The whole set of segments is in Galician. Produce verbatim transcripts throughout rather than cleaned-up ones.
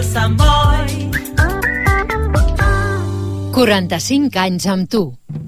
Ràdio Sant Boi. quaranta-cinc anys amb tu.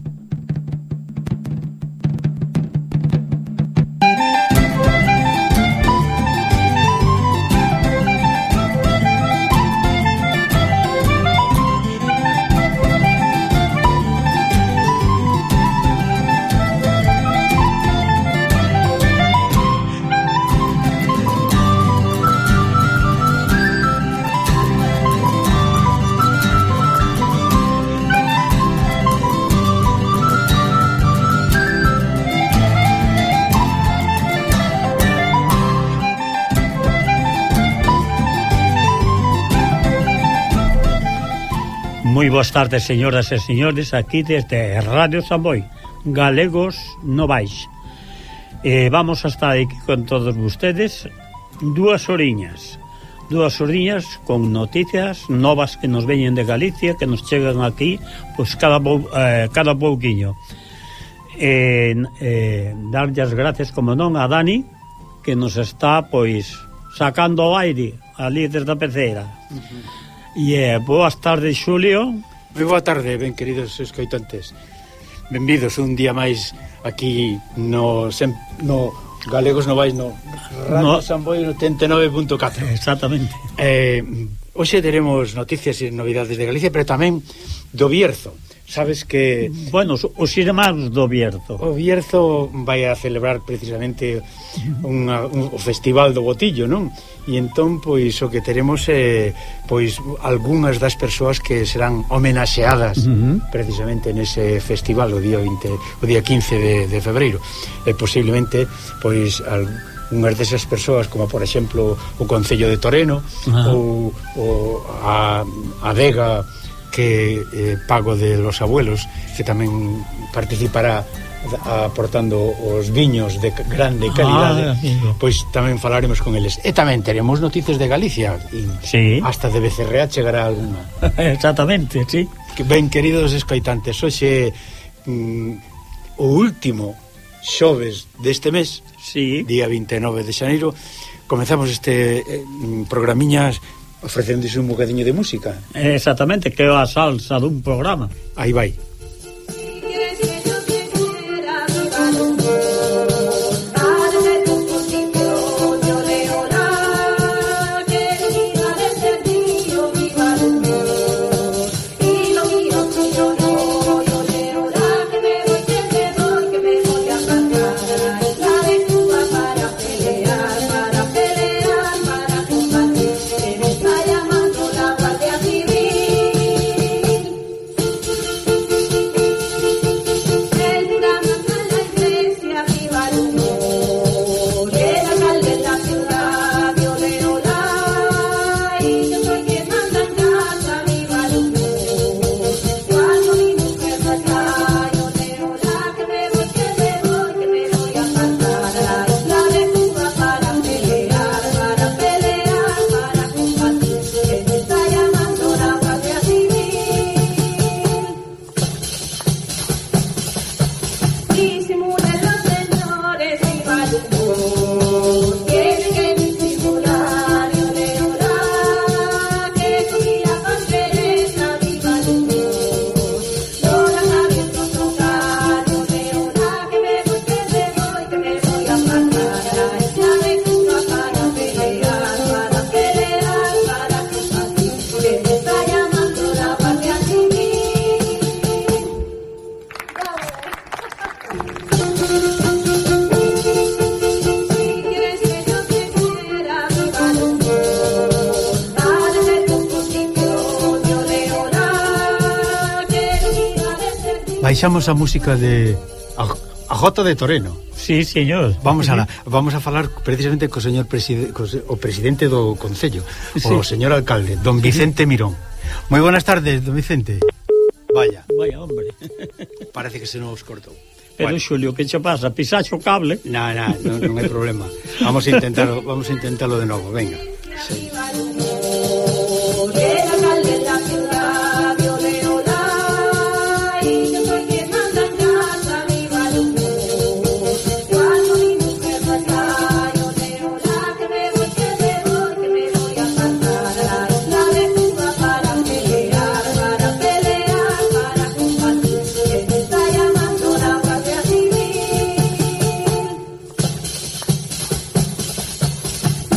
Moi boas tardes, señoras e señores, aquí desde Radio Sant Boi, Galegos Novais. Eh, vamos a estar aquí con todos vostedes dúas horiñas, dúas horiñas con noticias novas que nos veñen de Galicia, que nos chegan aquí, pois cada, eh, cada pouquiño. Eh, eh, darlle as gracias, como non, a Dani, que nos está, pois, sacando o aire ali desde a pecera. Uh-huh. E yeah, boas tardes, Xulio. Moi boa tarde, ben queridos escoitantes. Benvidos un día máis aquí no, sem, no Galegos Novais, no Radio no. Sant Boi oitenta e nove punto catro. Exactamente. Eh, hoxe teremos noticias e novidades de Galicia, pero tamén do Bierzo. Sabes que... Bueno, os irmáns do Bierzo. O Bierzo vai a celebrar precisamente unha, un, o Festival do Botillo, non? E entón, pois, o que teremos é, pois, algunhas das persoas que serán homenaxeadas uh-huh. precisamente nese festival o día veinte, o día quince de, de febreiro. E posiblemente, pois, al, unhas desas persoas, como por exemplo o Concello de Toreno, uh-huh. ou, ou a, a Vega, que eh, Pago de los Abuelos, que tamén participará aportando os viños de grande calidade, ah, pois tamén falaremos con eles. E tamén teremos noticias de Galicia, e sí. hasta de B C R A chegará alguna. Exactamente, sí. Ben, queridos escoitantes, hoxe mm, o último xoves deste mes, sí. día vinte e nove de xaneiro, comezamos este eh, programiñas ofrecéndose un bocadiño de música. Exactamente, que é a salsa dun programa. Aí vai. Baixamos a música de a, a Jota de Toreno. Sí, señor. Vamos a la, vamos a falar precisamente co señor preside, co, o presidente do Concello, sí. o señor alcalde, don Vicente Mirón. Moi buenas tardes, don Vicente. Vaya. Vaya, hombre. Parece que se nos cortou. Pero, bueno. Xulio, que che pasa? Pisaxe o cable? Na, na, non, non hai problema. Vamos a intentarlo, vamos a intentarlo de novo, venga. Sí.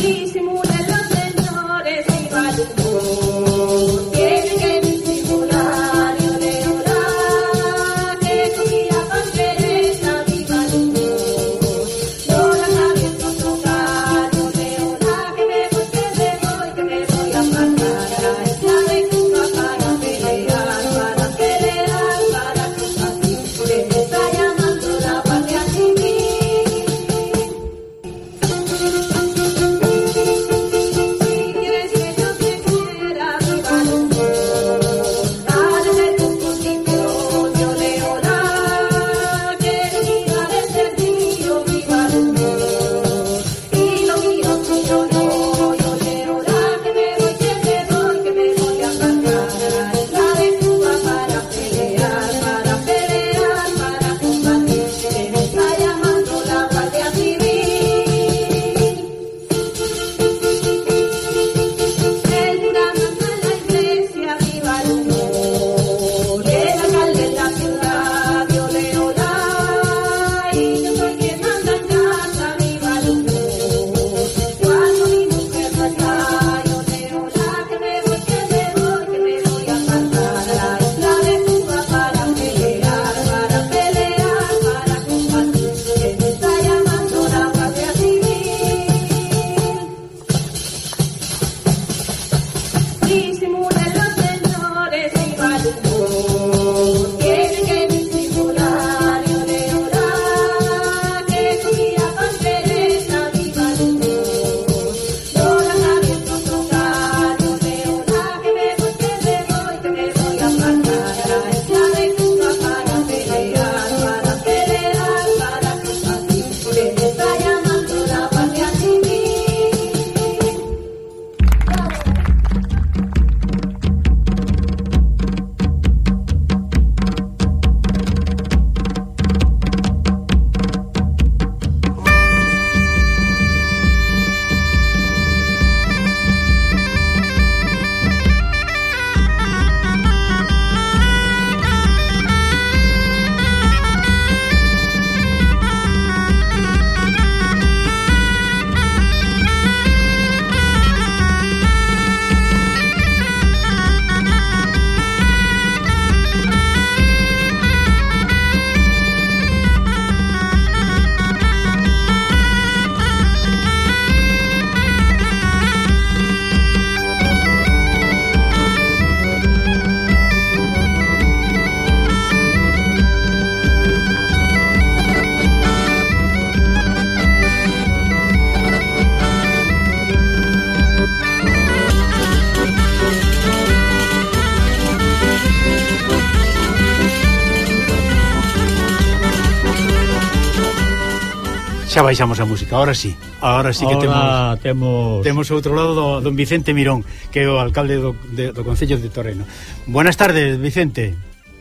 Xa baixamos a música, ahora sí. Ahora sí que ahora temos, temos temos outro lado do, don Vicente Mirón, que é o alcalde do, de, do Concello de Torreno. Buenas tardes, Vicente.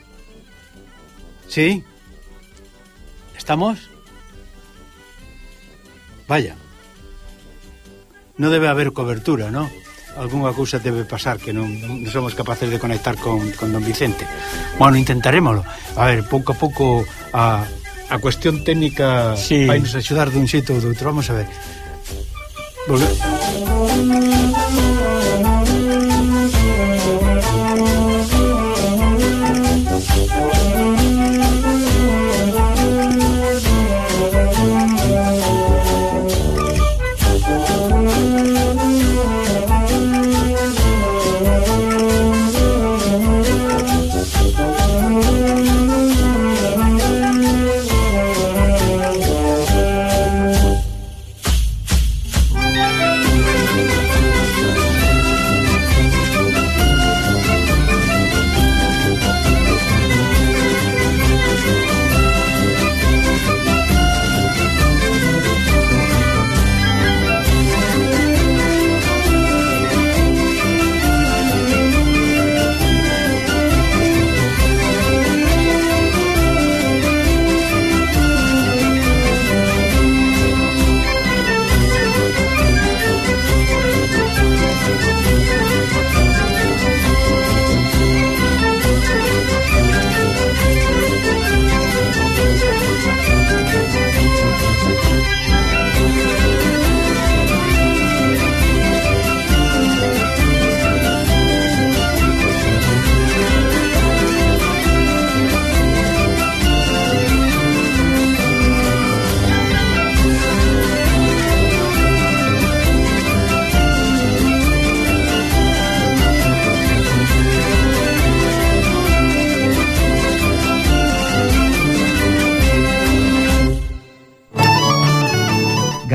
¿Sí? ¿Estamos? Vaya. Non debe haber cobertura, ¿no? Algúnha cousa debe pasar que non, non somos capaces de conectar con, con don Vicente. Bueno, intentarémolo. A ver, pouco a pouco a, a cuestión técnica sí. vai nos axudar dun xeito ou doutro. Vamos a ver. Volve...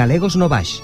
Galegos no Baix.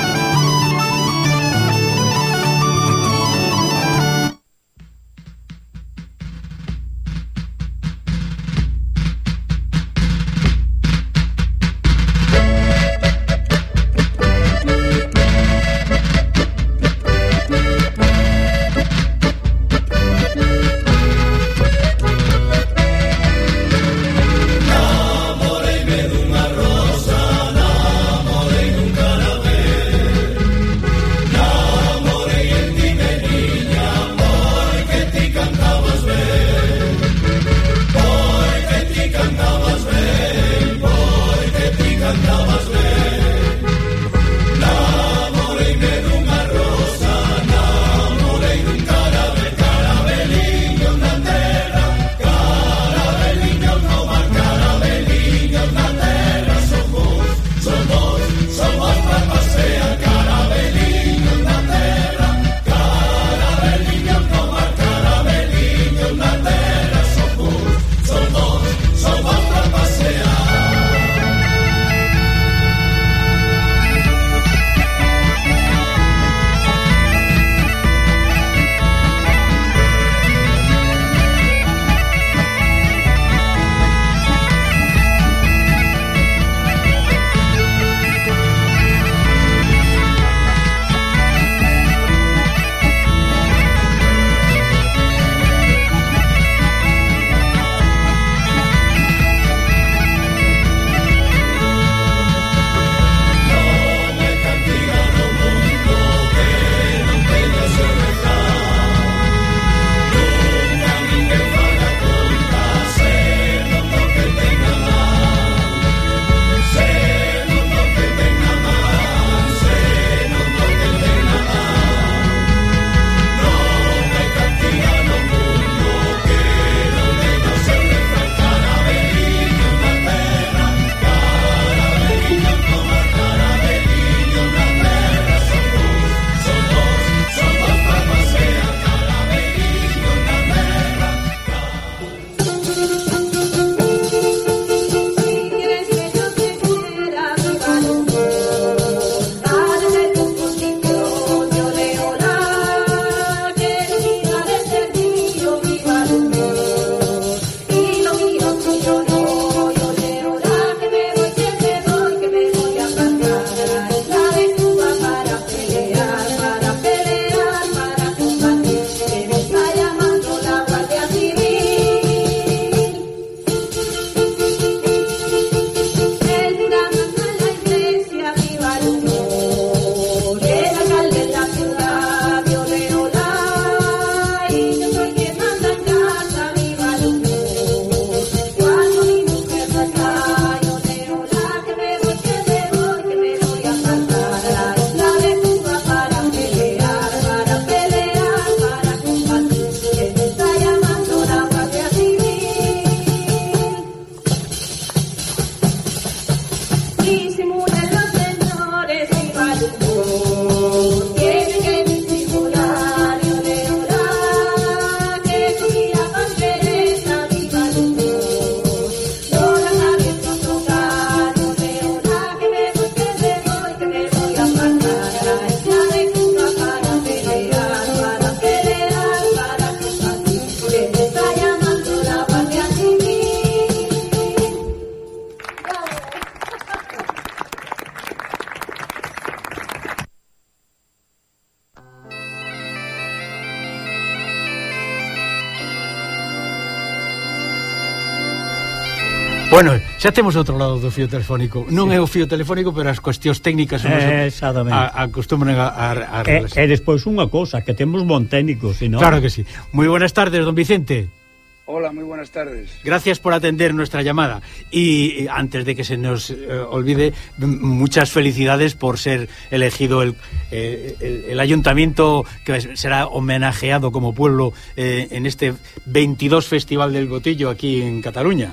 Bueno, xa temos outro lado do fío telefónico. Non sí. É o fío telefónico, pero as cuestións técnicas eh, acostumbran a, a, a e, e despois unha cousa, que temos bon técnico, si non? Claro que sí. Moi buenas tardes, don Vicente. Hola, muy buenas tardes. Gracias por atender nuestra llamada. Y antes de que se nos eh, olvide, muchas felicidades por ser elegido el, eh, el, el ayuntamiento que será homenajeado como pueblo eh, en este veintidós Festival del Botillo aquí en Cataluña.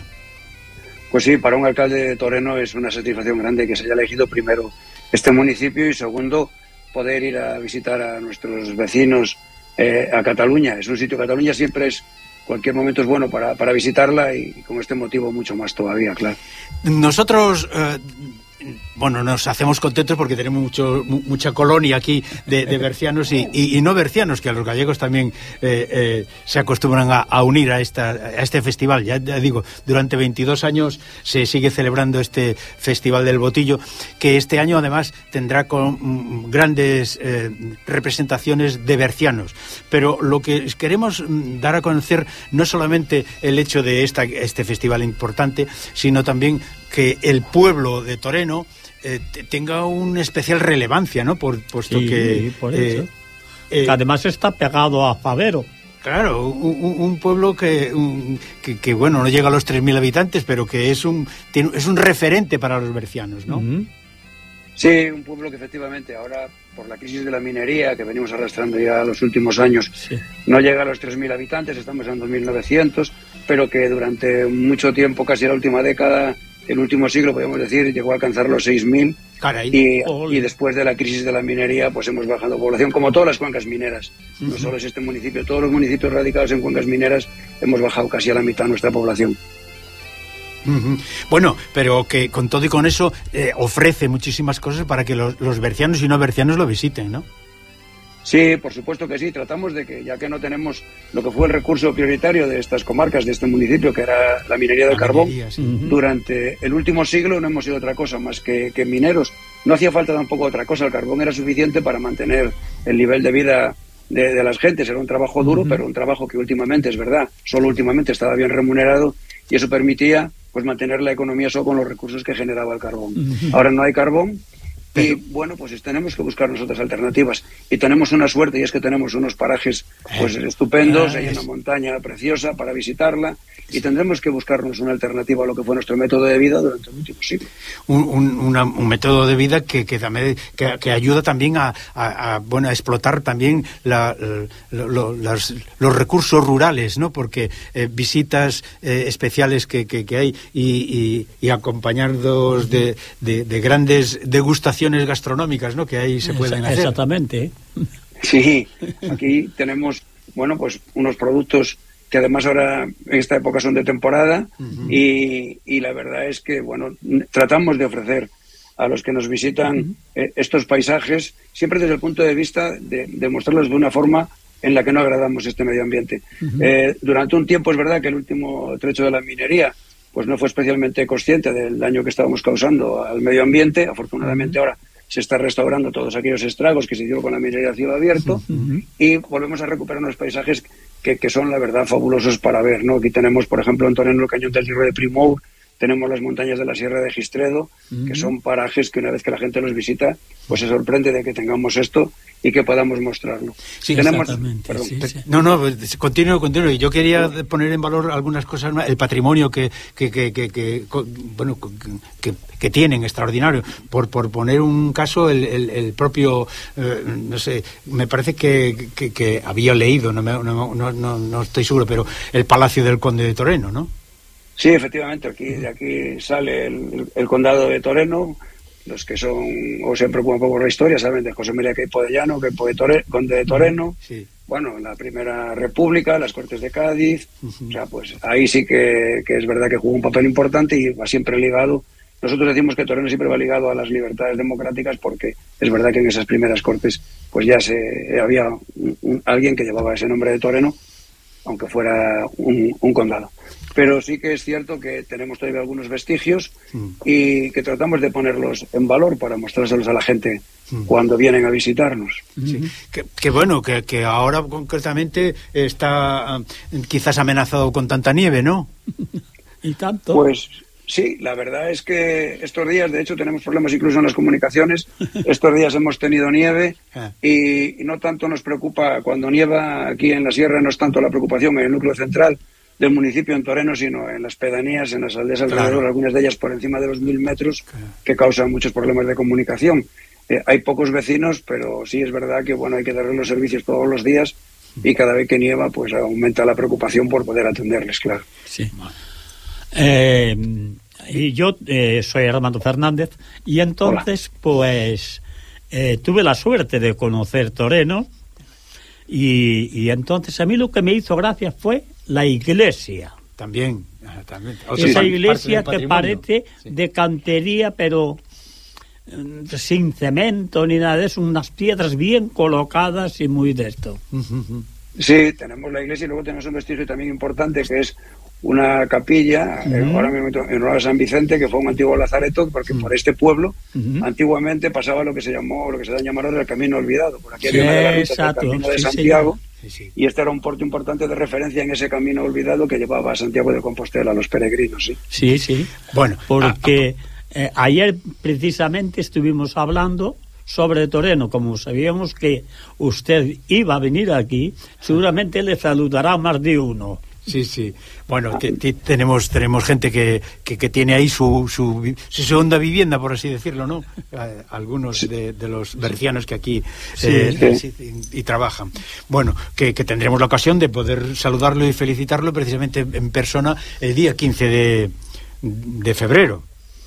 Pues sí, para un alcalde de Toreno es una satisfacción grande que se haya elegido primero este municipio y segundo poder ir a visitar a nuestros vecinos eh, a Cataluña. Es un sitio, Cataluña siempre es, cualquier momento es bueno para, para visitarla y con este motivo mucho más todavía, claro. Nosotros, eh, bueno, nos hacemos contentos porque tenemos mucho, mucha colonia aquí de, de bercianos y, y, y no bercianos, que a los gallegos también eh, eh, se acostumbran a, a unir a, esta, a este festival. Ya, ya digo, durante veintidós años se sigue celebrando este Festival del Botillo, que este año además tendrá con mm, grandes eh, representaciones de bercianos. Pero lo que queremos mm, dar a conocer no es solamente el hecho de esta, este festival importante, sino también que el pueblo de Toreno eh, tenga una especial relevancia, ¿no? Por, puesto sí, que... por eso. Eh, eh, que además está pegado a Favero. Claro, un, un pueblo que, un, que, que, bueno, no llega a los tres mil habitantes, pero que es un, tiene, es un referente para los bercianos, ¿no? Uh-huh. Sí, un pueblo que efectivamente ahora, por la crisis de la minería que venimos arrastrando ya los últimos años, sí. no llega a los tres mil habitantes, estamos en dos mil novecientos, pero que durante mucho tiempo, casi la última década, el último siglo, podemos decir, llegó a alcanzar los seis mil. Caray. Y, y después de la crisis de la minería, pues hemos bajado población, como todas las cuencas mineras. Uh-huh. No solo es este municipio, todos los municipios radicados en cuencas mineras hemos bajado casi a la mitad nuestra población. Uh-huh. Bueno, pero que con todo y con eso eh, ofrece muchísimas cosas para que los, los bercianos y no bercianos lo visiten, ¿no? Sí, por supuesto que sí. Tratamos de que, ya que no tenemos lo que fue el recurso prioritario de estas comarcas, de este municipio, que era la minería del carbón, minería, sí. durante el último siglo no hemos sido otra cosa más que, que mineros. No hacía falta tampoco otra cosa. El carbón era suficiente para mantener el nivel de vida de, de las gentes. Era un trabajo duro, uh-huh. pero un trabajo que últimamente, es verdad, solo últimamente estaba bien remunerado y eso permitía pues mantener la economía solo con los recursos que generaba el carbón. Uh-huh. Ahora no hay carbón. Y bueno, pues tenemos que buscar nosotras alternativas. Y tenemos una suerte, y es que tenemos unos parajes pues estupendos, hay una montaña preciosa para visitarla, y tendremos que buscarnos una alternativa a lo que fue nuestro método de vida durante el último siglo. Un, un, una, un método de vida que, que, también, que, que ayuda también a, a, a, bueno, a explotar también la, la, lo, las, los recursos rurales, ¿no? Porque eh, visitas eh, especiales que, que, que hay y, y, y acompañados de, de, de grandes degustaciones gastronómicas, ¿no? Que ahí se pueden hacer. Exactamente. Sí, aquí tenemos, bueno, pues unos productos que además ahora en esta época son de temporada uh-huh. y, y la verdad es que, bueno, tratamos de ofrecer a los que nos visitan uh-huh. eh, estos paisajes siempre desde el punto de vista de, de mostrarlos de una forma en la que no agradamos este medio ambiente. Uh-huh. Eh, durante un tiempo es verdad que el último trecho de la minería pues no fue especialmente consciente del daño que estábamos causando al medio ambiente. Afortunadamente ahora se está restaurando todos aquellos estragos que se hicieron con la minería a cielo abierto uh-huh. y volvemos a recuperar unos paisajes que, que son, la verdad, fabulosos para ver, ¿no? Aquí tenemos, por ejemplo, en Toreno el cañón del Hierro de Primour, tenemos las montañas de la Sierra de Gistredo, uh-huh. que son parajes que una vez que la gente los visita, pues se sorprende de que tengamos esto y que podamos mostrarlo. Sí, tenemos, exactamente. Perdón, sí, sí. No, no, continúo, continúo. Yo quería poner en valor algunas cosas, el patrimonio que, que, que, que, que bueno, que, que tienen extraordinario. Por, por poner un caso, el, el, el propio, eh, no sé, me parece que, que, que había leído, no, me, no, no, no, no estoy seguro, pero el Palacio del Conde de Toreno, ¿no? Sí, efectivamente, aquí, de aquí sale el, el condado de Toreno. Los que son o se preocupan por la historia saben de José María Queipo de Llano, Queipo de Tore, Conde de Toreno, sí. Bueno, la Primera República, las Cortes de Cádiz, uh-huh. o sea, pues ahí sí que, que es verdad que jugó un papel importante y va siempre ligado. Nosotros decimos que Toreno siempre va ligado a las libertades democráticas porque es verdad que en esas primeras Cortes pues ya se había un, un, alguien que llevaba ese nombre de Toreno, aunque fuera un, un condado. Pero sí que es cierto que tenemos todavía algunos vestigios mm. y que tratamos de ponerlos en valor para mostrárselos a la gente mm. cuando vienen a visitarnos. Sí. Que, que bueno, que, que ahora concretamente está quizás amenazado con tanta nieve, ¿no? ¿Y tanto? Pues sí, la verdad es que estos días, de hecho, tenemos problemas incluso en las comunicaciones. Estos días hemos tenido nieve y, y no tanto nos preocupa, cuando nieva aquí en la sierra, no es tanto la preocupación en el núcleo central del municipio en Toreno, sino en las pedanías, en las aldeas alrededor, claro. Algunas de ellas por encima de los mil metros, claro. Que causan muchos problemas de comunicación. Eh, hay pocos vecinos, pero sí es verdad que bueno, hay que darles los servicios todos los días y cada vez que nieva, pues aumenta la preocupación por poder atenderles, claro. Sí. Eh, y yo eh, soy Armando Fernández y entonces, Hola. pues, eh, tuve la suerte de conocer Toreno y, y entonces a mí lo que me hizo gracia fue la iglesia. También, también. O sea, esa iglesia que parece sí. de cantería, pero sin cemento ni nada de eso, unas piedras bien colocadas y muy de esto. Sí, tenemos la iglesia y luego tenemos un vestigio también importante que es una capilla, uh-huh. eh, ahora mismo en honor a San Vicente, que fue un antiguo lazareto, porque uh-huh. por este pueblo uh-huh. antiguamente pasaba lo que se llamó, lo que se da llamar ahora el Camino Olvidado. Por aquí había sí, una de las rutas del Camino de sí, Santiago, sí, sí. y este era un puerto importante de referencia en ese Camino Olvidado que llevaba a Santiago de Compostela, a los peregrinos. Sí, sí. sí. Bueno, porque eh, ayer precisamente estuvimos hablando sobre Toreno, como sabíamos que usted iba a venir aquí, seguramente le saludará más de uno. Sí, sí. Bueno, te, te, tenemos tenemos gente que, que, que tiene ahí su, su, su segunda vivienda, por así decirlo, ¿no? Algunos sí. de, de los bercianos que aquí sí, eh, sí. Y, y trabajan. Bueno, que, que tendremos la ocasión de poder saludarlo y felicitarlo precisamente en persona el día quince de, de febrero.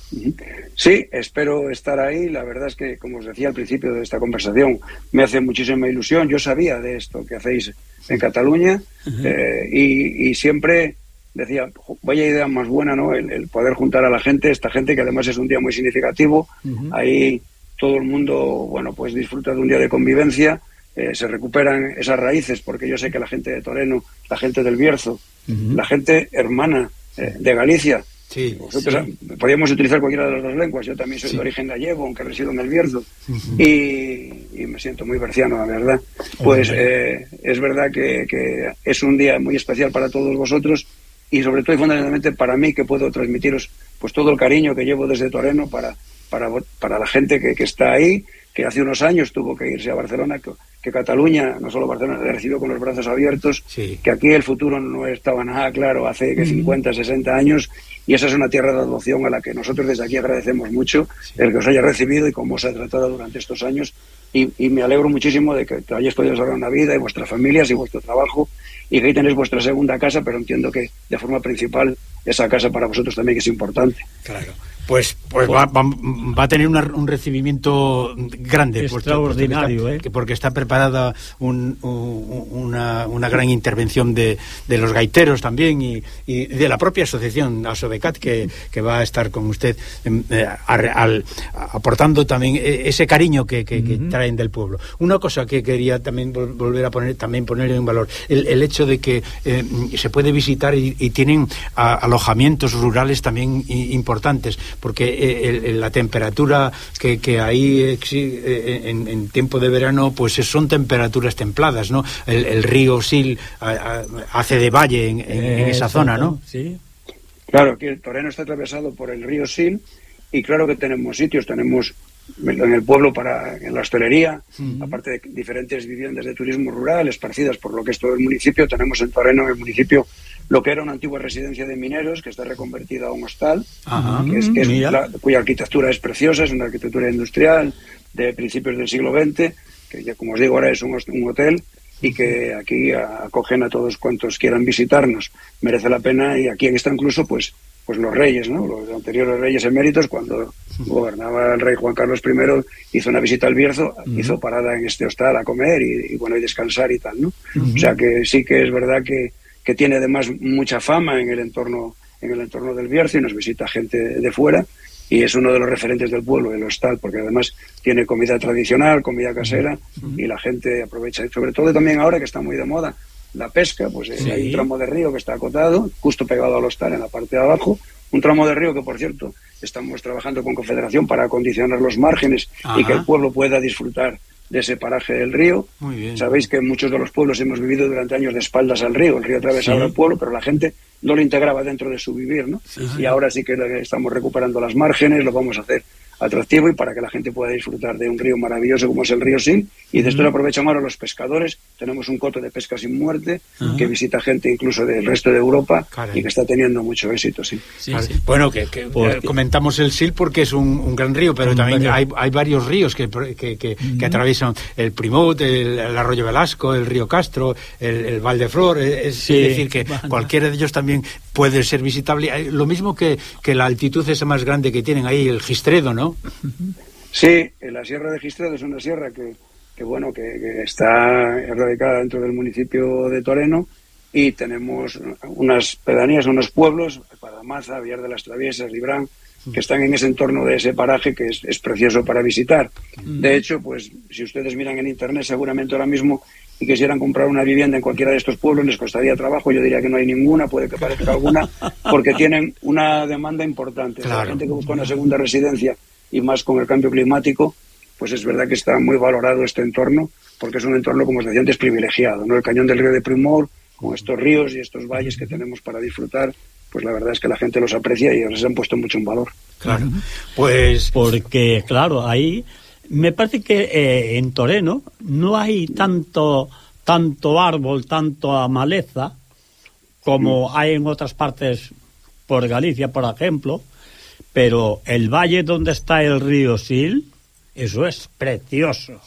Sí, espero estar ahí. La verdad es que, como os decía al principio de esta conversación, me hace muchísima ilusión. Yo sabía de esto que hacéis en Cataluña uh-huh. eh, y, y siempre decía, vaya idea más buena, ¿no? El, el poder juntar a la gente, esta gente que además es un día muy significativo. Uh-huh. Ahí todo el mundo, bueno, pues disfruta de un día de convivencia, eh, se recuperan esas raíces, porque yo sé que la gente de Toreno, la gente del Bierzo, uh-huh. la gente hermana eh, de Galicia, sí, nosotros sí. podríamos utilizar cualquiera de las dos lenguas. Yo también soy sí. de origen gallego, aunque resido en el Bierzo, uh-huh. y, y me siento muy berciano, la verdad. Pues uh-huh. eh, es verdad que, que es un día muy especial para todos vosotros, y sobre todo y fundamentalmente para mí, que puedo transmitiros pues todo el cariño que llevo desde Toreno para, para, para la gente que, que está ahí, que hace unos años tuvo que irse a Barcelona, que, que Cataluña, no solo Barcelona, le recibió con los brazos abiertos, sí. que aquí el futuro no estaba nada claro hace que cincuenta, sesenta años, y esa es una tierra de adopción a la que nosotros desde aquí agradecemos mucho sí. el que os haya recibido y cómo os ha tratado durante estos años, y, y me alegro muchísimo de que hayáis podido desarrollar una vida y vuestras familias y vuestro trabajo, y que ahí tenéis vuestra segunda casa, pero entiendo que de forma principal esa casa para vosotros también es importante. Claro. Pues, pues va, va, va a tener una, un recibimiento grande, extraordinario, puesto, puesto que está, ¿eh? porque está preparada un, un, una, una gran intervención de, de los gaiteros también y, y de la propia asociación Asobecat que, que va a estar con usted eh, al, al, aportando también ese cariño que, que, que uh-huh. traen del pueblo. Una cosa que quería también volver a poner también poner en valor, el, el hecho de que eh, se puede visitar y, y tienen a, alojamientos rurales también i, importantes, porque el, el, la temperatura que, que ahí exige, en, en tiempo de verano, pues son temperaturas templadas, ¿no? El, el río Sil a, a, hace de valle en, en, en esa zona, ¿no? Sí. Claro, que el Toreno está atravesado por el río Sil, y claro que tenemos sitios, tenemos en el pueblo para en la hostelería, uh-huh. aparte de diferentes viviendas de turismo rural esparcidas por lo que es todo el municipio. Tenemos en Toreno, en el municipio, lo que era una antigua residencia de mineros, que está reconvertida a un hostal, uh-huh. que es, que es la, cuya arquitectura es preciosa, es una arquitectura industrial de principios del siglo veinte, que ya, como os digo, ahora es un, un hotel, y que aquí acogen a todos cuantos quieran visitarnos. Merece la pena, y aquí está incluso pues pues los reyes, ¿no? Los anteriores reyes eméritos, cuando gobernaba el rey Juan Carlos primero, hizo una visita al Bierzo, uh-huh. hizo parada en este hostal a comer y, y bueno, y descansar y tal, ¿no? Uh-huh. O sea que sí que es verdad que, que tiene además mucha fama en el entorno en el entorno del Bierzo, y nos visita gente de fuera, y es uno de los referentes del pueblo, el hostal, porque además tiene comida tradicional, comida casera, uh-huh. y la gente aprovecha. Y sobre todo también ahora que está muy de moda la pesca, pues sí. hay un tramo de río que está acotado, justo pegado al hostal en la parte de abajo, un tramo de río que, por cierto, estamos trabajando con Confederación para acondicionar los márgenes Ajá. y que el pueblo pueda disfrutar de ese paraje del río. Muy bien. Sabéis que muchos de los pueblos hemos vivido durante años de espaldas al río, el río atravesaba sí. el pueblo, pero la gente no lo integraba dentro de su vivir, ¿no? Sí, sí. Y ahora sí que estamos recuperando las márgenes, lo vamos a hacer atractivo y para que la gente pueda disfrutar de un río maravilloso como es el río Sil, y de esto uh-huh. lo aprovechan ahora los pescadores. Tenemos un coto de pesca sin muerte uh-huh. que visita gente incluso del resto de Europa. Caray. Y que está teniendo mucho éxito, sí. sí, sí. Bueno, que, que porque... comentamos el Sil porque es un, un gran río, pero un también hay, hay varios ríos que, que, que, uh-huh. que atraviesan el Primot, el, el Arroyo Velasco, el río Castro, el, el Valdeflor, es, sí. es decir que bueno. cualquiera de ellos también puede ser visitable, lo mismo que, que la altitud esa más grande que tienen ahí, el Gistredo, ¿no? Sí, la Sierra de Gistredo es una sierra que, que bueno, que, que está radicada dentro del municipio de Toreno, y tenemos unas pedanías, unos pueblos, Padamaza, Villar de las Traviesas, Librán, que están en ese entorno de ese paraje que es, es precioso para visitar. De hecho, pues si ustedes miran en internet, seguramente ahora mismo y quisieran comprar una vivienda en cualquiera de estos pueblos, les costaría trabajo. Yo diría que no hay ninguna, puede que parezca alguna, porque tienen una demanda importante. Claro. La gente que busca una segunda residencia, y más con el cambio climático, pues es verdad que está muy valorado este entorno, porque es un entorno, como os decía antes, privilegiado, ¿no? El cañón del río de Primor, con estos ríos y estos valles que tenemos para disfrutar, pues la verdad es que la gente los aprecia y les han puesto mucho en valor. Claro, pues porque, claro, ahí me parece que eh, en Toreno no hay tanto tanto árbol, tanto maleza como mm. hay en otras partes por Galicia, por ejemplo, pero el valle donde está el río Sil, eso es precioso.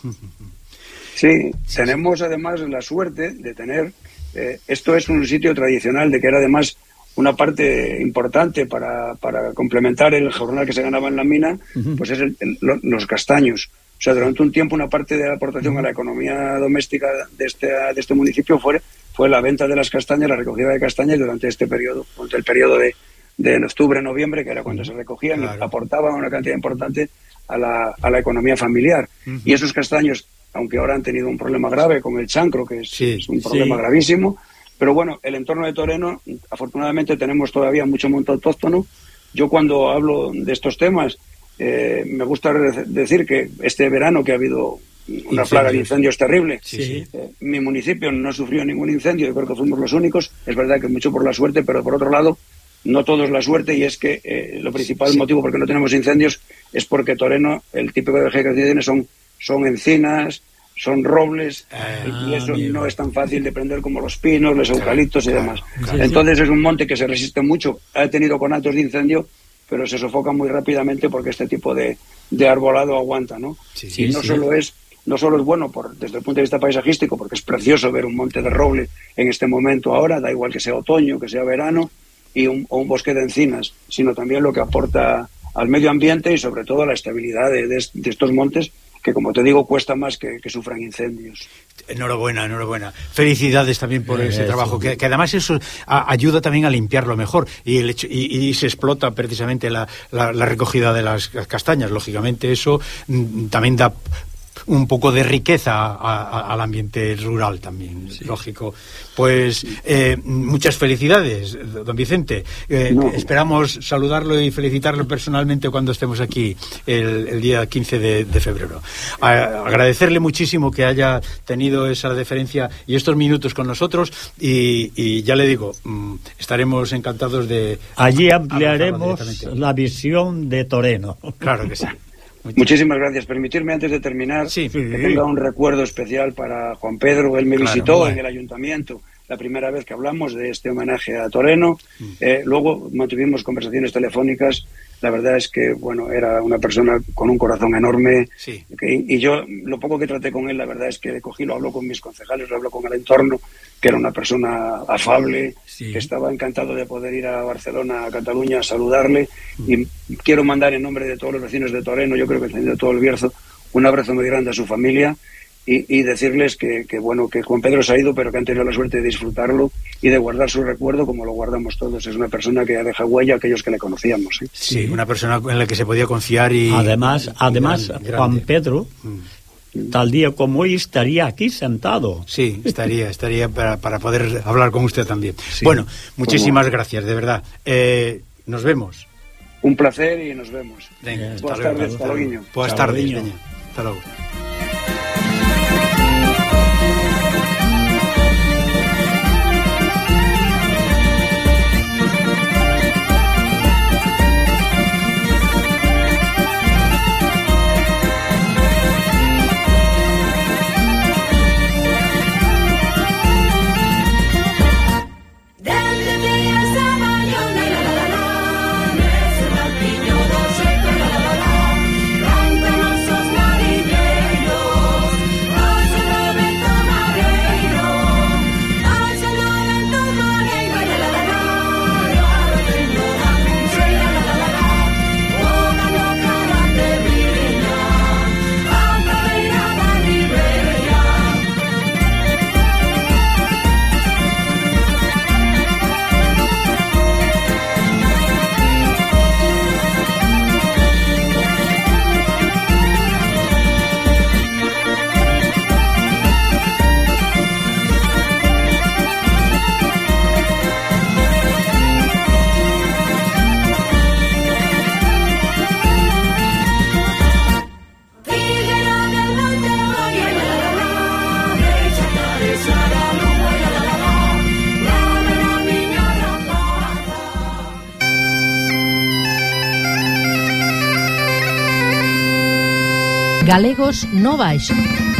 Sí, tenemos además la suerte de tener, eh, esto es un sitio tradicional, de que era además una parte importante para, para complementar el jornal que se ganaba en la mina, uh-huh. pues es el, el, los castaños. O sea, durante un tiempo una parte de la aportación uh-huh. a la economía doméstica de este, de este municipio fue, fue la venta de las castañas, la recogida de castañas durante este periodo, durante el periodo de, de octubre, noviembre, que era cuando uh-huh. se recogían, claro. y aportaban una cantidad importante a la, a la economía familiar. Uh-huh. Y esos castaños, aunque ahora han tenido un problema grave con el chancro, que es, sí, es un problema sí. gravísimo, pero bueno, el entorno de Toreno, afortunadamente tenemos todavía mucho monte autóctono. Yo cuando hablo de estos temas, eh, me gusta decir que este verano que ha habido una incendios. plaga de incendios terrible, sí, sí. Eh, mi municipio no sufrió ningún incendio, yo creo que fuimos los únicos. Es verdad que mucho por la suerte, pero por otro lado, no todo es la suerte, y es que eh, lo principal sí. motivo por qué no tenemos incendios es porque Toreno, el típico de veje que tiene son, son encinas, son robles, ah, y eso amigo. no es tan fácil de prender como los pinos, los eucaliptos claro, y demás. Claro. Entonces es un monte que se resiste mucho, ha tenido conatos de incendio, pero se sofoca muy rápidamente porque este tipo de, de arbolado aguanta, ¿no? Sí, y no sí. solo es no solo es bueno por, desde el punto de vista paisajístico, porque es precioso ver un monte de roble en este momento ahora, da igual que sea otoño, que sea verano, y un, o un bosque de encinas, sino también lo que aporta al medio ambiente y sobre todo a la estabilidad de, de, de estos montes, que como te digo cuesta más que, que sufran incendios. Enhorabuena, enhorabuena. Felicidades también por eh, ese trabajo, que, que además eso a, ayuda también a limpiarlo mejor, y, el hecho, y, y se explota precisamente la, la, la recogida de las castañas. Lógicamente eso m, también da un poco de riqueza a, a, al ambiente rural también, sí. lógico. Pues eh, muchas felicidades, don Vicente. Eh, no. Esperamos saludarlo y felicitarlo personalmente cuando estemos aquí el, el día quince de, de febrero. A, agradecerle muchísimo que haya tenido esa deferencia y estos minutos con nosotros, y, y ya le digo, mm, estaremos encantados de... Allí ampliaremos la visión de Toreno. Claro que sí. Muchísimas gracias. Permitirme antes de terminar sí, que sí. tenga un recuerdo especial para Juan Pedro. Él me claro, visitó bueno. en el ayuntamiento la primera vez que hablamos de este homenaje a Toreno. Mm. Eh, luego mantuvimos conversaciones telefónicas. La verdad es que, bueno, era una persona con un corazón enorme. Sí. Que, y yo, lo poco que traté con él, la verdad es que cogí, lo hablo con mis concejales, lo hablo con el entorno, que era una persona afable, sí. que estaba encantado de poder ir a Barcelona, a Cataluña, a saludarle. Mm. Y quiero mandar en nombre de todos los vecinos de Toreno, yo creo que de todo el Bierzo, un abrazo muy grande a su familia. Y, y decirles que, que bueno que Juan Pedro se ha ido, pero que han tenido la suerte de disfrutarlo y de guardar su recuerdo como lo guardamos todos. Es una persona que deja huella a aquellos que le conocíamos, ¿eh? Sí, una persona en la que se podía confiar. Y además, y además grande, Juan grande. Pedro mm. tal día como hoy estaría aquí sentado. Sí, estaría estaría para, para poder hablar con usted también. Sí. Bueno, muchísimas ¿Cómo? gracias, de verdad. Eh, nos vemos. Un placer y nos vemos. Venga, Buenas tardes, hasta luego. Buenas tardes, hasta luego. Canta mansos mariners. Galegos no Baixo.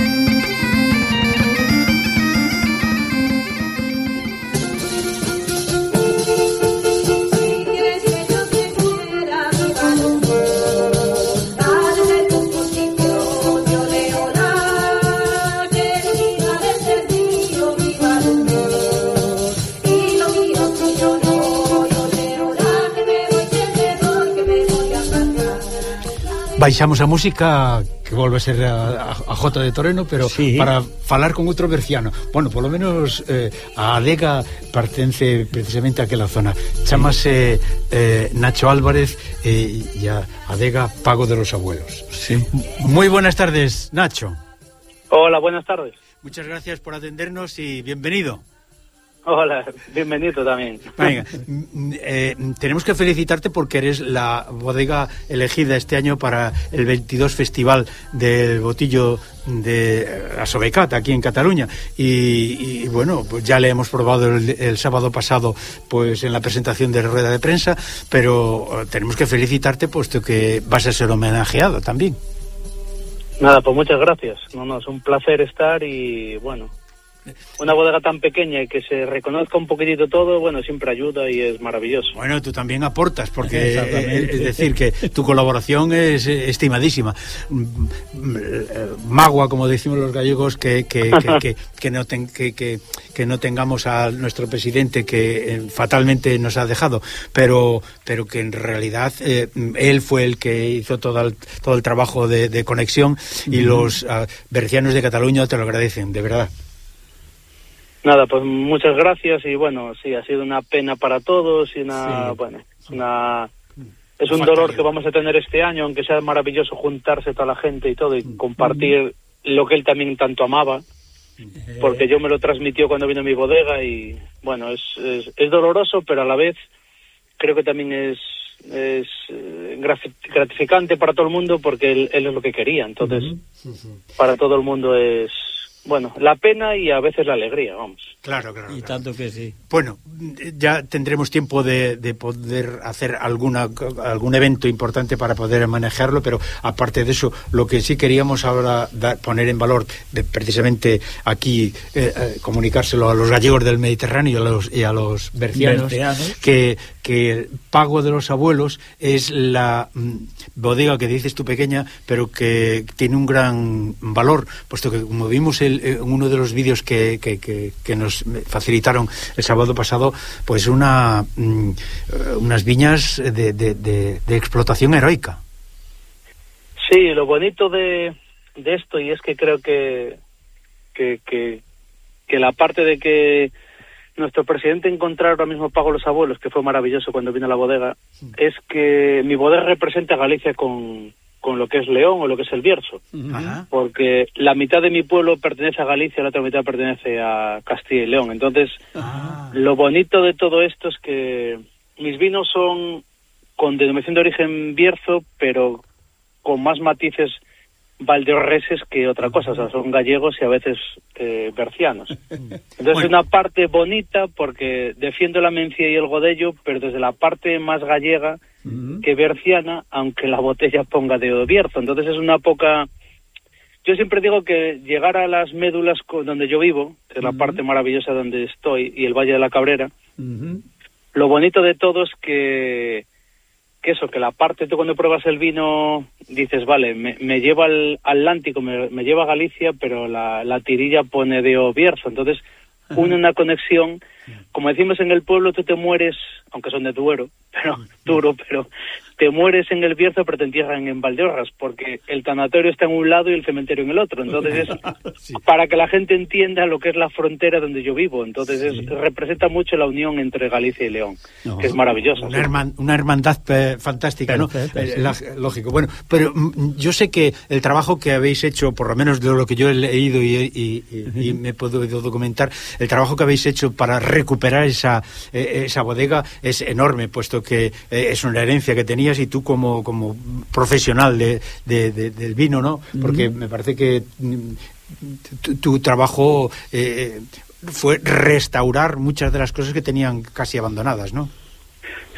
Baixamos a música que volve a ser a, a Jota de Toreno, pero sí, para falar con outro berciano. Bueno, polo menos eh, a adega pertence precisamente a aquela zona. Chámase eh, Nacho Álvarez eh, e a adega Pago de los Abuelos. Sí. Muy buenas tardes, Nacho. Hola, buenas tardes. Muchas gracias por atendernos y bienvenido. Hola, bienvenido también. Venga, eh, tenemos que felicitarte porque eres la bodega elegida este año para el veintidós Festival del Botillo de Asobecat aquí en Cataluña y, y bueno, pues ya le hemos probado el, el sábado pasado pues en la presentación de rueda de prensa, pero tenemos que felicitarte puesto que vas a ser homenajeado también. Nada, pues muchas gracias. No, no, es un placer estar y bueno, una bodega tan pequeña y que se reconozca un poquitito todo, bueno, siempre ayuda y es maravilloso. Bueno, tú también aportas, porque es decir, que tu colaboración es estimadísima. Magua, como decimos los gallegos, que que, que, que, que, no ten, que, que, que no tengamos a nuestro presidente que eh, fatalmente nos ha dejado, pero pero que en realidad eh, él fue el que hizo todo el, todo el trabajo de, de conexión y uh-huh. los uh, bercianos de Cataluña te lo agradecen, de verdad. Nada, pues muchas gracias y bueno, sí, ha sido una pena para todos y una, sí. bueno, una, es un dolor que vamos a tener este año, aunque sea maravilloso juntarse toda la gente y todo y compartir lo que él también tanto amaba, porque yo me lo transmitió cuando vino a mi bodega y bueno, es, es, es doloroso, pero a la vez creo que también es, es gratificante para todo el mundo porque él, él es lo que quería, entonces para todo el mundo es... Bueno, la pena y a veces la alegría, vamos. Claro, claro. Y claro. tanto que sí. Bueno, ya tendremos tiempo de, de poder hacer alguna algún evento importante para poder manejarlo, pero aparte de eso, lo que sí queríamos ahora dar, poner en valor, de, precisamente aquí, eh, eh, comunicárselo a los gallegos del Mediterráneo y a los, y a los bercianos, bercianos. Que, que el Pago de los Abuelos es la mm, bodega que dices tú pequeña, pero que tiene un gran valor, puesto que como vimos el en uno de los vídeos que, que, que, que nos facilitaron el sábado pasado, pues una mm, unas viñas de, de, de, de explotación heroica. Sí, lo bonito de, de esto, y es que creo que, que, que, que la parte de que nuestro presidente encontrara ahora mismo Pago a los Abuelos, que fue maravilloso cuando vino a la bodega, sí. es que mi bodega representa a Galicia con... con lo que es León o lo que es el Bierzo, uh-huh. porque la mitad de mi pueblo pertenece a Galicia, la otra mitad pertenece a Castilla y León. Entonces, uh-huh. lo bonito de todo esto es que mis vinos son con denominación de origen Bierzo, pero con más matices valdeorreses que otra cosa, o sea, son gallegos y a veces eh, bercianos. Entonces bueno. es una parte bonita porque defiendo la mencía y el godello, pero desde la parte más gallega uh-huh. que berciana, aunque la botella ponga de Bierzo. Entonces es una poca... Yo siempre digo que llegar a las médulas donde yo vivo, que es la uh-huh. parte maravillosa donde estoy, y el Valle de la Cabrera, uh-huh. lo bonito de todo es que... que eso, que la parte, tú cuando pruebas el vino dices, vale, me, me lleva al Atlántico, me, me lleva a Galicia, pero la, la tirilla pone de Bierzo, entonces une una conexión. Como decimos en el pueblo, tú te mueres, aunque son de Duero, pero duro, pero te mueres en el Bierzo, pero te entierran en Valdeorras, porque el tanatorio está en un lado y el cementerio en el otro. Entonces es sí. para que la gente entienda lo que es la frontera donde yo vivo. Entonces sí. es, representa mucho la unión entre Galicia y León, no, que es maravillosa. Una, ¿sí? herman, una hermandad eh, fantástica, Perfecto, ¿no? Sí. Eh, la, lógico. Bueno, pero mm, yo sé que el trabajo que habéis hecho, por lo menos de lo que yo he leído y, y, y, uh-huh. y me he podido documentar, el trabajo que habéis hecho para recuperar esa, eh, esa bodega es enorme, puesto que eh, es una herencia que tenías y tú como, como profesional de, de, de, del vino, ¿no? Porque uh-huh. me parece que tu, tu trabajo eh, fue restaurar muchas de las cosas que tenían casi abandonadas, ¿no?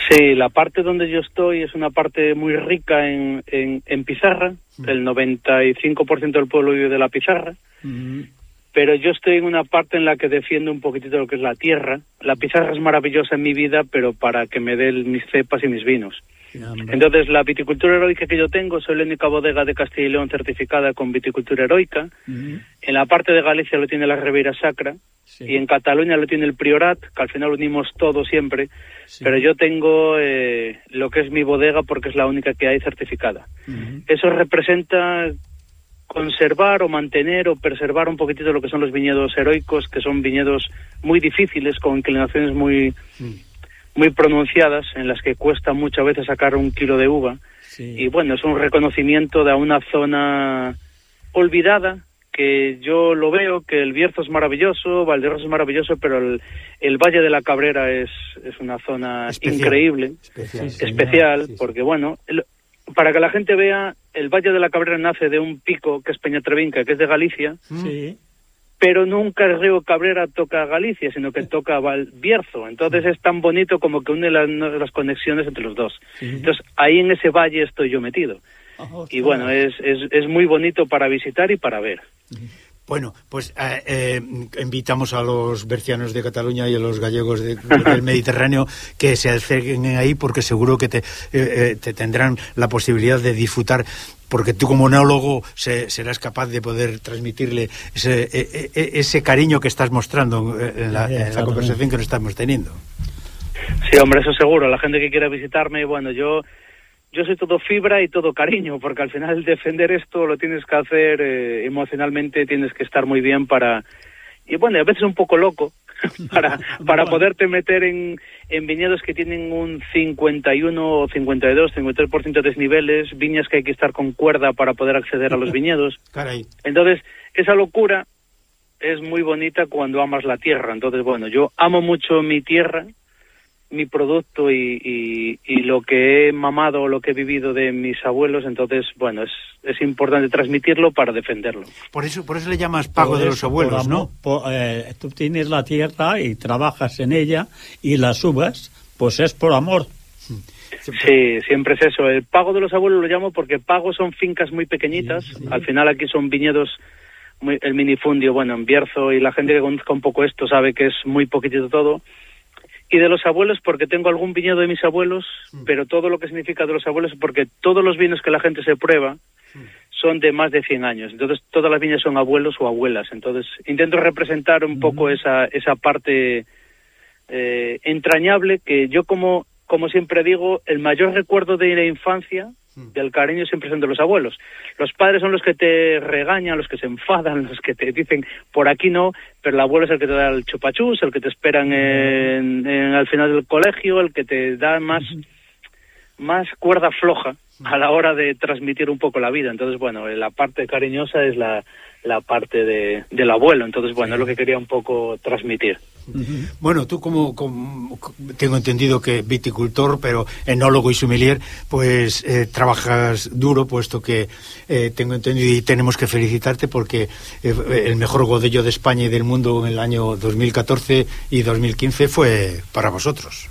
Sí, la parte donde yo estoy es una parte muy rica en, en, en pizarra. Mm. El noventa y cinco por ciento del pueblo vive de la pizarra. Mm. Pero yo estoy en una parte en la que defiendo un poquitito lo que es la tierra. La pizarra es maravillosa en mi vida, pero para que me dé mis cepas y mis vinos. Entonces, la viticultura heroica que yo tengo, soy la única bodega de Castilla y León certificada con viticultura heroica. Uh-huh. En la parte de Galicia lo tiene la Ribeira Sacra, sí. Y en Cataluña lo tiene el Priorat, que al final unimos todo siempre. Sí. Pero yo tengo eh, lo que es mi bodega porque es la única que hay certificada. Uh-huh. Eso representa conservar o mantener o preservar un poquitito lo que son los viñedos heroicos, que son viñedos muy difíciles, con inclinaciones muy... Uh-huh. muy pronunciadas, en las que cuesta muchas veces sacar un kilo de uva. Sí. Y bueno, es un reconocimiento de una zona olvidada, que yo lo veo, que el Bierzo es maravilloso, Valderrosa es maravilloso, pero el, el Valle de la Cabrera es, es una zona especial, increíble, especial, sí, especial sí, sí. Porque bueno, el, para que la gente vea, el Valle de la Cabrera nace de un pico que es Peñatrevinca, que es de Galicia, sí. Pero nunca el río Cabrera toca Galicia, sino que toca Valbierzo. Entonces es tan bonito como que une las, las conexiones entre los dos. Sí. Entonces ahí en ese valle estoy yo metido. Oh, y bueno, es, es, es muy bonito para visitar y para ver. Bueno, pues eh, eh, invitamos a los bercianos de Cataluña y a los gallegos de, del Mediterráneo que se acerquen ahí, porque seguro que te, eh, te tendrán la posibilidad de disfrutar, porque tú como neólogo se, serás capaz de poder transmitirle ese, eh, eh, ese cariño que estás mostrando en la, en la conversación que nos estamos teniendo. Sí, hombre, eso seguro. La gente que quiera visitarme, bueno, yo... Yo soy todo fibra y todo cariño, porque al final defender esto lo tienes que hacer eh, emocionalmente, tienes que estar muy bien para... Y bueno, a veces un poco loco, para para poderte meter en, en viñedos que tienen un cincuenta y uno o cincuenta y dos, cincuenta y tres por ciento de desniveles, viñas que hay que estar con cuerda para poder acceder a los viñedos. Caray. Entonces, esa locura es muy bonita cuando amas la tierra. Entonces, bueno, yo amo mucho mi tierra, mi producto y, y, y lo que he mamado o lo que he vivido de mis abuelos. Entonces, bueno, es, es importante transmitirlo para defenderlo. Por eso por eso le llamas pago por de eso, los abuelos, por, ¿no? Por, eh, tú tienes la tierra y trabajas en ella y las uvas, pues es por amor. Sí, siempre es eso. El pago de los abuelos lo llamo porque pago son fincas muy pequeñitas. Sí, sí. Al final aquí son viñedos, muy, el minifundio, bueno, en Bierzo, y la gente que conozca un poco esto sabe que es muy poquitito todo. Y de los abuelos porque tengo algún viñedo de mis abuelos, sí. Pero todo lo que significa de los abuelos es porque todos los vinos que la gente se prueba sí. Son de más de cien años. Entonces todas las viñas son abuelos o abuelas. Entonces intento representar un poco uh-huh. esa esa parte eh, entrañable que yo, como como siempre digo, el mayor recuerdo de la infancia, del cariño, siempre son de los abuelos. Los padres son los que te regañan, los que se enfadan, los que te dicen por aquí no, pero el abuelo es el que te da el chupachús, el que te esperan en, en, al final del colegio, el que te da más, más cuerda floja a la hora de transmitir un poco la vida. Entonces, bueno, la parte cariñosa es la, la parte de, del abuelo. Entonces, bueno, es lo que quería un poco transmitir. Uh-huh. Bueno, tú como, como tengo entendido que viticultor, pero enólogo y sommelier, pues eh, trabajas duro, puesto que eh, tengo entendido, y tenemos que felicitarte porque eh, el mejor godello de España y del mundo en el año dos mil catorce y dos mil quince fue para vosotros.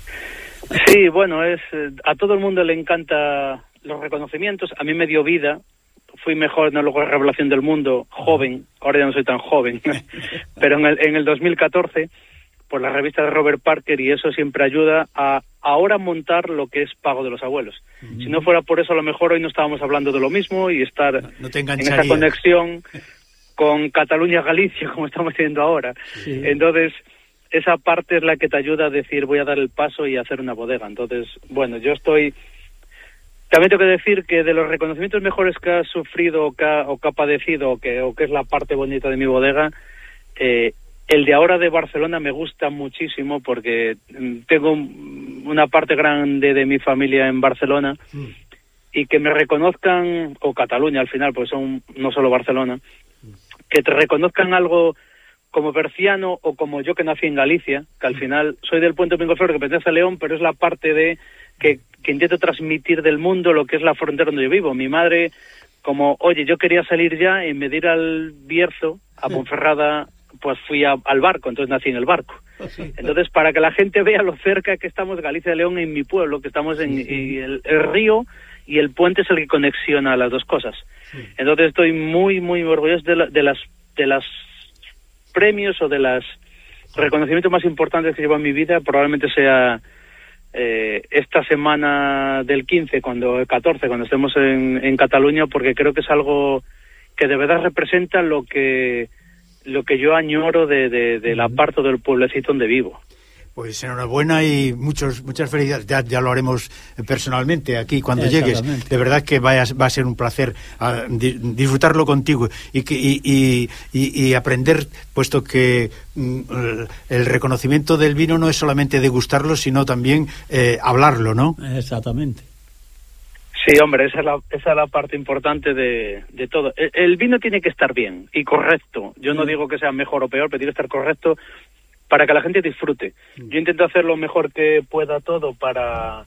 Sí, bueno, es a todo el mundo le encanta los reconocimientos. A mí me dio vida. Fui mejor enólogo de revelación del mundo, joven, ahora ya no soy tan joven, pero en el, en el dos mil catorce, por la revista de Robert Parker, y eso siempre ayuda a ahora montar lo que es Pago de los Abuelos. Uh-huh. Si no fuera por eso, a lo mejor hoy no estábamos hablando de lo mismo y estar no, no te en esa conexión con Cataluña-Galicia, como estamos haciendo ahora. Sí. Entonces, esa parte es la que te ayuda a decir, voy a dar el paso y hacer una bodega. Entonces, bueno, yo estoy... También tengo que decir que de los reconocimientos mejores que ha sufrido o que ha, o que ha padecido, o que, o que es la parte bonita de mi bodega, eh, el de ahora de Barcelona me gusta muchísimo porque tengo una parte grande de mi familia en Barcelona, mm. y que me reconozcan, o Cataluña al final, porque son no solo Barcelona, mm. que te reconozcan algo como berciano o como yo que nací en Galicia, que al final soy del Puente Domingo Flor, que pertenece a León, pero es la parte de que, que intento transmitir del mundo lo que es la frontera donde yo vivo. Mi madre, como, oye, yo quería salir ya, en vez de ir al Bierzo, a Ponferrada, pues fui a, al barco, entonces nací en el barco. Sí. Entonces, para que la gente vea lo cerca que estamos Galicia de León en mi pueblo, que estamos en sí, sí. Y el, el río y el puente es el que conexiona las dos cosas. Sí. Entonces estoy muy, muy orgulloso de, la, de las de las premios o de las reconocimientos más importantes que llevo en mi vida. Probablemente sea eh, esta semana del quince, cuando el catorce, cuando estemos en, en Cataluña, porque creo que es algo que de verdad representa lo que lo que yo añoro de, de, de la parte del pueblecito donde vivo. Pues enhorabuena y muchos, muchas felicidades. Ya, ya lo haremos personalmente aquí cuando llegues. De verdad que vayas, va a ser un placer uh, di, disfrutarlo contigo y, que, y, y, y, y aprender, puesto que mm, el reconocimiento del vino no es solamente degustarlo, sino también eh, hablarlo, ¿no? Exactamente. Sí, hombre, esa es la, esa es la parte importante de, de todo. El, el vino tiene que estar bien y correcto. Yo no digo que sea mejor o peor, pero tiene que estar correcto para que la gente disfrute. Yo intento hacer lo mejor que pueda todo para,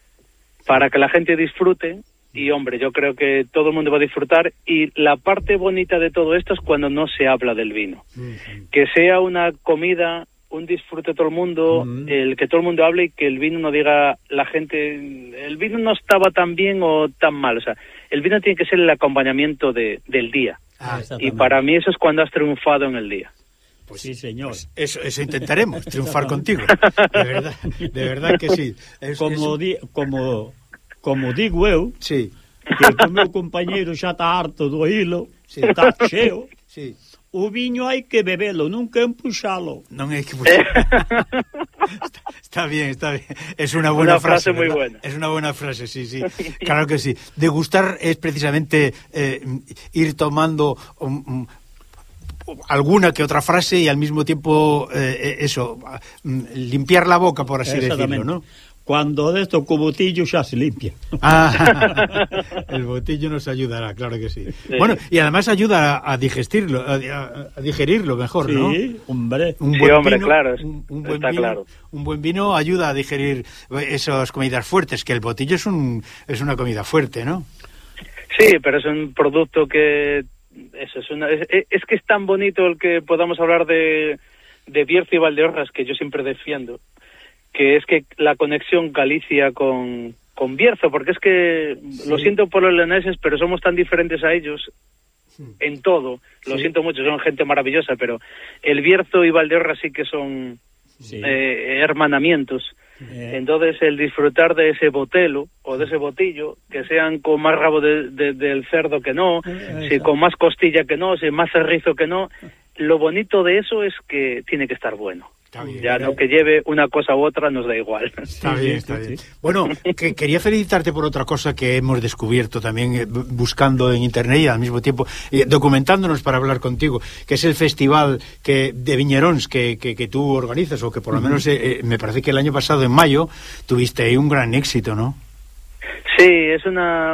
para que la gente disfrute y, hombre, yo creo que todo el mundo va a disfrutar y la parte bonita de todo esto es cuando no se habla del vino. Uh-huh. Que sea una comida, un disfrute de todo el mundo, uh-huh. el que todo el mundo hable y que el vino no diga la gente, el vino no estaba tan bien o tan mal. O sea, el vino tiene que ser el acompañamiento de, del día. Ah, y para mí eso es cuando has triunfado en el día. Pues sí, señor. Pues eso, eso intentaremos, triunfar contigo. De verdad, de verdad que sí. Es, como, es... di, como, como digo eu, sí. Que o meu compañeiro xa está harto do hilo, sí. Está cheo, sí. O viño hai que bebelo, nunca empuxalo. Non hai que empuxalo. está, está bien, está bien. Es una buena una frase, frase muy buena. Es una buena frase, sí, sí. Claro que sí. Degustar es precisamente eh, ir tomando un, un, alguna que otra frase y al mismo tiempo eh, eso, limpiar la boca, por así decirlo, ¿no? Cuando de esto con botillo ya se limpia. Ah, el botillo nos ayudará, claro que sí. sí. Bueno, y además ayuda a digestirlo, a, a digerirlo mejor, sí, ¿no? Sí, hombre. Un buen sí, hombre, vino, claro. Un, un buen está vino, claro. Un buen vino ayuda a digerir esas comidas fuertes, que el botillo es un es una comida fuerte, ¿no? Sí, pero es un producto que eso es una es, es que es tan bonito el que podamos hablar de de Bierzo y Valdeorras, que yo siempre defiendo, que es que la conexión Galicia con, con Bierzo, porque es que sí. Lo siento por los leoneses, pero somos tan diferentes a ellos sí. En todo, lo sí. Siento mucho, son gente maravillosa, pero el Bierzo y Valdeorras sí que son sí. eh, hermanamientos. Eh. Entonces el disfrutar de ese botelo o de ese botillo, que sean con más rabo de, de, del cerdo que no, eh, si con más costilla que no, si más cerrizo que no, lo bonito de eso es que tiene que estar bueno. Bien, ya no que lleve una cosa u otra nos da igual. Está bien, está bien. Bueno, que quería felicitarte por otra cosa que hemos descubierto también eh, buscando en internet y al mismo tiempo eh, documentándonos para hablar contigo, que es el festival que de Viñeróns que, que, que tú organizas, o que por lo menos eh, me parece que el año pasado en mayo tuviste ahí un gran éxito, ¿no? Sí, es una...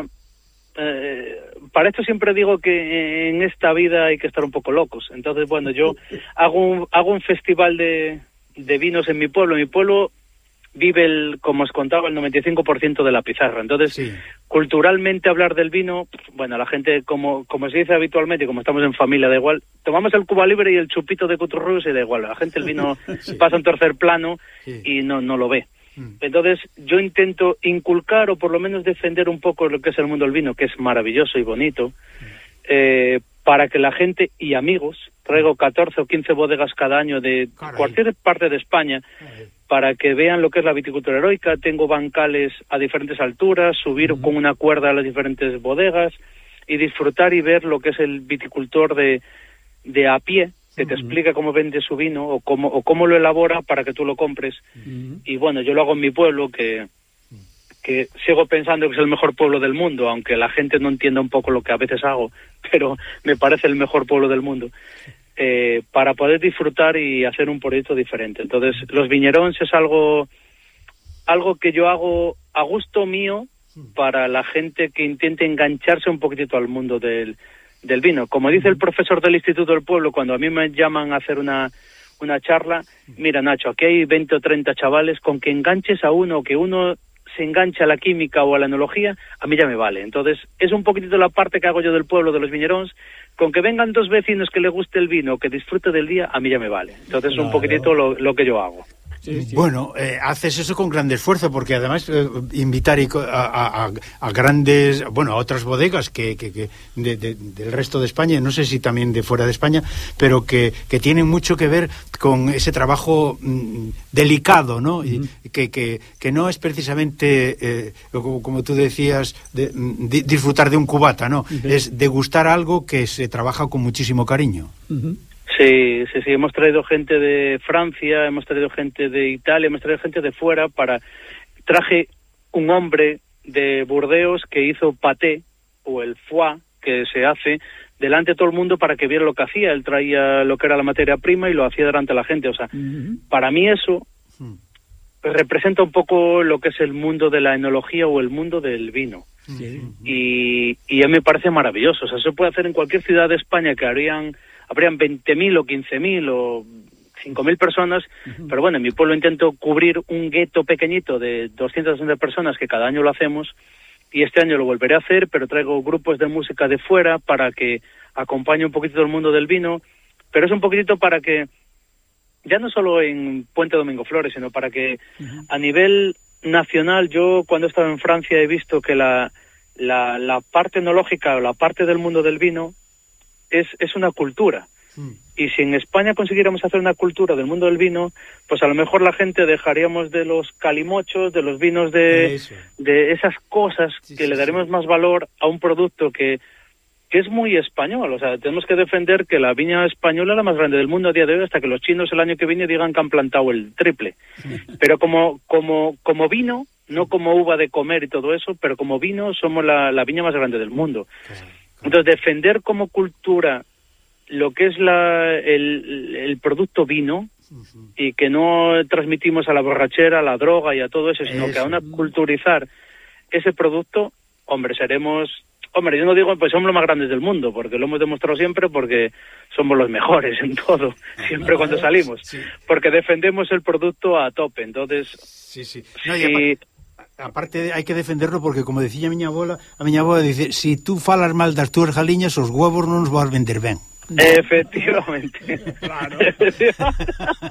Eh, para esto siempre digo que en esta vida hay que estar un poco locos. Entonces, bueno, yo hago un, hago un festival de, de vinos en mi pueblo. Mi pueblo vive, el, como os contaba, el noventa y cinco por ciento de la pizarra. Entonces, sí. Culturalmente hablar del vino, bueno, la gente, como como se dice habitualmente, como estamos en familia, da igual, tomamos el Cuba Libre y el chupito de Cuturrus y da igual. La gente el vino sí. Pasa en tercer plano sí. Y no, no lo ve. Entonces yo intento inculcar o por lo menos defender un poco lo que es el mundo del vino, que es maravilloso y bonito, eh, para que la gente y amigos, traigo catorce o quince bodegas cada año de Caray. Cualquier parte de España, Caray. Para que vean lo que es la viticultura heroica. Tengo bancales a diferentes alturas, subir uh-huh. con una cuerda a las diferentes bodegas y disfrutar y ver lo que es el viticultor de, de a pie, que te uh-huh. explica cómo vende su vino o cómo o cómo lo elabora para que tú lo compres. Uh-huh. Y bueno, yo lo hago en mi pueblo, que que sigo pensando que es el mejor pueblo del mundo, aunque la gente no entienda un poco lo que a veces hago, pero me parece el mejor pueblo del mundo, eh, para poder disfrutar y hacer un proyecto diferente. Entonces, los Viñeróns es algo algo que yo hago a gusto mío para la gente que intente engancharse un poquitito al mundo del del vino. Como dice el profesor del Instituto del Pueblo, cuando a mí me llaman a hacer una, una charla, mira Nacho, aquí hay veinte o treinta chavales, con que enganches a uno, que uno se engancha a la química o a la enología, a mí ya me vale. Entonces, es un poquitito la parte que hago yo del pueblo, de los viñeróns. Con que vengan dos vecinos que le guste el vino, que disfrute del día, a mí ya me vale. Entonces, claro, es un poquitito lo, lo que yo hago. Sí, sí. Bueno, eh, haces eso con gran esfuerzo, porque además eh, invitar a, a, a grandes, bueno, a otras bodegas que, que, que de, de, del resto de España, no sé si también de fuera de España, pero que, que tienen mucho que ver con ese trabajo mm, delicado, ¿no? Uh-huh. Y que, que, que no es precisamente, eh, como, como tú decías, de, de, disfrutar de un cubata, ¿no? Uh-huh. Es degustar algo que se trabaja con muchísimo cariño. Uh-huh. Sí, sí, sí, hemos traído gente de Francia, hemos traído gente de Italia, hemos traído gente de fuera para... Traje un hombre de Burdeos que hizo paté, o el foie, que se hace, delante de todo el mundo para que viera lo que hacía. Él traía lo que era la materia prima y lo hacía delante de la gente. O sea, uh-huh. para mí eso representa un poco lo que es el mundo de la enología o el mundo del vino. Sí. Y, y a mí me parece maravilloso. O sea, se puede hacer en cualquier ciudad de España que habrían... habrían veinte mil o quince mil o cinco mil personas, uh-huh. pero bueno, en mi pueblo intento cubrir un gueto pequeñito de doscientas sesenta personas, que cada año lo hacemos, y este año lo volveré a hacer, pero traigo grupos de música de fuera para que acompañe un poquito el mundo del vino, pero es un poquitito para que, ya no solo en Puente Domingo Flores, sino para que uh-huh. a nivel nacional, yo cuando he estado en Francia he visto que la, la, la parte enológica o la parte del mundo del vino Es, es una cultura. Mm. Y si en España consiguiéramos hacer una cultura del mundo del vino, pues a lo mejor la gente dejaríamos de los calimochos, de los vinos de, de esas cosas, sí, que sí, le daremos sí. más valor a un producto que, que es muy español. O sea, tenemos que defender que la viña española es la más grande del mundo a día de hoy, hasta que los chinos el año que viene digan que han plantado el triple. Pero como, como, como vino, no como uva de comer y todo eso, pero como vino somos la, la viña más grande del mundo. Entonces, defender como cultura lo que es la, el, el producto vino, uh-huh. y que no transmitimos a la borrachera, a la droga y a todo eso, sino eso. que a una culturizar ese producto, hombre, seremos... Hombre, yo no digo, pues somos los más grandes del mundo, porque lo hemos demostrado siempre, porque somos los mejores en todo, siempre cuando salimos. Sí. Porque defendemos el producto a tope, entonces... Sí, sí. No, si, aparte hai que defenderlo porque, como decía a miña abuela, a miña abuela dice, si tú falas mal das túas galiñas, os huevos non os vas vender ben. Efectivamente. Claro. Efectivamente.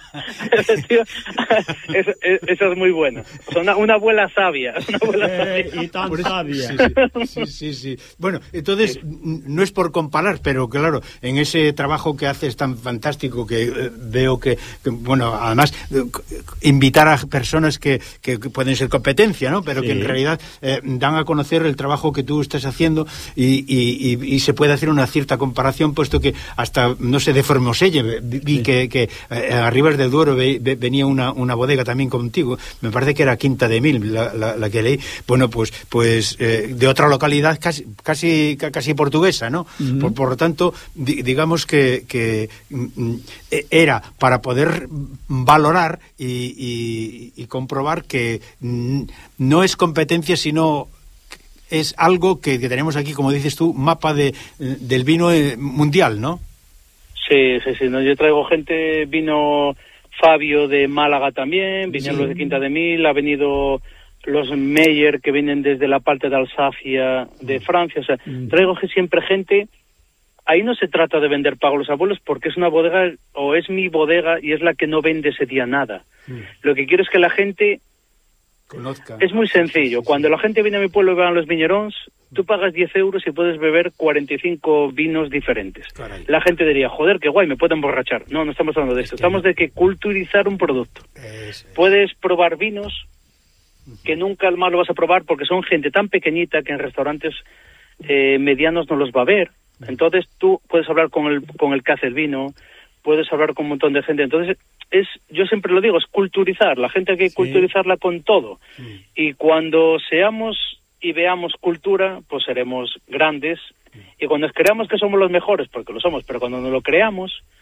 Esa, esa es muy buena. Una, una abuela sabia. Una abuela eh, sabia. Y tan por sabia. Sí sí. sí, sí, sí. Bueno, entonces, sí. no es por comparar, pero claro, en ese trabajo que haces tan fantástico, que eh, veo que, que, bueno, además, eh, invitar a personas que, que, que pueden ser competencia, ¿no? Pero sí. que en realidad eh, dan a conocer el trabajo que tú estás haciendo y, y, y, y se puede hacer una cierta comparación, puesto que hasta, no sé, de Formoselle vi sí. que, que eh, arriba del Duero ve, ve, venía una, una bodega también contigo, me parece que era Quinta de Mil la, la, la que leí, bueno, pues pues eh, de otra localidad casi casi, casi portuguesa, ¿no? Uh-huh. por, por lo tanto, di, digamos que, que mm, era para poder valorar y, y, y comprobar que mm, no es competencia, sino es algo que, que tenemos aquí, como dices tú, mapa de del vino mundial, ¿no? Sí, sí, sí. No, yo traigo gente, vino Fabio de Málaga también, vinieron sí. los de Quinta de Mil, ha venido los Meyer que vienen desde la parte de Alsacia de Francia, o sea, mm. traigo siempre gente. Ahí no se trata de vender Pago los Abuelos, porque es una bodega, o es mi bodega, y es la que no vende ese día nada. Mm. Lo que quiero es que la gente conozca. Es muy sencillo. Cuando la gente viene a mi pueblo y vean los viñeróns, tú pagas diez euros y puedes beber cuarenta y cinco vinos diferentes. Caray. La gente diría, joder, qué guay, me puedo emborrachar. No, no estamos hablando de esto. Es que estamos no. de que culturizar un producto. Es, es. Puedes probar vinos que nunca más lo vas a probar, porque son gente tan pequeñita que en restaurantes eh, medianos no los va a ver. Entonces tú puedes hablar con el, con el que hace el vino, puedes hablar con un montón de gente. Entonces, es, yo siempre lo digo, es culturizar. La gente hay que sí. culturizarla con todo. Sí. Y cuando seamos y veamos cultura, pues seremos grandes. Sí. Y cuando creamos que somos los mejores, porque lo somos, pero cuando no lo creamos,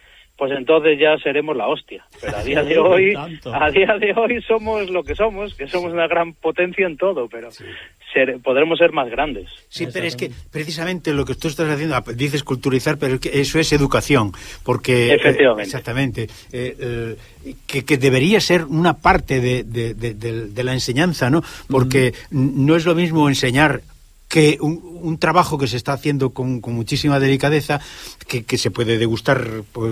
pues entonces ya seremos la hostia. Pero a día de hoy, a día de hoy somos lo que somos, que somos una gran potencia en todo, pero sí. ser, podremos ser más grandes. Sí, pero es que precisamente lo que tú estás haciendo, dices culturizar, pero eso es educación, porque efectivamente, eh, exactamente, eh, eh, que, que debería ser una parte de, de, de, de, de la enseñanza, ¿no? Porque mm. no es lo mismo enseñar que un, un trabajo que se está haciendo con, con muchísima delicadeza, que, que se puede degustar,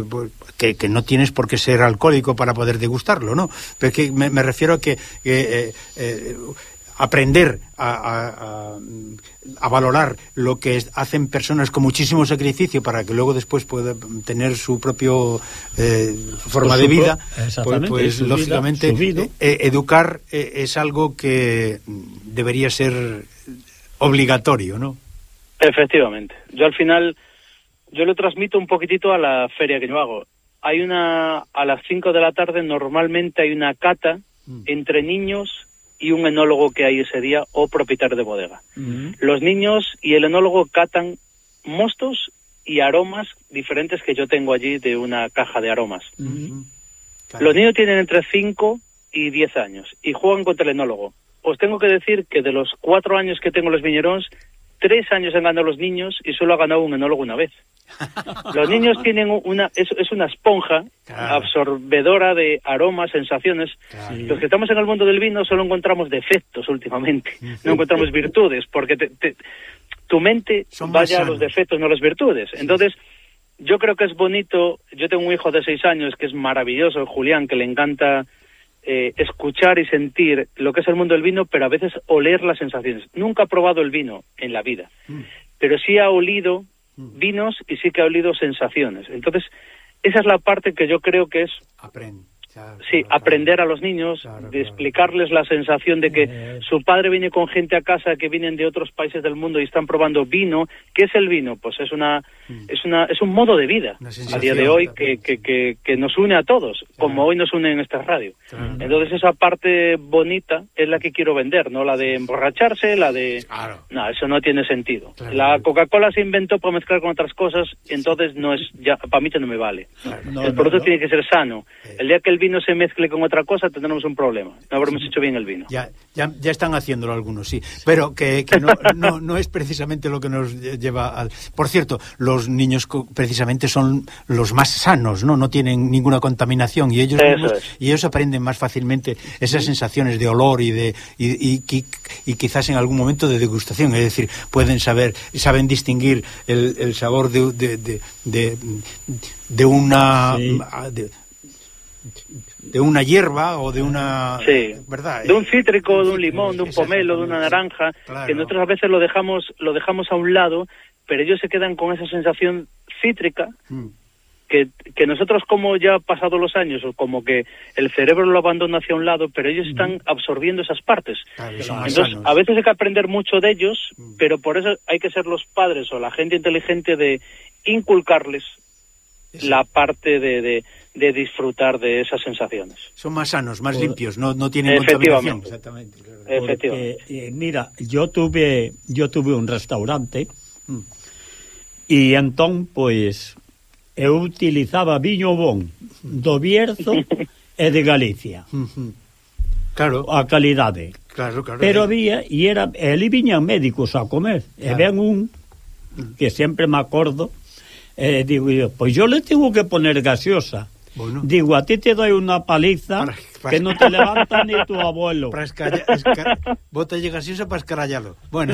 que, que no tienes por qué ser alcohólico para poder degustarlo, ¿no? Pero que me, me refiero a que eh, eh, aprender a, a, a valorar lo que es, hacen personas con muchísimo sacrificio para que luego después pueda tener su propio eh, forma pues de vida, pues, pues lógicamente vida, eh, educar eh, es algo que debería ser obligatorio, ¿no? Efectivamente. Yo al final, yo lo transmito un poquitito a la feria que yo hago. Hay una, a las cinco de la tarde normalmente hay una cata mm. entre niños y un enólogo que hay ese día o propietario de bodega. Mm. Los niños y el enólogo catan mostos y aromas diferentes que yo tengo allí de una caja de aromas. Mm. Claro. Los niños tienen entre cinco y diez años y juegan contra el enólogo. Os tengo que decir que de los cuatro años que tengo los viñeróns, tres años han ganado los niños y solo ha ganado un enólogo una vez. Los niños tienen una, es, es una esponja claro. absorbedora de aromas, sensaciones. Claro. Los que estamos en el mundo del vino solo encontramos defectos últimamente, no encontramos virtudes, porque te, te, tu mente Son vaya a los defectos, no a las virtudes. Sí. Entonces, yo creo que es bonito. Yo tengo un hijo de seis años que es maravilloso, Julián, que le encanta Eh, escuchar y sentir lo que es el mundo del vino, pero a veces oler las sensaciones. Nunca ha probado el vino en la vida, mm. pero sí ha olido mm. vinos y sí que ha olido sensaciones. Entonces, esa es la parte que yo creo que es Aprende. Claro, sí, claro, aprender claro. a los niños, claro, de explicarles claro. la sensación de que eh, su padre viene con gente a casa que vienen de otros países del mundo y están probando vino. ¿Qué es el vino? Pues es una mm. es una es un modo de vida a día de hoy que, que, que, que nos une a todos, claro. como hoy nos une en esta radio. Claro. Entonces esa parte bonita es la que quiero vender, no la de emborracharse, la de... Claro. No, eso no tiene sentido. Claro. La Coca-Cola se inventó para mezclar con otras cosas, entonces no es ya para mí ya no me vale. Claro. No, el producto no, no. tiene que ser sano. Eh. El día que el vino se mezcle con otra cosa tendremos un problema. No habremos hecho bien el vino. Ya, ya, ya están haciéndolo algunos, sí. Pero que, que no, no, no es precisamente lo que nos lleva al... Por cierto, los niños precisamente son los más sanos, ¿no? No tienen ninguna contaminación y ellos mismos, es. y ellos aprenden más fácilmente esas sensaciones de olor y de y, y, y, y quizás en algún momento de degustación. Es decir, pueden saber, saben distinguir el, el sabor de, de, de, de, de una... Sí. De, de una hierba o de una sí. ¿verdad? De un cítrico, de un limón, de un pomelo, de una naranja, claro. que nosotros a veces lo dejamos lo dejamos a un lado, pero ellos se quedan con esa sensación cítrica mm. que, que nosotros, como ya pasados los años, o como que el cerebro lo abandona hacia un lado, pero ellos mm. están absorbiendo esas partes. Claro, entonces, a veces hay que aprender mucho de ellos, mm. pero por eso hay que ser los padres o la gente inteligente de inculcarles sí. la parte de, de, de disfrutar de esas sensaciones. Son más sanos, más Por... limpios, no, no tienen contaminación. Exactamente. Efectivamente. Porque, eh, mira, yo tuve yo tuve un restaurante mm. e entón, pois, eu utilizaba viño bon do Bierzo e de Galicia. Claro. A calidade. Claro, claro. Pero había, e era, ali viñan médicos a comer, claro. e ven un que sempre me acordo. Eh, digo yo, pues yo le tengo que poner gaseosa. Bueno. Digo, a ti te doy una paliza para, para... que no te levanta ni tu abuelo. Para escalla, esca... Bótalle gaseosa para escarallarlo. Bueno.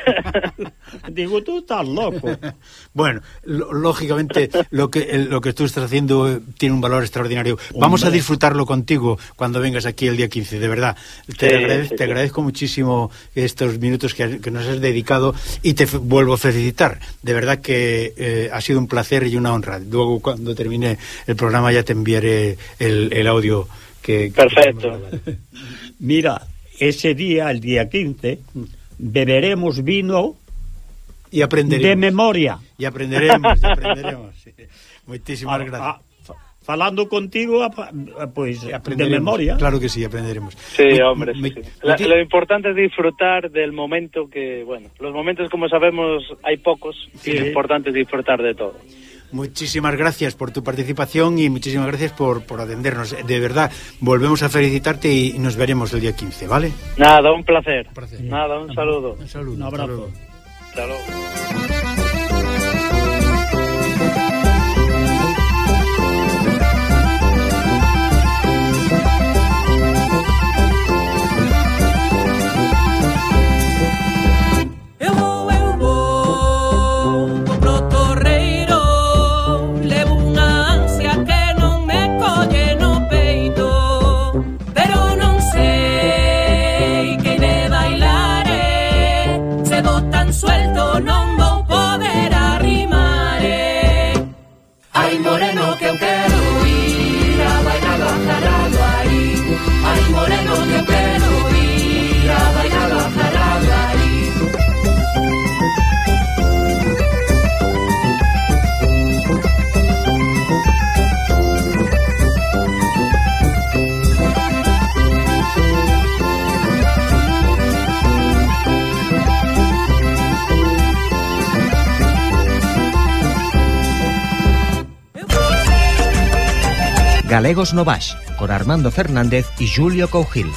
Digo, tú estás loco. Bueno, lógicamente lo que lo que tú estás haciendo eh, tiene un valor extraordinario. Hombre. Vamos a disfrutarlo contigo cuando vengas aquí el día quince, de verdad. Te, sí, agradezco, sí, te sí. agradezco muchísimo estos minutos que, que nos has dedicado y te f- vuelvo a felicitar. De verdad que eh, ha sido un placer y una honra. Luego, cuando termine el programa, ya te enviaré el, el audio que... Perfecto. Que Mira, ese día, el día quince, beberemos vino... Y aprenderemos. De memoria. Y aprenderemos, y aprenderemos. Sí. Muchísimas gracias. A, a, falando contigo, pues, de memoria. Claro que sí, aprenderemos. Sí, me, hombre, me, sí. La, me... Lo importante es disfrutar del momento que, bueno, los momentos, como sabemos, hay pocos, sí. y lo importante es disfrutar de todo. muchísimas gracias por tu participación y muchísimas gracias por, por atendernos. De verdad, volvemos a felicitarte y nos veremos el día quince, ¿vale? Nada, un placer. Un placer. Nada, un saludo. Un saludo. Un abrazo. Hasta luego. Galegos no Baix, con Armando Fernández i Julio Cougil.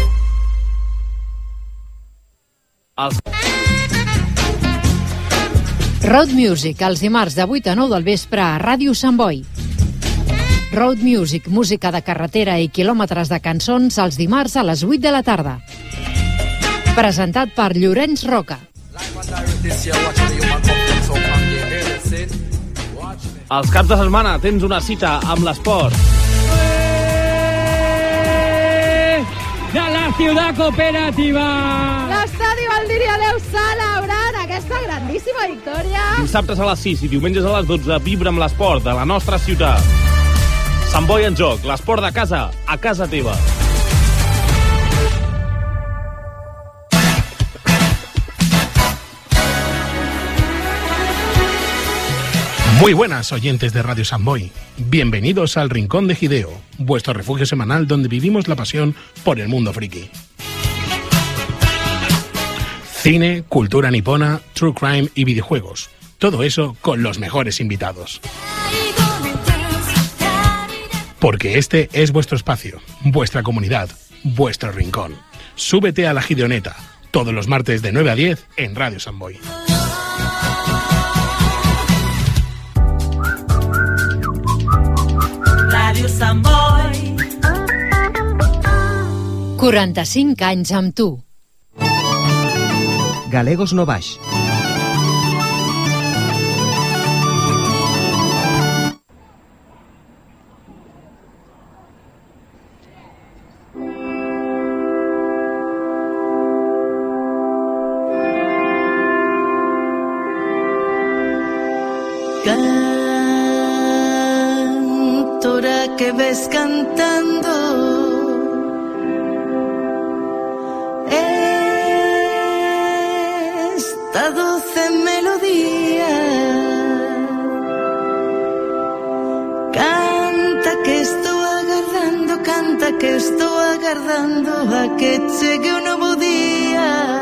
Els... Road Music, els dimarts de vuit a nou del vespre a Ràdio Sant Boi. Road Music, música de carretera i quilòmetres de cançons els dimarts a les vuit de la tarda. Presentat per Llorenç Roca. Els caps de setmana tens una cita amb l'esport. De la Ciudad Cooperativa. L'estadi Valdiria deu celebrar aquesta grandíssima victòria. Dissabtes a les sis i diumenges a les dotze vibra amb l'esport de la nostra ciutat. Sant Boi en joc, l'esport de casa, a casa teva. Muy buenas, oyentes de Radio San Boi. Bienvenidos al Rincón de Hideo, vuestro refugio semanal donde vivimos la pasión por el mundo friki. Cine, cultura nipona, true crime y videojuegos. Todo eso con los mejores invitados. Porque este es vuestro espacio, vuestra comunidad, vuestro rincón. Súbete a la Gideoneta, todos los martes de nueve a diez en Radio San Boi. Ràdio Sant Boi. quaranta-cinc anys amb tu. Galegos no Baix. Cantora que ves cantando, esta dulce melodía, canta que estou agardando, canta que estou agardando a que chegue un novo día.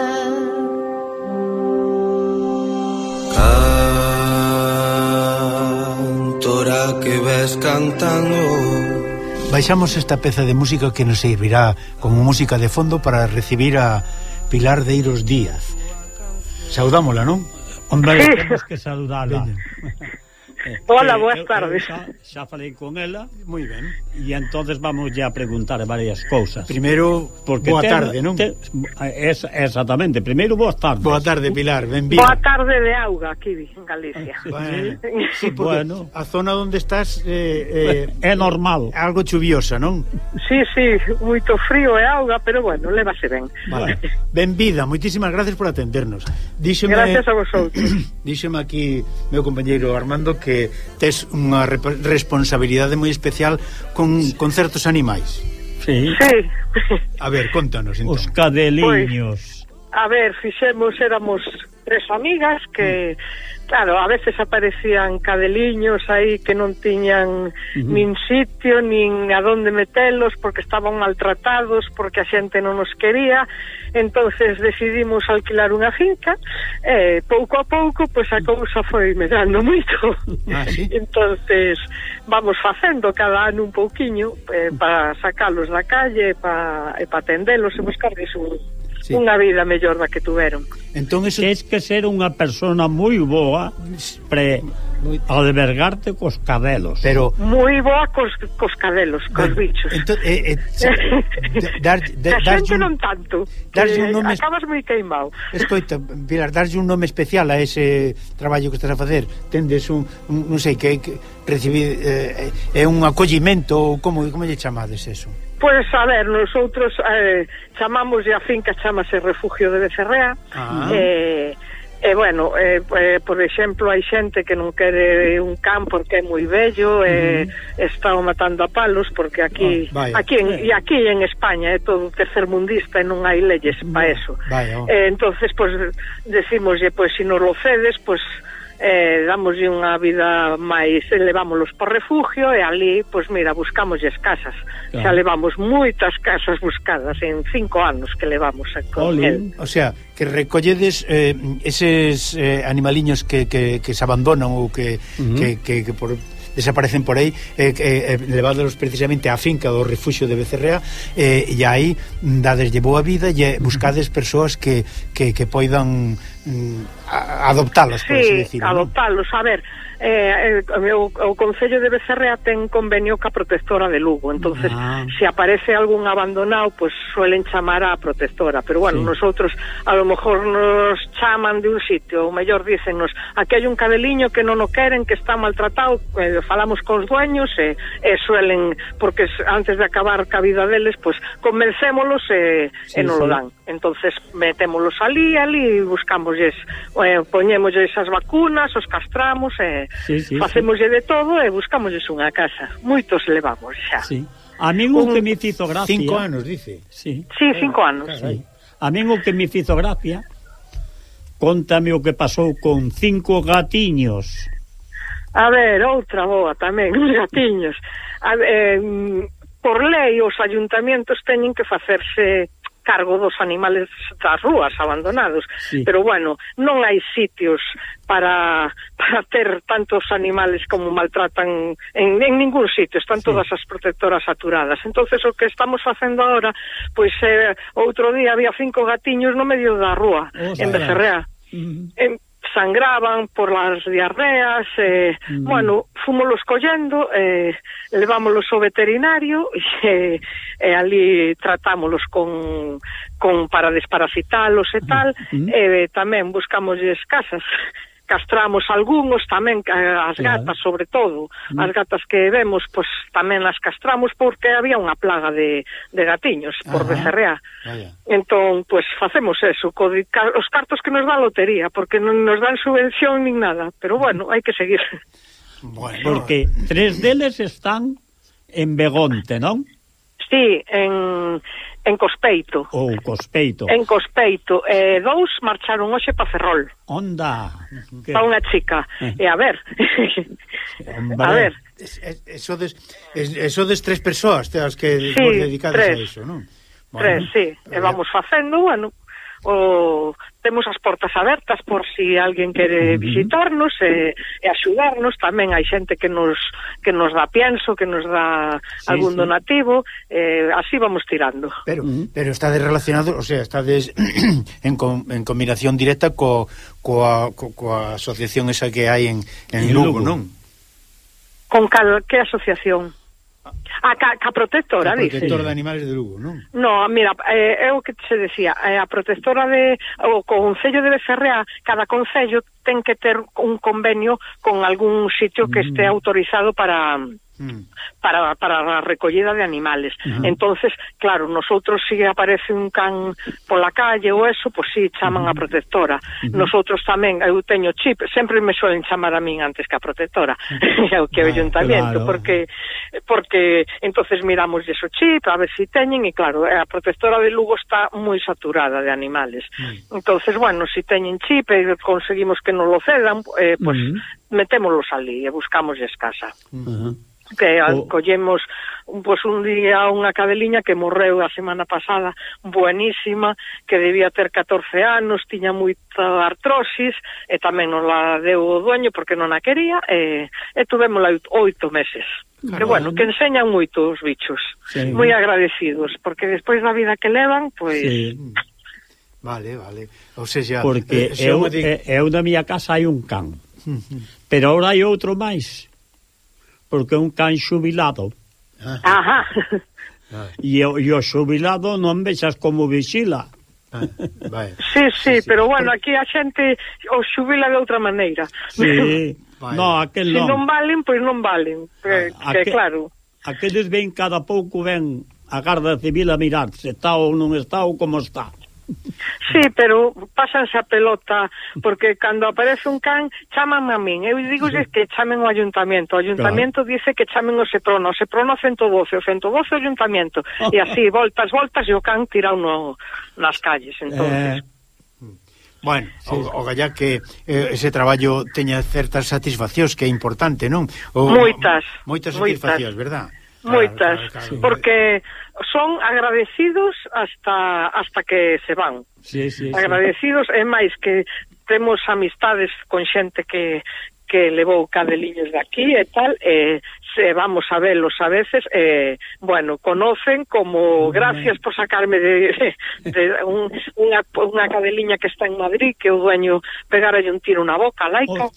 Cantora que ves cantando. Baixamos esta peza de música que nos servirá como música de fondo para recibir a Pilar Deiros Díaz. Saudámola, non? Hombre, Sí. temos que saludarla. Hola, Eh, boas eu- tardes. eu Xa, xa falei con ela Moi ben. e entonces vamos ya a preguntar varias cousas. Primeiro, Porque boa ten- tarde, non? ten- es, exactamente, primeiro boas tardes. Boa tarde, Pilar, benvida. Boa tarde de auga aquí en Galicia. Bueno, Sí, porque bueno. a zona onde estás eh, eh, É normal. algo chuviosa, non? Sí, sí, moito frío e auga, pero bueno, lévase ben. Vale. Benvida, moitísimas gracias por atendernos. Díxeme, Gracias a vosotros. díxeme aquí meu compañeiro Armando que tes unha rep- responsabilidade moi especial con, con certos animais. Sí. Sí. A ver, contanos entón. Os cadeliños. a ver, fixemos, éramos tres amigas que, claro, a veces aparecían cadeliños aí que non tiñan uh-huh. nin sitio, nin a donde metelos, porque estaban maltratados, porque a xente non nos quería. Entonces decidimos alquilar unha finca e pouco a pouco pois a cousa foi medando moito. Ah, ¿sí? Entonces vamos facendo cada ano un pouquiño eh, para sacalos da calle e para pa atendelos e buscarles un, sí. unha vida mellor da que tuveron. Entón eso... Tens que ser unha persona moi boa pre albergarte cos cadelos. Pero moi boa cos, cos cadelos, cos bueno, bichos. Entón, eh, eh, dar, dar, a xente un, non tanto. Darlle un nome, acabas moi queimado. Escoita, Pilar, darlle un nome especial a ese traballo que estás a facer. Tendes un, un non sei, que, que recibir eh, é un acollimento ou como, como lle chamades eso? Pois, a ver, nosotros eh, chamamos a finca, chamase Refugio de Becerrea. Ah. Eh, E, bueno, eh, eh, por exemplo, hai xente que non quere un can porque é moi bello e uh-huh. está o matando a palos porque aquí oh, aquí en, e aquí en España é todo tercermundista e non hai leyes para eso. Oh. Eh, entonces, pues, decimoslle, pois, pues, se nos lo cedes, pois, pues, eh, damoslle unha vida máis, levámolos por refugio e ali, pois, pues, mira, buscamoslle casas. Claro. Xa levamos moitas casas buscadas en cinco anos que levamos con él. O sea, que recolledes eh, eses eh, animaliños que, que, que se abandonan ou que, uh-huh. que, que, que por, desaparecen por aí, eh, eh, levados precisamente á finca do Refugio de Becerrea, eh, e aí dadeslle boa vida e buscades persoas que, que, que poidan mm, adoptalos, por sí, así decirlo. adoptalos, ¿no? A ver, eh, o, o Concello de Becerrea ten convenio ca protectora de Lugo, entonces ah. se aparece algún abandonado, pues suelen chamar a protectora, pero bueno, sí. nosotros a lo mejor nos chaman de un sitio, ou mellor dícennos, aquí hai un cadeliño que non o queren, que está maltratado, eh, falamos cos dueños e, e suelen, porque antes de acabar ca vida deles, pues convencémolos e, sí, e non sí. lo dan, entonces metémolos ali, ali buscámoslles, eh, poñémoslle esas vacunas, os castramos e sí, sí, facémoslle sí. de todo e buscámosles unha casa. Moitos levamos xa. Sí. A min o que me fizo gracia... Cinco anos, dice. Sí, sí cinco anos. Sí. A min o que me fizo gracia, contame o que pasou con cinco gatiños. A ver, outra boa tamén, os gatiños. A, eh, por lei, os ayuntamientos teñen que facerse cargo dos animales das rúas abandonados, sí. pero bueno, non hai sitios para, para ter tantos animales como maltratan en, en ningún sitio, están sí. todas as protectoras saturadas. Entonces o que estamos facendo ahora, pois eh, outro día había cinco gatiños no medio da rúa, oh, en Becerrea. Uh-huh. En, sangraban por las diarreas, eh, mm. bueno, fúmolos collendo, eh, levámolos ao veterinario e eh, ali tratámolos con, con para desparasitalos e tal, mm. e eh, tamén buscamosles casas. Castramos algúns tamén, as gatas claro. sobre todo, mm. as gatas que vemos, pois tamén as castramos porque había unha plaga de, de gatiños por Becerrea. Entón, pois facemos eso, co, os cartos que nos dá a lotería, porque non nos dan subvención nin nada, pero bueno, hai que seguir. Bueno. Porque tres deles están en Begonte, non? Sí, en... En Cospeito. Ou oh, Cospeito. En Cospeito. Eh, dous marcharon hoxe pa Ferrol. Onda. Pa unha chica. Eh. E a ver. a ver. Eso des, eso des tres persoas as que sí, vos dedicadas tres. a iso, non? Bueno, tres, sí. E vamos facendo, bueno, o temos as portas abertas por si alguén quere visitarnos e, e axudarnos. Tamén hai xente que nos que nos dá pienso, que nos dá sí, algún sí. donativo, eh, así vamos tirando. Pero pero estades relacionado, o sea, estades en, com, en combinación directa co, coa, co, coa asociación esa que hai en, en Lugo, Lugo, non? Con cal, que asociación? A ca, ca protectora, dice. A protectora dice. de animales de Lugo, non? No, mira, eh, é o que se decía, eh, a protectora de o Concello de Becerrea, cada concello ten que ter un convenio con algún sitio que esté autorizado para... Mm. para para a recollida de animales. Uh-huh. Entonces, claro, nosotros si aparece un can pola calle ou eso, pois si chaman uh-huh. a protectora. Uh-huh. Nosotros tamén, eu teño chip, sempre me suelen chamar a min antes que a protectora, uh-huh. que o ayuntamiento, claro. porque porque entonces miramos eso chip, a ver si teñen, e claro, a protectora de Lugo está moi saturada de animales. Uh-huh. Entonces, bueno, si teñen chip e conseguimos que nos lo cedan, eh, pois uh-huh. metémolos ali e buscamosles casa. Uh-huh. Que oh. collemos pues, un día unha cadeliña que morreu a semana pasada, buenísima, que debía ter catorce anos, tiña moita artrosis, e tamén nos la deu o dueño porque non a quería, e, e tuvémola oito meses. Caramba. Que bueno, que enseñan moito os bichos, sí. moi agradecidos, porque despois da vida que levan, pois... Pues... Sí. Vale, vale. O sea, porque eh, eu, de... eu na miña casa hai un can, pero ahora hai outro máis, porque é un can xubilado. Ajá. E o, e o xubilado non vexas como vixila. Ah, vai. Sí, sí, sí, pero bueno, aquí a xente o xubila de outra maneira. Sí, no, aquel non. Se non valen, pois non valen. Que, ah, que claro. Aqueles ven cada pouco, ven a Garda Civil a mirar se está ou non está ou como está. Sí, pero pásanse a pelota, porque cando aparece un can chaman a min, eu digo sí. que chamen o ayuntamiento, o ayuntamiento claro. dice que chamen o Seprona, o Seprona ciento doce, o ciento doce o ayuntamiento, oh. e así voltas, voltas e o can tirado no, nas calles, entonces... Eh... Bueno, sí, o, o galla que eh, ese traballo teña certas satisfaccións, que é importante, non? O, moitas. Moitas satisfaccións, verdad? Moitas, claro, claro, claro. Porque son agradecidos hasta hasta que se van. Sí, sí, agradecidos, sí. É máis que temos amistades con xente que que levou cadeliños de aquí e tal, e se vamos a velos a veces, e, bueno, conocen como gracias por sacarme de, de un, unha, unha cadeliña que está en Madrid, que o dueño pegara un tiro na boca, laica,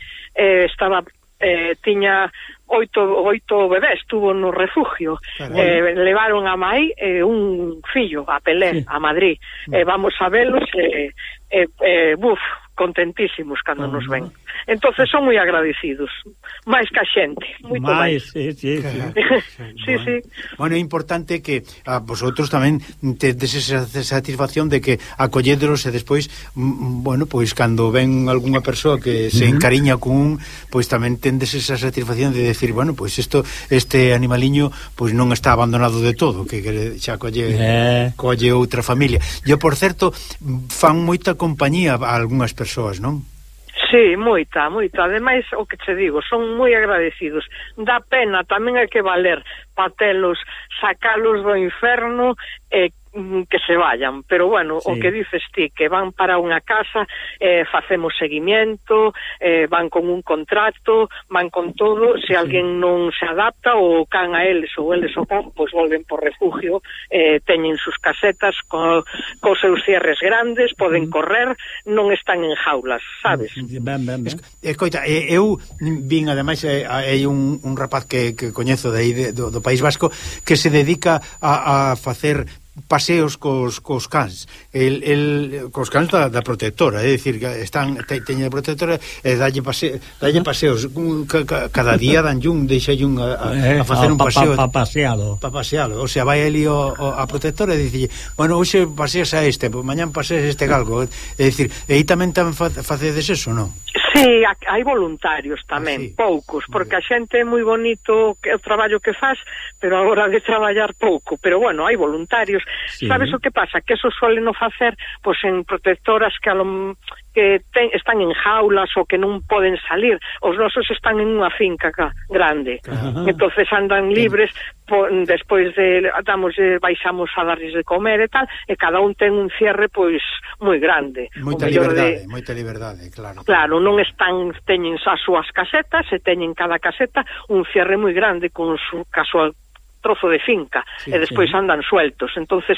eh, estaba, eh, tiña oito, oito bebés, estuvo no refugio, eh, levaron a Mai eh, un fillo a Pelé, sí. a Madrid, eh, vamos a velos, e eh, eh, eh, buf, contentísimos cando uh-huh. nos ven. Entonces son moi agradecidos, máis que a xente, moito máis. Sí, sí, sí. sí, bueno. sí. Bueno, é importante que a vosotros tamén tedes esa satisfacción de que acollederos e despois, bueno, pois cando ven algunha persoa que se encariña con un, pois tamén tendes esa satisfacción de decir, bueno, pois isto, este animaliño pois non está abandonado de todo, que, que xa colle, eh. colle outra familia. E, por certo, fan moita compañía a algunhas persoas, non? Sí, moita, moita. Ademais, o que che digo, son moi agradecidos. Dá pena, tamén hai que valer patelos, sacalos do inferno e que se vayan, pero bueno, sí. o que dices ti, que van para unha casa, eh, facemos seguimiento, eh, van con un contrato, van con todo, se sí. alguén non se adapta ou can a eles ou eles o can, pois volven por refugio, eh, teñen sus casetas co, co seus cierres grandes, poden correr, non están en jaulas, sabes? Ben, ben, ben. Escoita, eu vin ademais, hai un, un rapaz que, que coñezo de aí de, do, do País Vasco que se dedica a, a facer paseos cos, cos cans el, el, cos cans da, da protectora, é dicir, que están te, teñen a protectora e dalle, pase, dalle paseos ca, ca, cada día dan un deixa un a, a, a facer un paseo pa, pa, pa pasealo pa pasealo, o sea, vai ali o, o, a protectora e dice, bueno, hoxe paseas a este, pues, mañán paseas este galgo, é dicir, e aí tamén tamén facedes eso, non? Sí, hai voluntarios tamén, ah, sí. poucos, porque a xente é moi bonito o traballo que faz, pero a hora de traballar pouco, pero bueno, hai voluntarios. Sí. Sabes o que pasa? Que eso suelen no facer pois en protectoras que a lo, que ten, están en jaulas ou que non poden salir. Os nosos están en unha finca ca, grande. Ajá. Entonces andan libres, po, despois de damos, baixamos a darles de comer e tal, e cada un ten un cierre pois moi grande. Moita liberdade, de, moita liberdade, claro. Claro, non están, teñen as súas casetas e teñen cada caseta un cierre moi grande con su casual trozo de finca, sí, e despois sí. andan sueltos. Entonces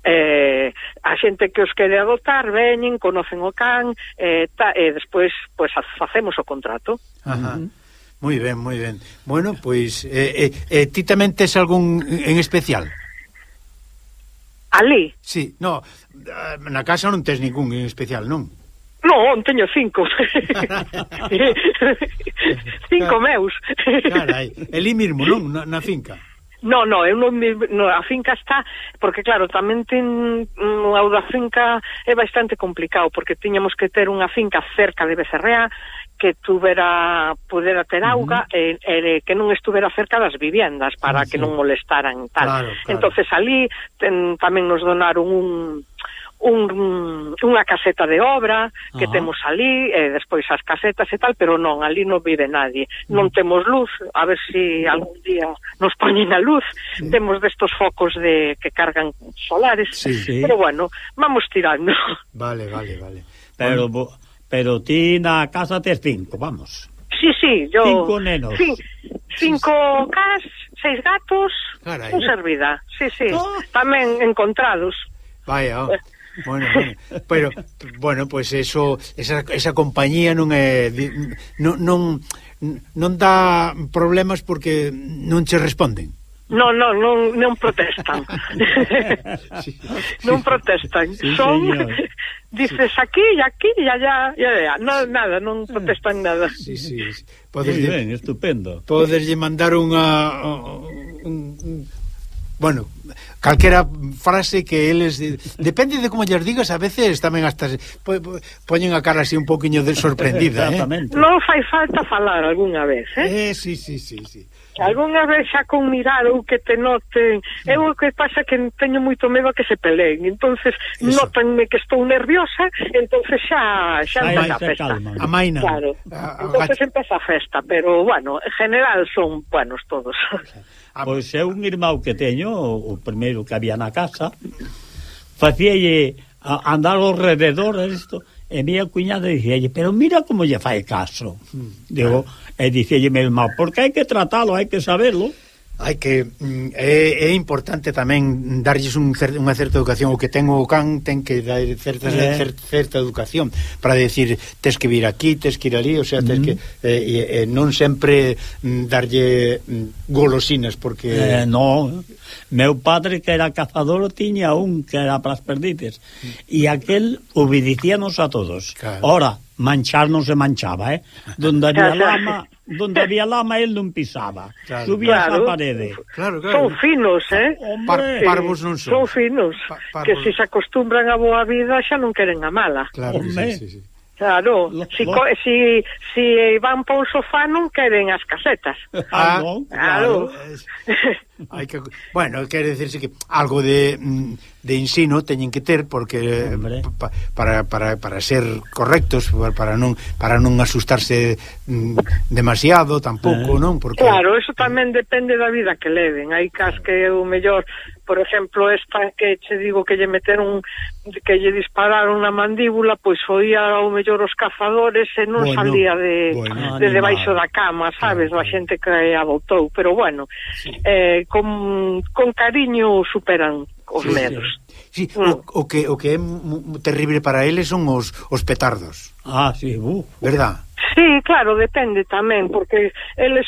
eh, a xente que os quere adotar veñen, conocen o can eh, ta, e despois pues, facemos o contrato. Ajá. Uh-huh. Moi ben, moi ben. Bueno, pois eh, eh, eh, ti tamén tes algún en especial? Ali? Sí, no, na casa non tes ningún en especial, non? Non, teño cinco. Cinco meus. Carai, elí mismo, non? Na, na finca. No, no, eu non, no, a finca está, porque claro, tamén ten o da finca é bastante complicado, porque tiñamos que ter unha finca cerca de Becerrea que tuvera, pudera ter auga uh-huh. e, e que non estuvera cerca das viviendas para sí, que sí. non molestaran tal. Claro, claro. Entonces ali ten, tamén nos donaron un un unha caseta de obra que uh-huh. temos ali, e despois as casetas e tal, pero non, ali non vive nadie. Uh-huh. Non temos luz, a ver se si algún día nos poñen a luz. Sí. Temos destos focos de que cargan solares, sí, sí. pero bueno, vamos tirando. Vale, vale, vale. Pero bueno. Pero ti na casa tes cinco, vamos. Sí, sí, yo... Cinco nenos. Cin, cinco cas, seis gatos, Caray. un servida. Sí, sí, oh. tamén encontrados. Vaya, oh. Bueno, bueno, pero bueno, pues eso, esa, esa compañía non é non, non non dá problemas porque non che responden. No, no, non, non protestan. Sí, non protestan. Sí, son señor. Dices aquí e aquí e allá, e allá. No, nada, non protestan nada. Sí, sí. Podes Muy ben, estupendo. Podes lle mandar unha un, un, bueno, calquera frase que eles depende de como lles digas, a veces tamén hasta po, po, poñen a cara así un poquinho de sorprendida, eh. Non fai falta falar algunha vez, Eh, eh? sí, sí, sí, sí. Algúnha vez xa con mirar ou que te noten. Eu o que pasa que teño moito medo a que se peleen. Entonces notanme que estou nerviosa, entonces xa xa empeza a festa. A maina. Claro. Entonces empeza a festa, pero bueno, en general son buenos todos. Pois é un irmão que teño, o primeiro que había na casa, facíalle andar ao rededor isto, e mi cuñada dicíalle, pero mira como lle fai caso. Digo, e dicíalle meu irmão, porque hai que tratalo, hai que saberlo. Hai que é, é importante tamén darlles un cer, unha certa educación. O que ten o can ten que dar certa, eh. cer, certa educación para decir, tes que vir aquí, tes que ir ali, o sea, tes mm. que eh, eh, non sempre darlle golosinas, porque eh, non, meu padre que era cazador tiña un que era para as perdices mm. e aquel obedecíanos a todos. Claro. Ora, manchar non se manchaba, eh? Donde había lama, donde había lama él non pisaba. Claro. Subía claro. a parede. Claro, claro. Son finos, eh? Par, parvos non son. Son finos. Pa, que se si se acostumbran a boa vida xa non queren a mala. Claro, sí, sí, sí. Claro, lo, si, lo... si, si van pa un sofá non queren as casetas. Ah, no, claro. claro. Hai que, bueno, quere decirse que algo de, de ensino teñen que ter, porque pa, para, para, para ser correctos, para non para non asustarse demasiado tampouco, eh. non? Porque... Claro, eso tamén depende da vida que leven. Hai cas que o mellor, por exemplo, esta que che digo que lle meteron, que lle dispararon na mandíbula, pois foi ao mellor os cazadores e non bueno, salía de, bueno, de debaixo da cama, sabes, claro, a xente que a botou, pero bueno, sí. eh, con, con cariño superan os sí, medos. Sí, sí. Mm. O, o, que, o que é terrible para eles son os, os petardos. Ah, sí, uh. verdad? Sí, claro, depende tamén, porque eles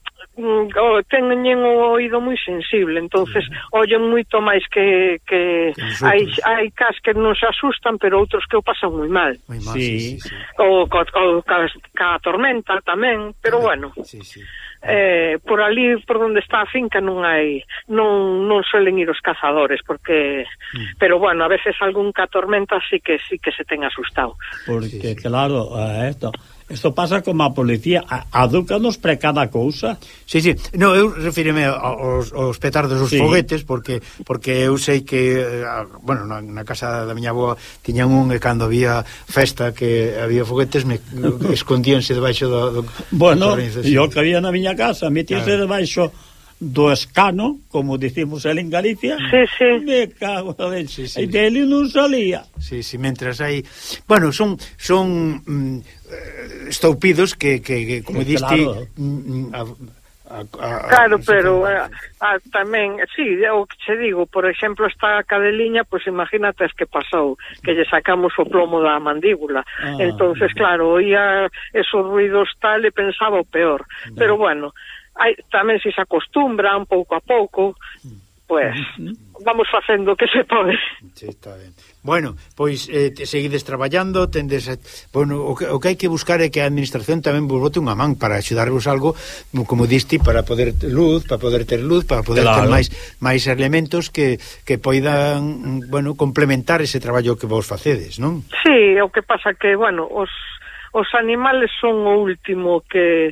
oh, teñen o oído moi sensible, entonces sí. ollen moito máis que, que, que hai, hai cas que non se asustan, pero outros que o pasan moi mal. Moi mal, sí. sí, sí, sí. O ca, ca, ca tormenta tamén, pero claro. bueno. Sí, sí. Eh, por ali, por onde está a finca, non hai, non non suelen ir os cazadores, porque mm. pero bueno, a veces algún ca tormenta sí que sí que se ten asustado. Porque sí, sí. claro, esto Isto pasa como a policía, adúcanos pre cada cousa. Sí, sí, no, eu refíreme aos, aos petardos, os sí. foguetes, porque porque eu sei que, bueno, na, na casa da miña avoa tiñan un, e cando había festa que había foguetes, me escondíanse debaixo do... do bueno, e o que había na miña casa, metíanse claro. debaixo do escano, como dicimos el en Galicia, sí, sí. me cago en sí, sí. e dele non salía. Sí, sí, mentras hai... Bueno, son son mm, estoupidos que, que, que como sí, diste... Claro. Mm, a, a, a, claro, pero a, a, tamén, sí, o que che digo, por exemplo, esta cadeliña, pois pues, imagínate es que pasou, que lle sacamos o plomo da mandíbula. Ah, entonces, claro, oía esos ruidos tal e pensaba o peor. No. Pero bueno... Hai, tamén se se acostumbran pouco a pouco, pues vamos facendo o que se pode. Sí, está ben. Bueno, pois eh, seguides traballando, tendes, bueno, o que, o que hai que buscar é que a administración tamén vos bote unha man para axudarvos algo, como diste, para poder ter luz, para poder ter luz, para poder claro. ter máis máis elementos que, que poidan, bueno, complementar ese traballo que vos facedes, non? Sí, o que pasa que, bueno, os, os animales son o último que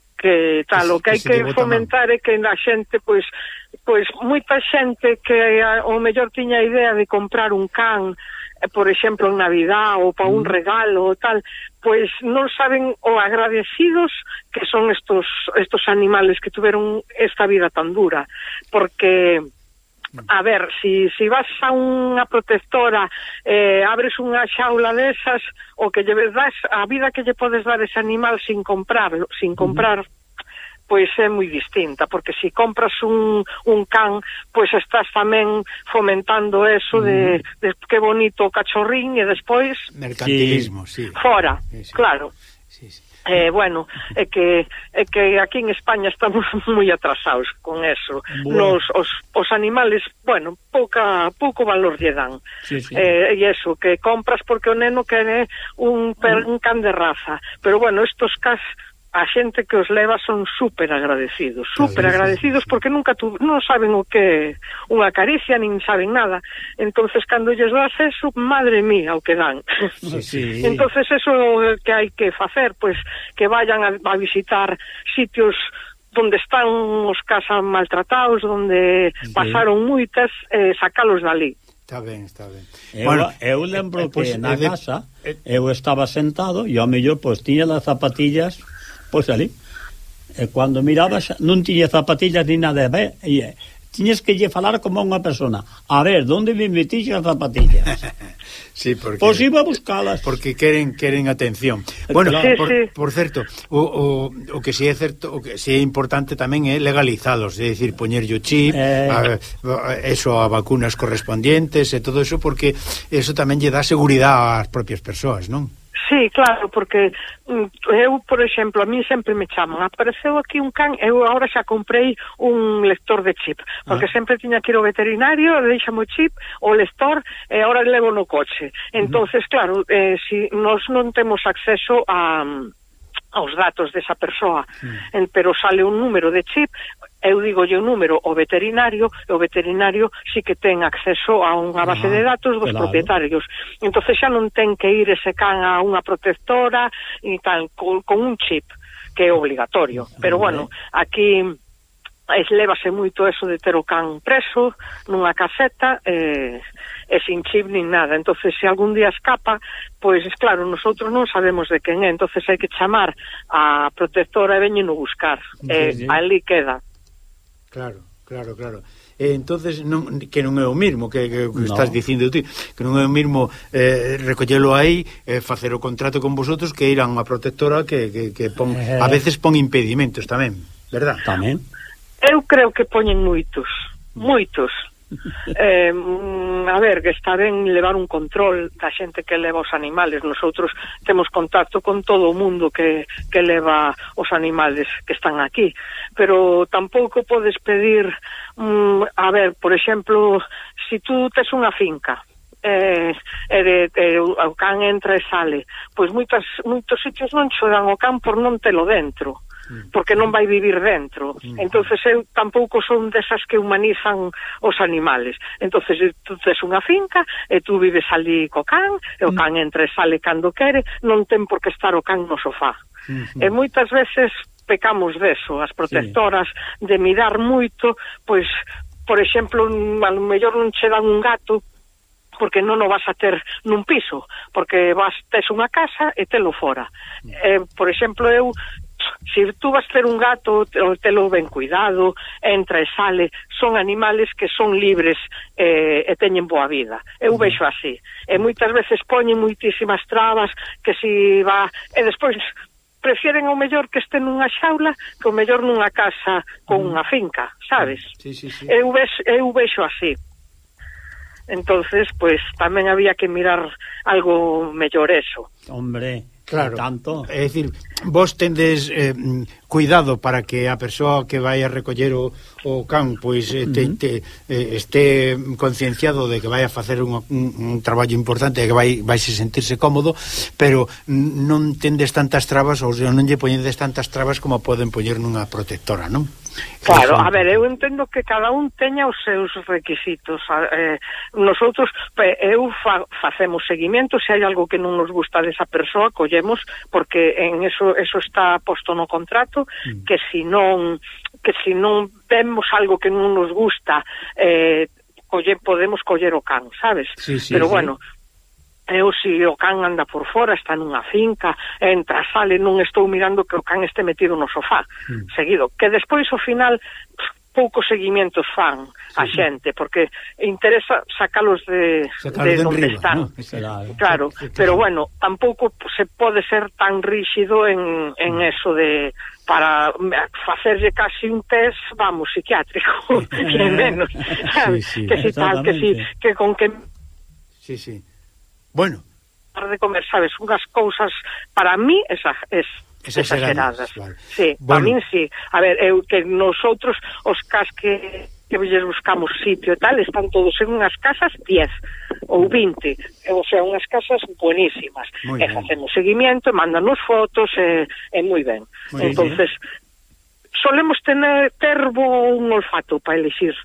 que tal, o que hai que fomentar é que a xente, pois, pois moita xente que ao mellor tiña a idea de comprar un can, por exemplo, en Navidad ou para un regalo ou tal, pois non saben o agradecidos que son estos estos animales que tuveron esta vida tan dura, porque a ver, si, si vas a unha protectora, eh, abres unha xaula desas, o que lle das, a vida que lle podes dar ese animal sin comprarlo, sin comprar, pois é moi distinta, porque si compras un, un can, pois estás tamén fomentando eso de, de que bonito o cachorrín e despois... Mercantilismo, sí. Fora, sí, sí. claro. Sí, sí. Eh, bueno, é que é que aquí en España estamos moi atrasados con eso. Bueno. Nos, os, os animales, bueno, pouca, pouco valor lle dan. Sí, sí. Eh, e eso, que compras porque o neno quere un, per, un can de raza. Pero bueno, estos cas, a xente que os leva son super agradecidos, super agradecidos porque nunca tu, non saben o que unha caricia, nin saben nada. Entonces cando lles das eso, madre mía, o que dan. Sí. Entonces eso que hai que facer, pois que vayan a, a visitar sitios donde están os casas maltratados, donde sí. pasaron moitas, eh, sacalos dali. Está ben, está ben. Eu, bueno, eu lembro eh, que pues, na de... casa eu estaba sentado e ao mellor pois tiña as zapatillas pois ali, e cando mirabas non tiña zapatillas ni nada, e, e tiñes que lle falar como unha persona, a ver, onde me metiste as zapatillas? Sí, porque pois iba a buscalas, porque queren queren atención. Bueno, sí, por, sí. por certo, o, o, o que si é certo, o que si é importante tamén é legalizalos, é dicir, poñerlle o chip, eh... a, a, eso a vacunas correspondientes e todo eso, porque eso tamén lle dá seguridade ás propias persoas, non? Sí, claro, porque eu, por exemplo, a mí sempre me chaman, apareceu aquí un can, eu agora xa comprei un lector de chip, porque ah. sempre tiña que ir ao veterinario, deixame o chip, o lector, e agora levo no coche. Entonces, claro, eh, si nos non temos acceso a aos datos desa persoa, mm. en, pero sale un número de chip, eu digo o número ao veterinario, e o veterinario sí que ten acceso a unha base ah, de datos dos claro. propietarios. Entonces xa non ten que ir ese can a unha protectora e tal, con, con un chip, que é obligatorio. Pero bueno, aquí es, lévase moito eso de ter o can preso nunha caseta e, e sin chip nin nada. Entonces se algún día escapa, pois claro, nosotros non sabemos de quen é, entonces hai que chamar a protectora e veñen a buscar, sí, e sí. ali queda. Claro, claro, claro. E entonces non, que non é o mismo que, que, que no. estás dicindo ti, que non é o mismo eh, recollelo aí, eh, facer o contrato con vosotros, que ir a unha protectora que, que, que pon, eh. a veces pon impedimentos tamén, verdad? Tamén. Eu creo que poñen moitos, moitos. eh, a ver, que está ben levar un control da xente que leva os animales. Nosotros temos contacto con todo o mundo que, que leva os animales que están aquí, pero tampouco podes pedir um, a ver, por exemplo, si tú tes unha finca eh, e de, de, o can entra e sale, pois moitas, moitos sitios non cho dan o can por non telo dentro, porque non vai vivir dentro. Entonces eu tampouco son desas que humanizan os animales. Entonces tú tes unha finca e tú vives ali co can, e o can entra e sale cando quere, non ten por que estar o can no sofá. Uh-huh. E moitas veces pecamos deso, as protectoras, sí. de mirar moito, pois, por exemplo, a lo mellor non che dan un gato porque non o vas a ter nun piso, porque vas tes unha casa e telo fora. Eh, por exemplo, eu si tú vas ter un gato, telo ben cuidado, entra e sale, son animales que son libres eh, e teñen boa vida. Eu vexo así. E moitas veces poñen moitísimas trabas, que si va... E despois prefieren ao mellor que este nunha xaula que ao mellor nunha casa con unha finca, sabes? Sí, sí, sí. Eu, vexo, eu vexo así. Entonces, pues tamén había que mirar algo mellor eso. Hombre... Claro, tanto. É dicir, vos tendes eh, cuidado para que a persoa que vai a recoller o, o can pois eh, te, te, eh, este concienciado de que vai a facer un, un, un traballo importante e que vai vai se sentirse cómodo, pero non tendes tantas trabas ou non lle poñedes tantas trabas como poden poñer nunha protectora, non? Claro, a ver, eu entendo que cada un teña os seus requisitos. Eh, nosotros, eu fa, facemos seguimento, se hai algo que non nos gusta desa persoa, collemos, porque en eso eso está posto no contrato, mm. que si non que si non vemos algo que non nos gusta, eh, colle, podemos coller o can, sabes? Sí, sí, pero sí. bueno, eu si o can anda por fora, está nunha finca, entra, sale, non estou mirando que o can este metido no sofá, mm. seguido, que despois ao final poucos seguimientos fan sí, a xente, porque interesa sacalos de, de, de onde riba, están, ¿no? Claro, sí, sí, pero bueno, tampouco se pode ser tan rígido en, en mm. eso de para facerlle casi un test, vamos, psiquiátrico, que menos, sabes? Sí, sí, que si tal, que si, que con que... Sí, sí. Bueno, de comer, sabes, unhas cousas para mí esa, es exageradas. Vale. Sí, bueno. Para mí sí. A ver, eu que nosotros os cas que que lles buscamos sitio e tal, están todos en unhas casas diez ou vinte, o sea, unhas casas buenísimas. Muy e bien. Facemos seguimiento, mándanos fotos e, e moi ben. Muy entonces bien. Solemos tener ter bo un olfato para elegir.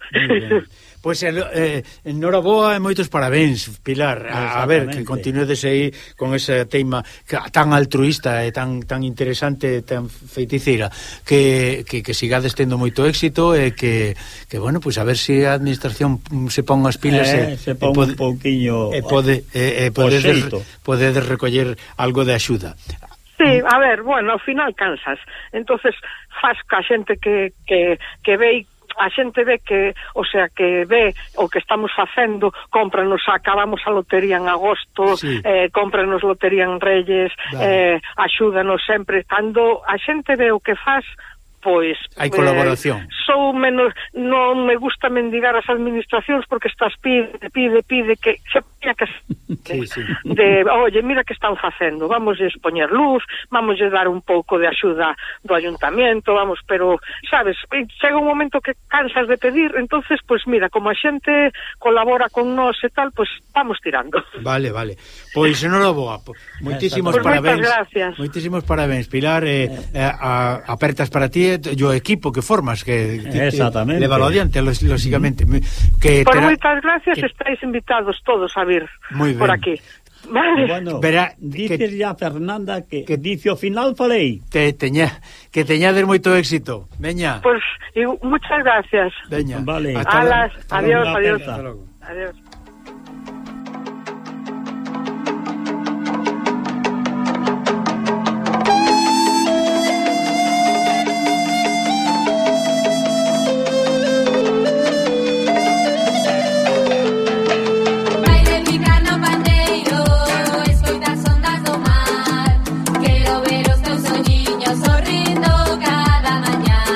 Pois pues, eh, enhoraboa e moitos parabéns, Pilar. A, a ver, que continuedes aí con esa teima tan altruista e tan tan interesante, tan feiticeira, que, que, que sigades tendo moito éxito e que, que bueno, pois pues, a ver se si a administración se pon as pilas eh, e se pon un pouquiño e pode e, e podedes, podedes recoller algo de axuda. Sí, a ver, bueno, ao final cansas. Entonces, faz ca xente que, que, que ve a xente ve que, o sea, que ve o que estamos facendo, cómpranos, acabamos a lotería en agosto, sí. eh, cómpranos lotería en Reyes, vale. eh, axúdanos sempre. Cando a xente ve o que faz, pois hai colaboración. Eh, sou menos, non me gusta mendigar as administracións porque estás pide, pide, pide que se pide que sí, sí. de, oye, mira que están facendo, vamos a expoñer luz, vamos a dar un pouco de axuda do ayuntamiento, vamos, pero sabes, chega un momento que cansas de pedir, entonces, pois pues, mira, como a xente colabora con nós e tal, pois pues, vamos tirando. Vale, vale. Pois enhoraboa. Moitísimos pues parabéns. Moitas gracias. Moitísimos parabéns, Pilar, eh, eh, a, apertas para ti e o equipo que formas, que exactamente, levalo adiante, lógicamente. Que por terá, moitas gracias, que... estáis invitados todos a vir por aquí. Vale. Bueno, verá, dices ya, Fernanda, que, que dice o final falei. Te teña, que teñades moito éxito. Veña. Pues, y, muchas gracias. Veña. Vale. Hasta Alas, hasta adiós, adiós. Hasta luego. Adiós.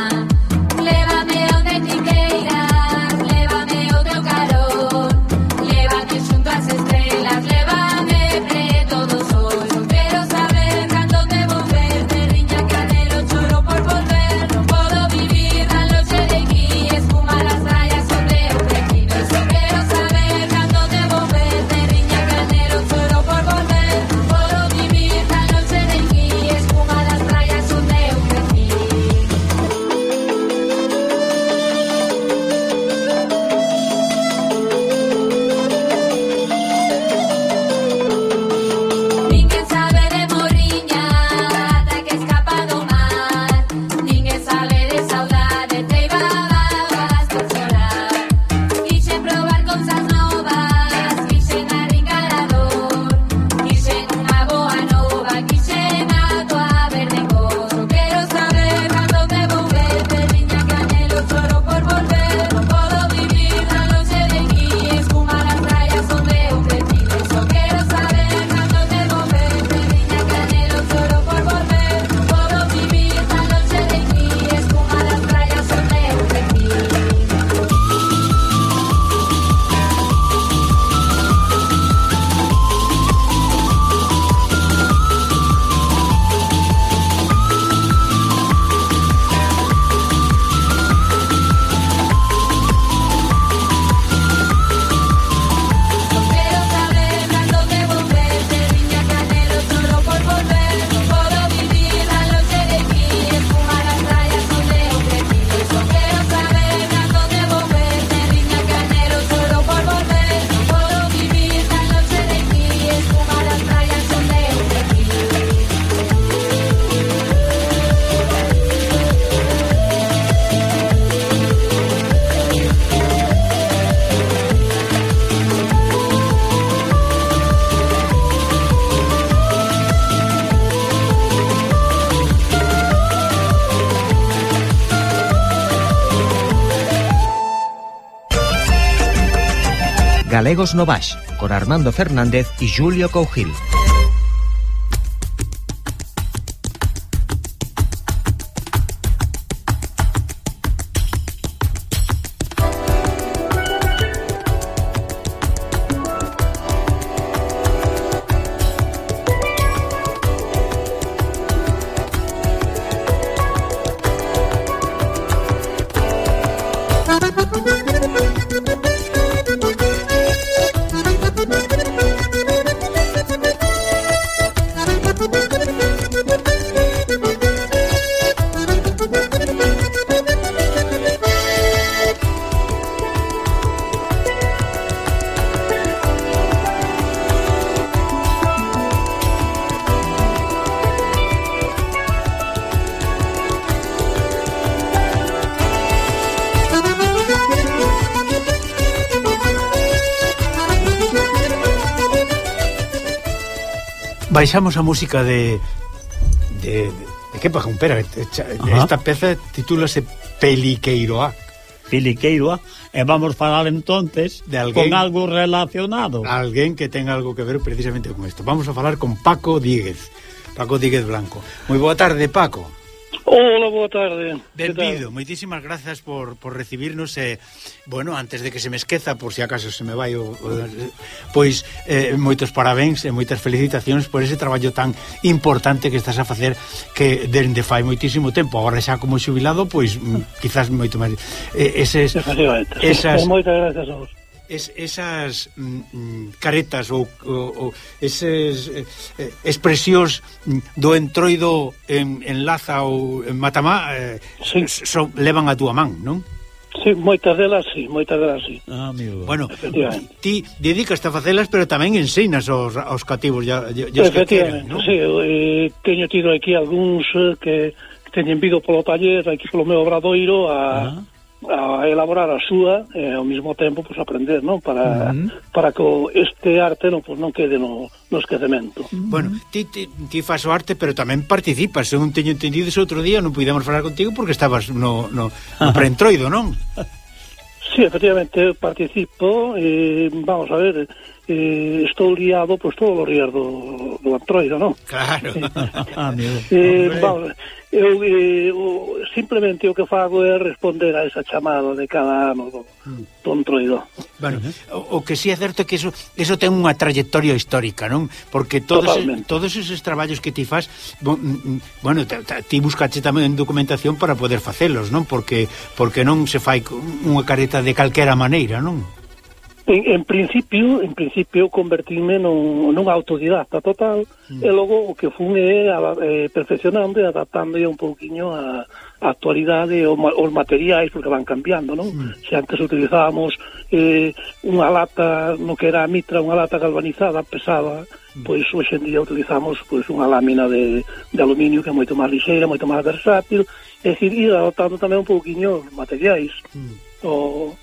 Lévame onde ti queiras, lévame o teu carón. Galegos no Baix, con Armando Fernández y Julio Cougil. Baixamos a música de de, de, de que pajumpera esta peza titúlase Peliqueiroa Peliqueiroa e vamos falar entonces de alguén, con algo relacionado, alguén que ten algo que ver precisamente con isto. Vamos a falar con Paco Díguez, Paco Díguez Blanco. Moi boa tarde, Paco. Hola, boa tarde. Benvido, moitísimas grazas por, por recibirnos e, eh, bueno, antes de que se me esqueza, por si acaso se me vai o, o pois, eh, moitos parabéns e moitas felicitacións por ese traballo tan importante que estás a facer, que dende fai moitísimo tempo, agora xa como xubilado, pois quizás moito máis eh, eses, esas, moitas grazas a vos. Es, esas mm, caretas ou, ou, ou eses eh, expresións do entroido en, en Laza ou en Matamá eh, sí. so, levan a túa man, non? Sí, moitas delas sí, moitas delas sí. Ah, amigo. Bueno, ti dedicas a facelas, pero tamén ensinas aos, aos cativos ya, ya, ya efectivamente, que queran, non? Sí, eh, teño tido aquí algúns eh, que teñen vido polo taller aquí polo meu obradoiro a... Ah. a elaborar a súa e ao mesmo tempo pues, aprender, non? Para, uh-huh. para que este arte non, pues, non quede no, no esquecemento. Bueno, ti, ti, ti fas o arte, pero tamén participas, según teño entendido ese outro día, non pudemos falar contigo porque estabas no, no, no preentroido, non? Sí, efectivamente, participo, eh, vamos a ver, eh, estou liado pues, todos os días do, do antroido, non? Claro. eh, vamos, eu eh, o, simplemente o que fago é responder a esa chamada de cada ano do, do antroido. Bueno, o, o que sí é certo é que eso, eso ten unha trayectoria histórica, non? Porque todos, es, todos esos traballos que ti faz, bueno, ti buscache tamén documentación para poder facelos, non? Porque porque non se fai unha careta de calquera maneira, non? En, en principio, en principio convertíme nun, nun autodidacta total, mm. e logo o que fun é eh, perfeccionando e adaptando un pouquiño a, a actualidade o, os materiais, porque van cambiando, non? Mm. Se antes utilizábamos eh, unha lata, no que era a mitra, unha lata galvanizada, pesada, mm. pois hoxe en día utilizamos pois unha lámina de, de aluminio que é moito máis lixeira, moito máis versátil, é dicir, ir adaptando tamén un pouquiño os materiais, mm. o...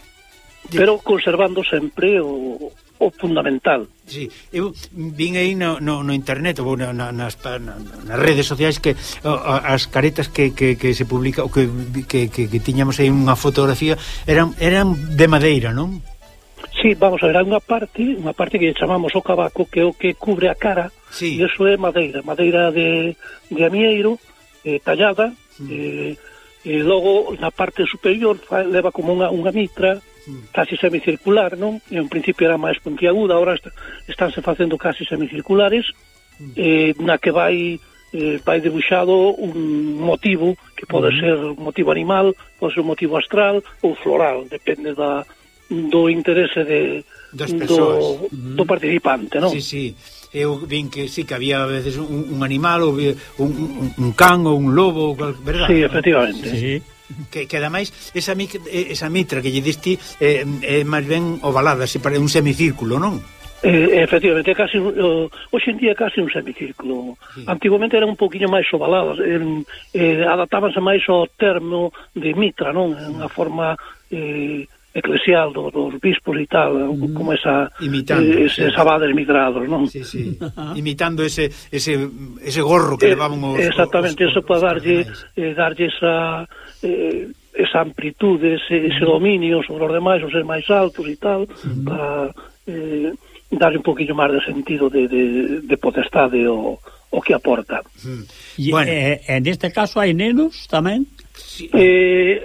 pero conservando sempre o, o fundamental. Sí, eu vin aí no, no, no internet ou na, na, nas, na, nas redes sociais que o, as caretas que, que, que se publica ou que, que, que, que tiñamos aí unha fotografía eran, eran de madeira, non? Sí, vamos a ver, hai unha parte unha parte que chamamos o cabaco, que é o que cubre a cara, sí. E iso é madeira madeira de, de amieiro eh, tallada, mm. eh, e logo na parte superior fa, leva como unha, unha mitra casi semicircular, non? En principio era máis puntiaguda, agora est estánse facendo casi semicirculares, mm. eh, na que vai eh, vai debuxado un motivo que pode mm. ser un motivo animal, pode ser un motivo astral ou floral, depende da, do interese de, do, mm. do participante, non? Sí, sí. Eu vin que sí, que había a veces un, un animal ou un, un, un can ou un lobo, verdad? Sí, efectivamente. Sí. Que, que ademais esa, esa mitra que lle diste é eh, eh, máis ben ovalada, se pare un semicírculo, non? Eh, efectivamente, casi uh, hoxe en día casi un semicírculo. Sí. Antigamente eran un poquinho máis ovaladas, eh, eh, adaptábanse máis ao termo de mitra, non? Unha forma eh, eclesial do, dos bispos e tal, mm. como esa imitando, eh, eses sí. abades mitrados, non? Sí, sí. Imitando ese ese ese gorro que eh, levaban os exactamente, os, os, eso para darlle eh, darlle esa eh, esa amplitude, ese, ese dominio sobre os demais, os ser máis altos e tal, mm. para eh, darle un poquinho máis de sentido de, de, de potestade o, o que aporta. Mm. E bueno. eh, en este caso hai nenos tamén? Sí. Eh,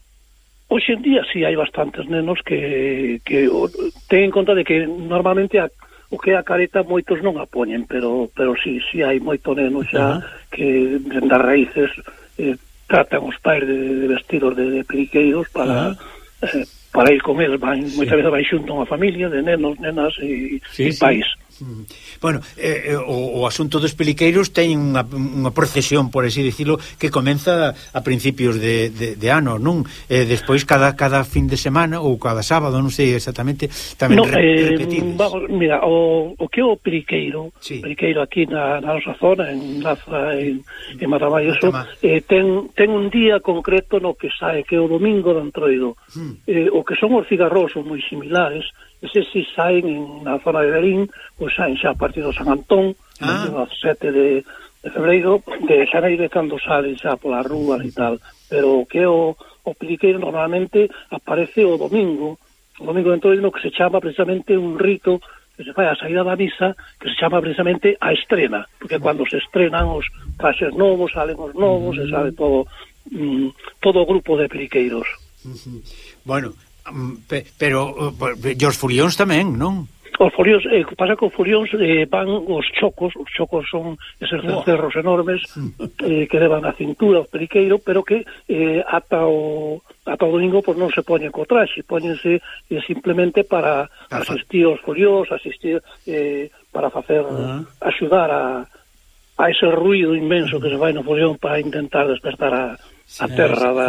hoxe en día sí hai bastantes nenos que, que o, ten en conta de que normalmente a, o que é a careta moitos non a poñen, pero pero sí, sí hai moito neno xa uh -huh. que das raíces eh, tratan os pais de, de vestidos de, de periqueiros para... Uh -huh. eh, para ir con eles, van, sí. moitas veces vai xunto unha familia de nenos, nenas e, sí, e pais. Sí. Bueno, eh, o, o asunto dos peliqueiros ten unha, unha procesión, por así dicilo, que comeza a principios de, de, de ano, non? Eh, despois cada cada fin de semana ou cada sábado, non sei exactamente, tamén no, re, eh, repetibles. Vamos, mira, o, o que é o periqueiro, sí. periqueiro aquí na, na nosa zona, en Laza, en, en Matamallo, eh, ten, ten un día concreto no que sae, que é o domingo de Antroido. Hmm. Eh, o que son os cigarrosos moi similares, ese si saen en, na zona de Berín, pois saen xa a partir do San Antón, ah. do sete de, de febreiro, de xaneiro cando salen xa polas rúas e tal, pero o que é o, o periqueiro normalmente aparece o domingo, o domingo de Antroido, que se chama precisamente un rito que se fai a saída da misa, que se chama precisamente a estrena, porque cando se estrenan os traxes novos, salen os novos, mm. e sale todo, mm, todo o grupo de periqueiros. Mm-hmm. Bueno, Pe, pero e os furións tamén, non? Os furións, eh, pasa que os furións eh, van os chocos, os chocos son eses oh. cerros enormes eh, que levan a cintura os periqueiro, pero que eh, ata o ata o domingo pues, non se poñen co traxe, poñense eh, simplemente para Perfecto. asistir aos furións, asistir eh, para facer, uh -huh. axudar a, a ese ruido inmenso que se vai no furión para intentar despertar a, a terra da,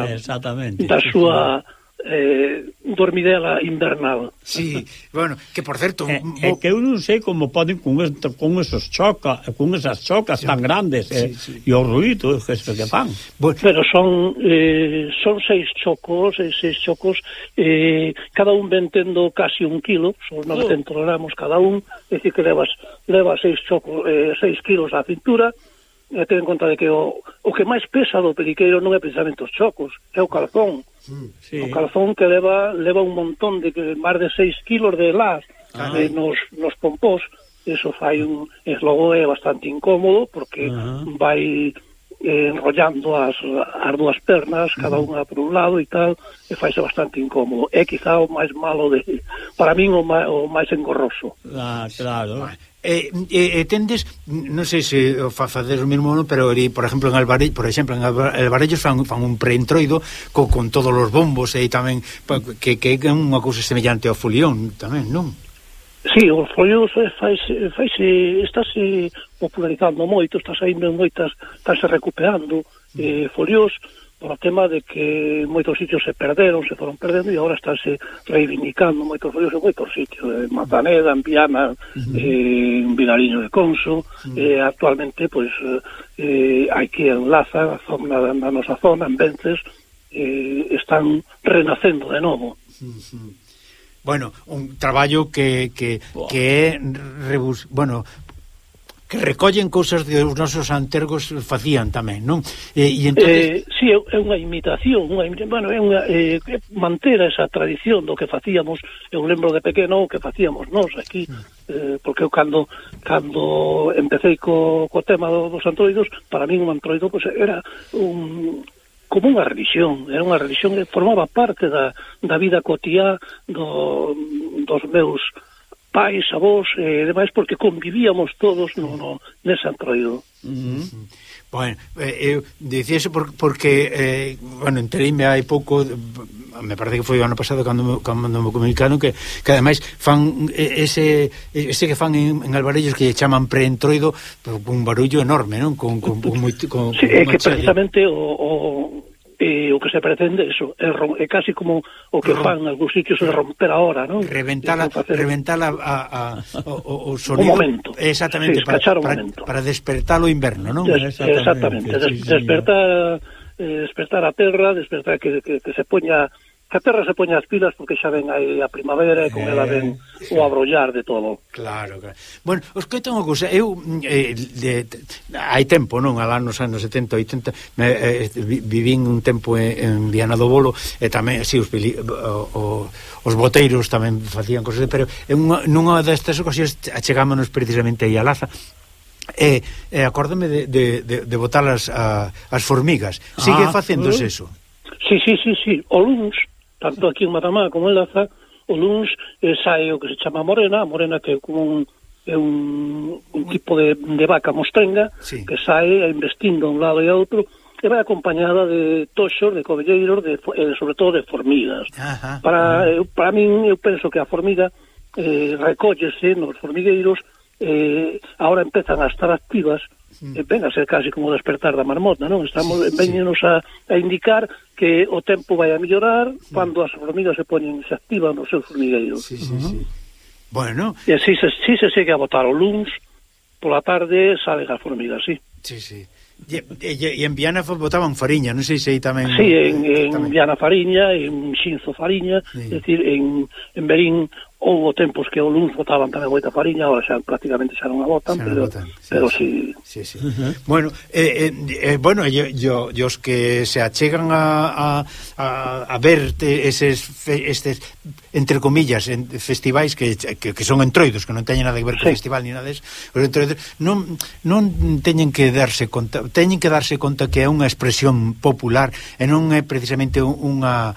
da súa eh, dormidela invernal. Sí, bueno, que por certo é, é que eu non sei como poden con, esto, con esos chocas, con esas chocas sí. tan grandes sí, eh, sí. e o ruido que, que fan. Bueno, pero son eh, son seis chocos, e seis chocos eh, cada un ven tendo casi un kilo, son novecentos oh. gramos cada un, é dicir que levas leva seis chocos, eh, seis kilos á cintura. E ten en conta de que o, o que máis pesa do periqueiro non é precisamente os chocos, é o calzón. Sí. O calzón que leva leva un montón de que máis de seis kilos de las eh, nos, nos pompós. Eso fai un... E logo é bastante incómodo porque uh-huh. vai eh, enrollando as, as dúas pernas, cada unha por un lado e tal, e faise bastante incómodo. É quizá o máis malo de... Para min o máis, o máis engorroso. Ah, claro. Eh, eh, tendes, non sei se o fa facer o mesmo, no, pero por exemplo en Alvarellos, por exemplo en Alvarellos fan, fan un preentroido co, con todos os bombos e tamén que, que é unha cousa semellante ao folión tamén, non? Sí, o folión faise, faise estáse popularizando moito, está saindo en moitas, estáse recuperando eh, foliós por o tema de que moitos sitios se perderon, se foron perdendo e agora estáse reivindicando moitos folios en moitos sitios, en Mataneda, en Viana, uh-huh. eh, en Vilariño de Conso, uh-huh. eh, actualmente, pois, eh, aquí en Laza, a zona, na nosa zona, en Vences, eh, están renacendo de novo. Uh-huh. Bueno, un traballo que, que, oh. que é rebus, bueno, que recollen cousas que os nosos antergos facían tamén, non? E, e entonces... eh, sí, é unha imitación, unha, bueno, é unha eh, manter esa tradición do que facíamos. Eu lembro de pequeno o que facíamos nós aquí, eh, porque eu cando cando empecé co, co tema do, dos antroidos, para mí un antroido pues, era un como unha religión, era unha religión que formaba parte da, da vida cotiá do, dos meus pais, avós e eh, demais, porque convivíamos todos no, no, nese antroido. Uh-huh. Bueno, eh, eu dicía eso por, porque eh, bueno, entereime hai pouco, me parece que foi o ano pasado cando me, cando me comunicaron que, que ademais fan ese, ese que fan en, en Alvarellos que chaman preentroido, un barullo enorme, non? Con, con, con, con, con, sí, é que precisamente o, o E o que se pretende eso é, é casi como o que fan en algúns sitios é romper a hora, non? Reventar a, reventar a, a, a, o, o sonido. O momento. Exactamente, sí, para, para, para, para despertar o inverno, non? Des, exactamente, exactamente. Sí, Des, despertar, eh, despertar a terra, despertar que, que, que se poña que a terra se poña as pilas porque xa ven aí a primavera e con ela ven o abrollar de todo. Claro, claro. Bueno, os que tengo cousa, eu eh, de, de, hai tempo, non, alá nos anos setenta, oitenta, me, eh, vivín un tempo en, en Viana do Bolo e tamén, si, os, o, o, os boteiros tamén facían cosas, pero en unha, nunha destas ocasións achegámonos precisamente aí a Laza. E, e acórdame de, de, de, de botar as, a, as formigas. Sigue ah, facéndose eso? Sí, sí, sí, sí. O luns, tanto aquí en Matamá como en Laza, o luns eh, sae o que se chama morena, a morena que é como un, é un, un tipo de, de vaca mostrenga, sí, que sae investindo a un lado e a outro, e vai acompañada de toxos, de covelleiros, de, eh, sobre todo de formigas. Ajá. Para, eh, para min, eu penso que a formiga eh, recóllese nos formigueiros, eh, ahora empezan a estar activas, mm. e ven a ser casi como despertar da marmota, non? Estamos, sí, veñenos a, a indicar que o tempo vai a mellorar mm. cando as formigas se poñen, se activan nos seus formigueiros. Sí, sí, uh -huh. sí. Bueno. E así se, si se segue a botar o luns, pola tarde salen as formigas, sí. Sí, sí. E, e, e en Viana botaban fariña, non sei se aí tamén... Sí, en, en Viana fariña, en Xinzo fariña, sí, é dicir, en, en Berín houve tempos que o luns botaban tamén moita fariña, agora xa prácticamente xa non a botan, xa pero, botan. Sí, pero sí. sí, sí. Uh -huh. Bueno, eh, eh, bueno, yo, yo, yo os que se achegan a, a, a ver eses fe, estes, entre comillas, en festivais que, que, que son entroidos, que non teñen nada que ver con sí. festival ni nada deso, os entroidos non, non teñen que darse conta, teñen que darse conta que é unha expresión popular e non é precisamente unha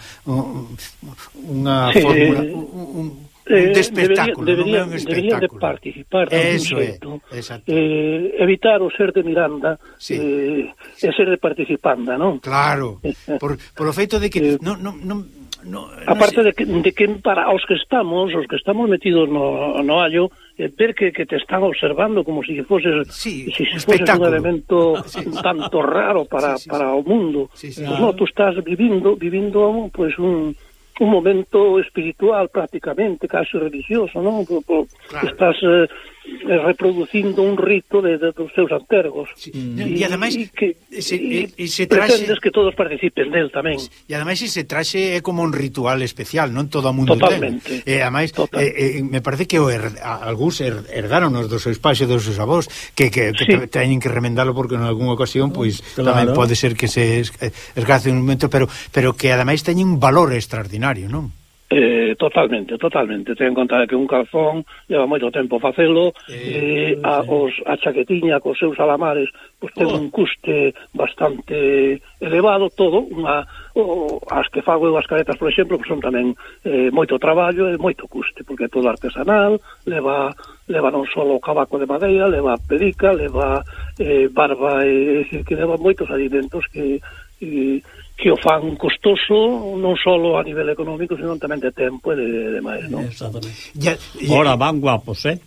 unha sí, fórmula, un, un un espectáculo, deberían, non é un deberían de participar de eso xeito, é, eh, evitar o ser de Miranda, sí, eh, e ser de participanda, non? Claro, por, por o feito de que eh, non, non, non, no, aparte no de que, de que para os que estamos, os que estamos metidos no, no hallo, eh, ver que, que te están observando como si foses, sí, si foses un elemento sí, un tanto raro para, sí, sí, para o mundo. Sí, sí, pues claro. No, tú estás vivindo, vivindo pues un un momento espiritual prácticamente, casi religioso, non? Claro. Estás eh, reproducindo un rito de, de dos seus antergos. Sí. E, e ademais e que se, e, e se traxe, pretendes que todos participen del tamén. E ademais se traxe é como un ritual especial, non todo o mundo totalmente. ten. E ademais Total. eh, eh, me parece que o her, algúns her, herdaron os dos seus pais e dos seus avós que, que, que sí. teñen que remendalo porque en algunha ocasión pois claro. tamén pode ser que se esgace un momento, pero pero que ademais teñen un valor extraordinario, non? Eh, totalmente, totalmente. Ten en conta que un calzón leva moito tempo facelo, eh, eh, a, os, a chaquetiña cos seus alamares pois ten oh. un custe bastante elevado, todo, unha, o, as que fago eu as caretas, por exemplo, que son tamén eh, moito traballo e moito custe, porque é todo artesanal, leva leva non só o cabaco de madeira, leva pedica, leva eh, barba, e, e que leva moitos alimentos que... E, que o fan costoso non só a nivel económico, sino tamén de tempo e de, de máis, non? Exactamente. Ya, ya... Ora, van guapos, eh?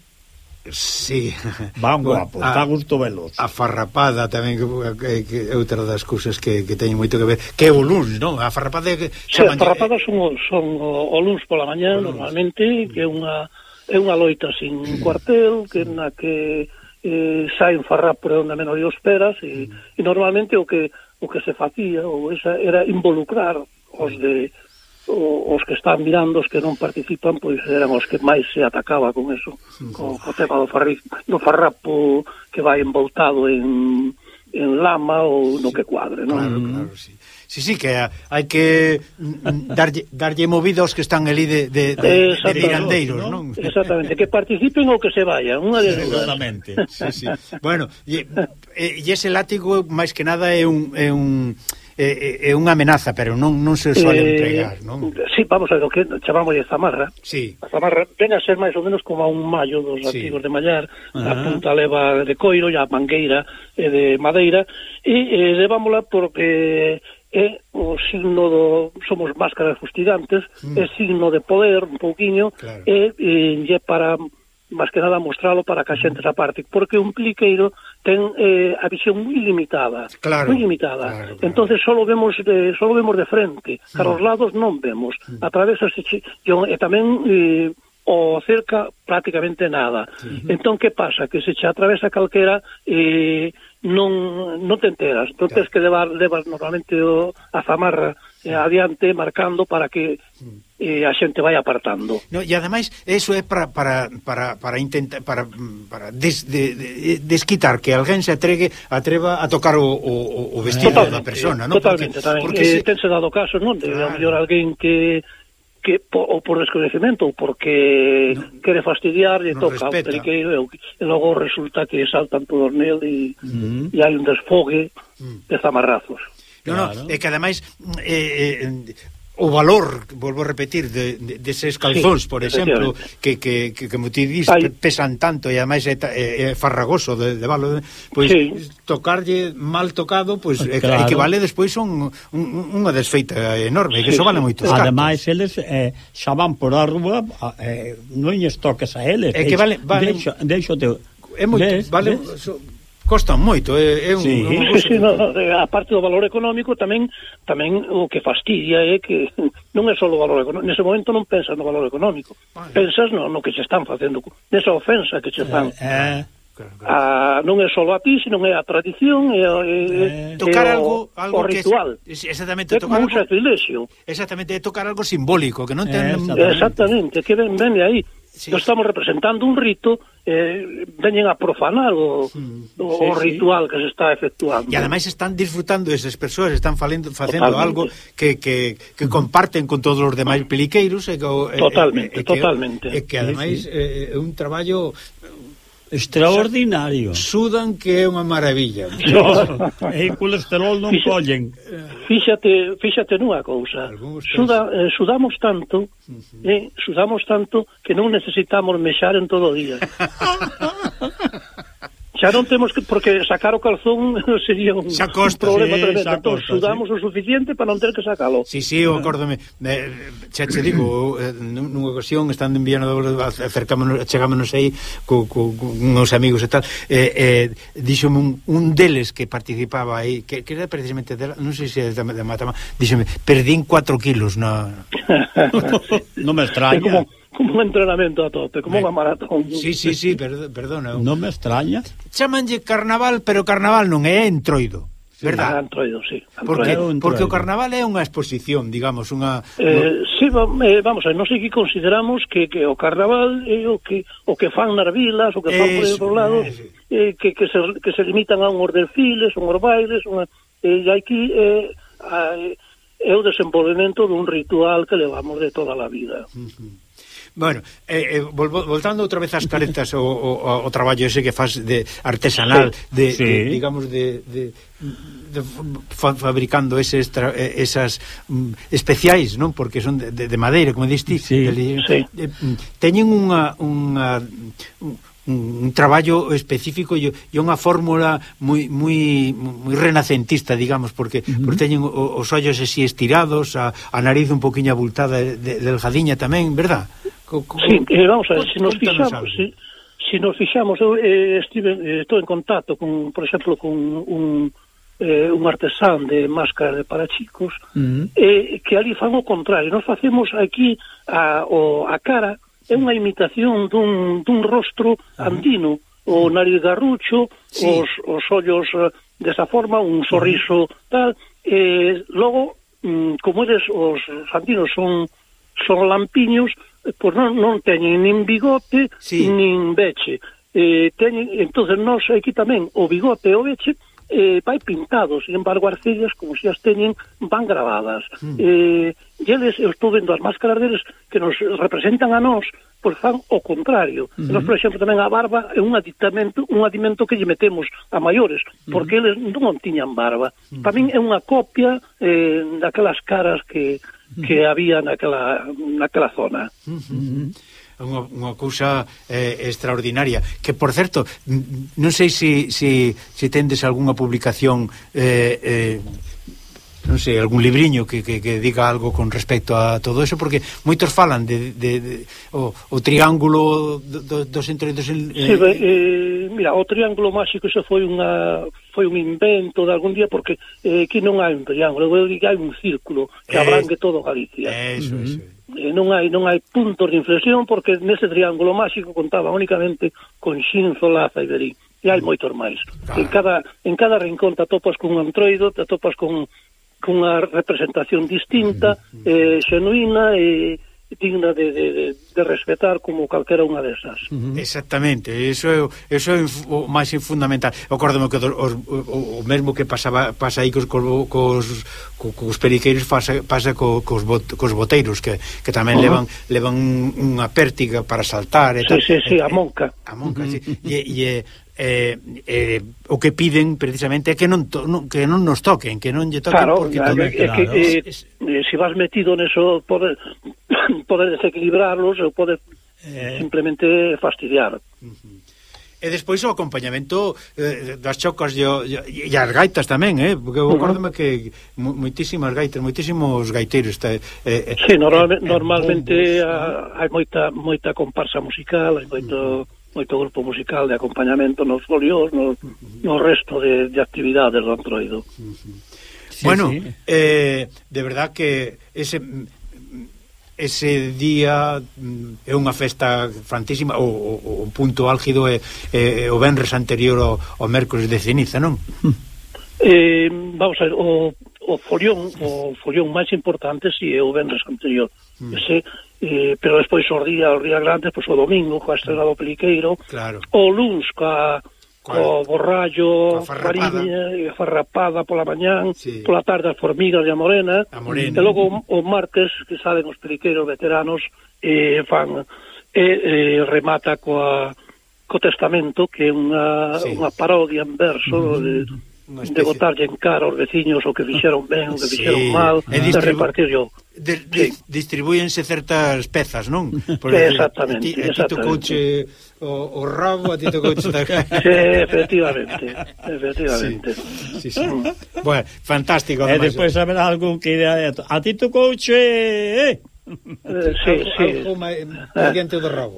Sí. Van guapos, a, está gusto velos. A farrapada tamén, que, que é outra das cousas que, que teñen moito que ver, que é o luns, non? A farrapada é... Sí, as farrapadas son, son o, o luns pola mañá, normalmente, mm. que é unha, é unha loita sin cuartel, que na que eh, saen farrapos onde menos o esperas, e, mm. e normalmente o que o que se facía ou esa era involucrar os de o, os que están mirando, os que non participan, pois eran os que máis se atacaba con eso, sí, co, co tema do, farri, do farrapo que vai envoltado en, en lama ou no que cuadre, non? Claro, claro, sí. Sí, sí, que hai que darlle, darlle movida aos que están ali de, de, de, de mirandeiros, non? Exactamente, que participen ou que se vayan, unha de dudas. Exactamente, sí, sí. Bueno, e, e ese látigo, máis que nada, é un... É un é, é unha amenaza, pero non, non se suele eh, empregar, non? Sí, vamos a ver, o que chamamos de zamarra. Sí. A zamarra ven a ser máis ou menos como a un mallo dos sí. antigos de mallar, uh -huh. a punta leva de coiro e a mangueira é de madeira, e eh, levámola porque é o signo do... somos máscaras fustigantes, mm. é signo de poder, un pouquiño, claro. e, e, e para... máis que nada mostralo para que a xente se aparte, porque un pliqueiro ten eh, a visión moi limitada, claro, moi limitada. Claro, claro. Entonces solo vemos de solo vemos de frente, mm. para os lados non vemos. Mm. Atravesase e tamén eh, o cerca prácticamente nada. Mm. Entón que pasa? Que se che atravesa calquera eh, non non te enteras. Entón claro. Tens que levar levas normalmente o, a zamarra eh, adiante marcando para que eh, a xente vai apartando. No, e ademais eso é para para para para intentar para para des, de, de, desquitar que alguén se atregue atreva a tocar o, o, o vestido totalmente, da persona, ¿no? Totalmente, porque, tamén. Porque eh, se... tense dado caso, non? De claro. A mellor alguén que que po, ou por desconocimiento ou porque no, quere fastidiar e no toca o periqueiro e logo resulta que saltan todos nel e, mm. e hai un desfogue mm. de zamarrazos. No, claro. no, é que ademais eh, eh, o valor, volvo a repetir, de, de, de eses calzóns, sí, por exemplo, que, que, que como ti dis, Ay. pesan tanto e ademais é, é, é farragoso de, de valo, pois sí. tocarlle mal tocado, pois pues, claro. equivale despois un, un, unha desfeita enorme, que sí, eso vale moito. Ademais, eles eh, xa van por a rúa, eh, non lles toques a eles. É que vale... vale deixo, deixo te... É moito, ves, vale... Ves? So, costan moito, é, é un, sí. un, un... Sí, sí, no, no, a parte do valor económico tamén tamén o que fastidia é que non é só o valor económico, nese momento non pensas no valor económico, vale. Pensas no, no que se están facendo, nesa ofensa que se están eh, eh. A, non é só a ti, sino é a tradición e, e, eh. tocar e algo, o, algo o ritual que es, exactamente, é tocar como algo, un sacrilegio, exactamente, é tocar algo simbólico que non ten... exactamente, exactamente que ven, ven de aí. Sí, Nos estamos representando un rito, eh, veñen a profanar o, mm, o, sí, o ritual sí. que se está efectuando. E ademais están disfrutando esas persoas, están falendo, facendo totalmente. Algo que, que, que comparten con todos os demais peliqueiros. E que, totalmente, e, e, totalmente. E que, que ademais sí, sí. é un traballo... extraordinario. Sudan que é unha maravilla. No, e o colesterol non Fíxate, collen. Fíxate, fíxate nunha cousa. Suda, eh, sudamos tanto, uh-huh. eh, sudamos tanto que non necesitamos mexar en todo o día. Xa non temos que, porque sacar o calzón sería un, costa, un problema sí, tremendo. Entón, sudamos sí. o suficiente para non ter que sacalo. Sí, sí, eu acórdome. Eh, xa che digo, eh, nunha ocasión, estando en Viana do Bolo, acercámonos, chegámonos aí co, co, co uns amigos e tal, eh, eh, díxome un, un deles que participaba aí, que, que era precisamente, de, non sei se é de, de Matama, díxome, perdín cuatro kilos na... non me extraña. Como, como un entrenamento a tope, como unha maratón. Sí, sí, sí, perd perdona. Non me extraña. Chamanlle carnaval, pero carnaval non é entroido, verdad? Ah, entroido, sí. Porque, porque o carnaval é unha exposición, digamos, unha... Eh, no... Sí, eh, vamos a ver, non sei que consideramos que, que o carnaval é o que o que fan nas vilas, o que fan por outros lados, eh, que, que, se, que se limitan a unhos desfiles, unhos bailes, unha, eh, e aquí eh, é o desenvolvemento dun ritual que levamos de toda a vida. Uh-huh. Bueno, eh, eh, voltando outra vez ás caretas o, o, o traballo ese que faz de artesanal, sí. De, sí. de, digamos, de, de, de fa, fabricando eses tra, esas um, especiais, non? Porque son de, de, de madeira, como diste, sí. de, sí. de, teñen unha, unha un, un traballo específico e unha fórmula moi moi moi renacentista, digamos, porque uh-huh. porque teñen os ollos así estirados, a, a nariz un poquinho abultada, de, delgadiña tamén, verdad? Co, co, sí, eh, vamos a ver, se nos fixamos, se, se nos fixamos, eu eh, estive, eh, estou en contacto con, por exemplo, con un eh, un artesán de máscaras de para chicos, uh-huh. eh, que ali fan o contrario. Nos facemos aquí a, o, a cara, é unha imitación dun, dun rostro uh-huh. andino, o nariz garrucho, sí. os, os ollos uh, desa forma, un sorriso uh-huh. tal, e logo, mm, como eles, os andinos son son lampiños, pois non, non teñen nin bigote, sí. nin veche. Eh, teñen, entonces nós aquí tamén o bigote e o veche eh, vai pintados, sin embargo as cellas, como se as teñen, van grabadas. Mm. Eh, e eles, eu estou vendo as máscaras deles que nos representan a nós, pois fan o contrario. Mm-hmm. Nós, por exemplo, tamén a barba é un aditamento, un adimento que lle metemos a maiores, porque mm-hmm. eles non tiñan barba. Mm-hmm. Para min é unha copia eh, daquelas caras que que había naquela, naquela zona. Uh-huh. Unha, unha cousa eh, extraordinaria, que, por certo, non sei se si, si, si tendes algunha publicación eh, eh, non sei, algún libriño que, que, que diga algo con respecto a todo eso, porque moitos falan de, de, de o, o triángulo do, dos entroidos eh, sí, eh, mira, o triángulo máxico eso foi unha foi un invento de algún día, porque eh, aquí non hai un triángulo, eu digo hai un círculo que es, abrangue todo Galicia. Eso, uh-huh. eso. Eh, non hai non hai puntos de inflexión, porque nese triángulo máxico contaba únicamente con Xinzo, Laza e Verín, e hai moitos máis. Claro. En cada en cada rincón te atopas con un antroido, te atopas con cunha representación distinta, eh, xenuína e digna de, de, de, de respetar como calquera unha desas. Uh-huh. Exactamente, eso é, eso é o máis fundamental. Acórdome que os, o, o mesmo que pasaba pasa aí cos, cos, cos periqueiros pasa, pasa co, cos, bot, cos boteiros que, que tamén uh-huh. levan levan unha pértiga para saltar e sí, tal. sí, sí, a monca. A monca, uh-huh. sí. E, e Eh, eh, o que piden precisamente é que non, to, non que non nos toquen, que non lle toquen, claro, porque claro, tomen, é que claro. eh, eh, si vas metido neso poder, poder desequilibrarlos ou poder eh. simplemente fastidiar. Uh-huh. E despois o acompañamento eh, das chocas e, e, e as gaitas tamén, eh? Porque eu acórdome que moitísimas gaitas, moitísimos gaiteiros eh, eh, sí, normalmente, eh, normalmente hai moita moita comparsa musical, hai moito uh-huh. moito grupo musical de acompañamento nos folios, no, no resto de, de actividades do Antroido. Uh-huh. Sí, bueno, sí. Eh, de verdad que ese ese día é unha festa fantísima, o, o, o punto álgido é, é o venres anterior ao, ao mércores de ceniza, non? Eh, vamos a ver, o, o folión o folión máis importante si é o venres anterior, mm. ese Eh, pero despois os días, os días grandes, pois o domingo coa estrela do Peliqueiro, claro. O luns coa co borrallo, fariña e farrapada pola mañán, sí. Pola tarde as formigas e a morena, a morena. E logo o, o martes que salen os peliqueiros veteranos e eh, fan e eh, remata coa co testamento, que é unha, sí. Unha parodia en verso mm-hmm. de de botarlle en cara aos veciños o que fixeron ben, o que fixeron sí. mal, e de repartir yo. De, de, sí. Distribúyense certas pezas, non? Porque exactamente. A ti, a ti tocouche o, o rabo, a ti tocouche... Sí, efectivamente, efectivamente. Sí, sí, sí. Bueno, fantástico. E despois haberá algún que a ti tocouche... Eh? Eh, sí, algo, sí. Algo máis diante do rabo.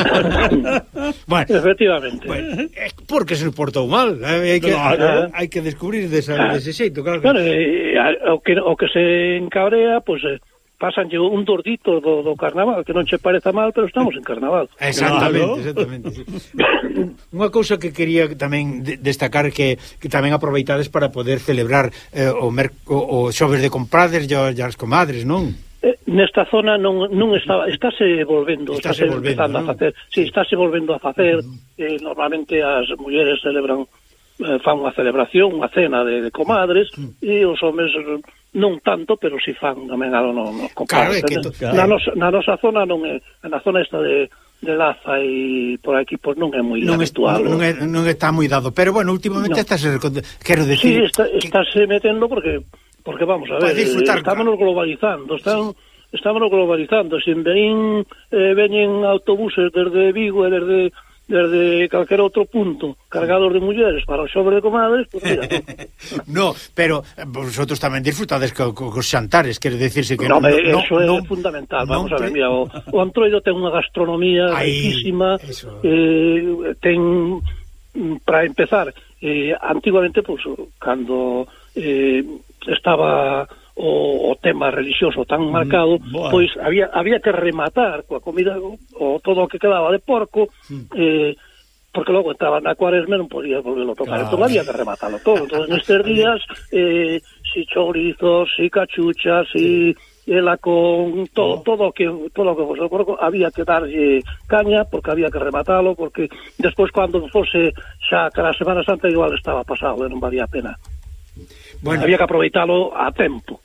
Bueno, efectivamente. Bueno, é porque se portou mal, hai que claro. Hai que descubrir desa, dese xeito, claro. Bueno, eh, o que o que se encabrea, pois pues, eh, pasanlle un dordito do, do carnaval, que non che pareza mal, pero estamos en carnaval. Exactamente, exactamente. Sí. Unha cousa que quería tamén de, destacar que, que tamén aproveitades para poder celebrar eh, o, mer, o, o xoves de compadres e as comadres, non? Nesta zona non, non está, estáse volvendo, estáse, estáse volvendo, ¿no? a facer, si, sí, estáse volvendo a facer, uh-huh. eh, normalmente as mulleres celebran, eh, fan unha celebración, unha cena de, de comadres, uh-huh. E os homes non tanto, pero si fan tamén algo no, no compadres. Claro, é que to, claro. Na, nosa, na nosa zona non é, na zona esta de de Laza e por aquí pois non é moi non habitual. Non, é, non está moi dado, pero bueno, últimamente no. Estás, quero decir... Sí, está, estáse metendo porque porque vamos a ver, estámonos globalizando, están estámonos globalizando, se en Benín eh, veñen autobuses desde Vigo e desde desde calquer outro punto cargados de mulleres para os xobres de comadres, pues mira. No, pero vosotros tamén disfrutades co, co, cos xantares, quere decirse que no, no, no, eso é no, fundamental, no, vamos no, a ver, mira, o, o Antroido ten unha gastronomía riquísima, eh, ten, para empezar, eh, antiguamente, pues, cando eh, estaba o, o tema religioso tan marcado, mm, pois había había que rematar coa comida o, o todo o que quedaba de porco, mm. eh, porque logo entraba na cuaresma non podía volverlo a tocar, claro. Entón había que rematarlo todo. Entón nestes días, eh, si chorizos, si cachuchas, si ela con todo, todo que todo o que fose porco, había que darlle caña porque había que rematalo, porque despois cando fose xa cara a Semana Santa igual estaba pasado e non valía a pena. Bueno, había que aproveitalo a tempo.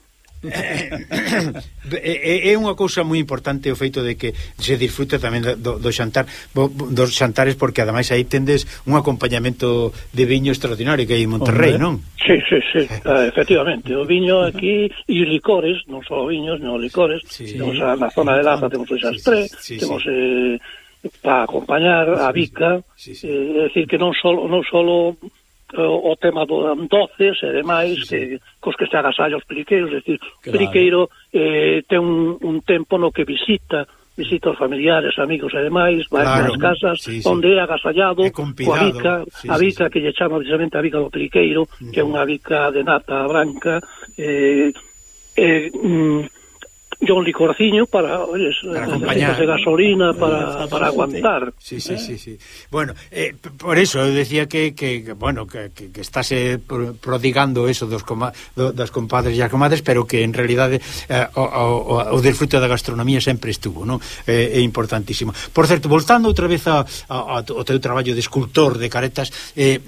É, é unha cousa moi importante o feito de que se disfruta tamén do, do xantar, dos xantares, porque ademais aí tendes un acompañamento de viño extraordinario que hai en Monterrey, non? Sí, sí, sí, uh, efectivamente, o viño aquí e licores, non só viños, non licores, sí. Temos a, na zona de Laza temos o xastré, sí, sí, temos eh, para acompañar a bica, sí, sí. Eh, é dicir que non só non solo o tema do doces e demais, sí, sí. Que, cos que se agasallan os periqueiros, é dicir, claro. O periqueiro eh, ten un, un tempo no que visita visita os familiares, amigos e demais, vai claro. Nas casas, sí, sí. Onde é agasallado coa bica, sí, a bica sí, que lle chama precisamente a bica do periqueiro, uh-huh. Que é unha bica de nata branca, eh, eh, mm, un licorciño para, oye, para acompañar de gasolina para, para aguantar. Sí, sí, sí, sí. Bueno, eh, por eso eu decía que, que, que bueno, que, que, que estase prodigando eso dos coma, do, das compadres e as comadres, pero que en realidade eh, o, o, o disfrute da gastronomía sempre estuvo, non? Eh, é importantísimo. Por certo, voltando outra vez a, a, a, ao teu traballo de escultor de caretas, eh,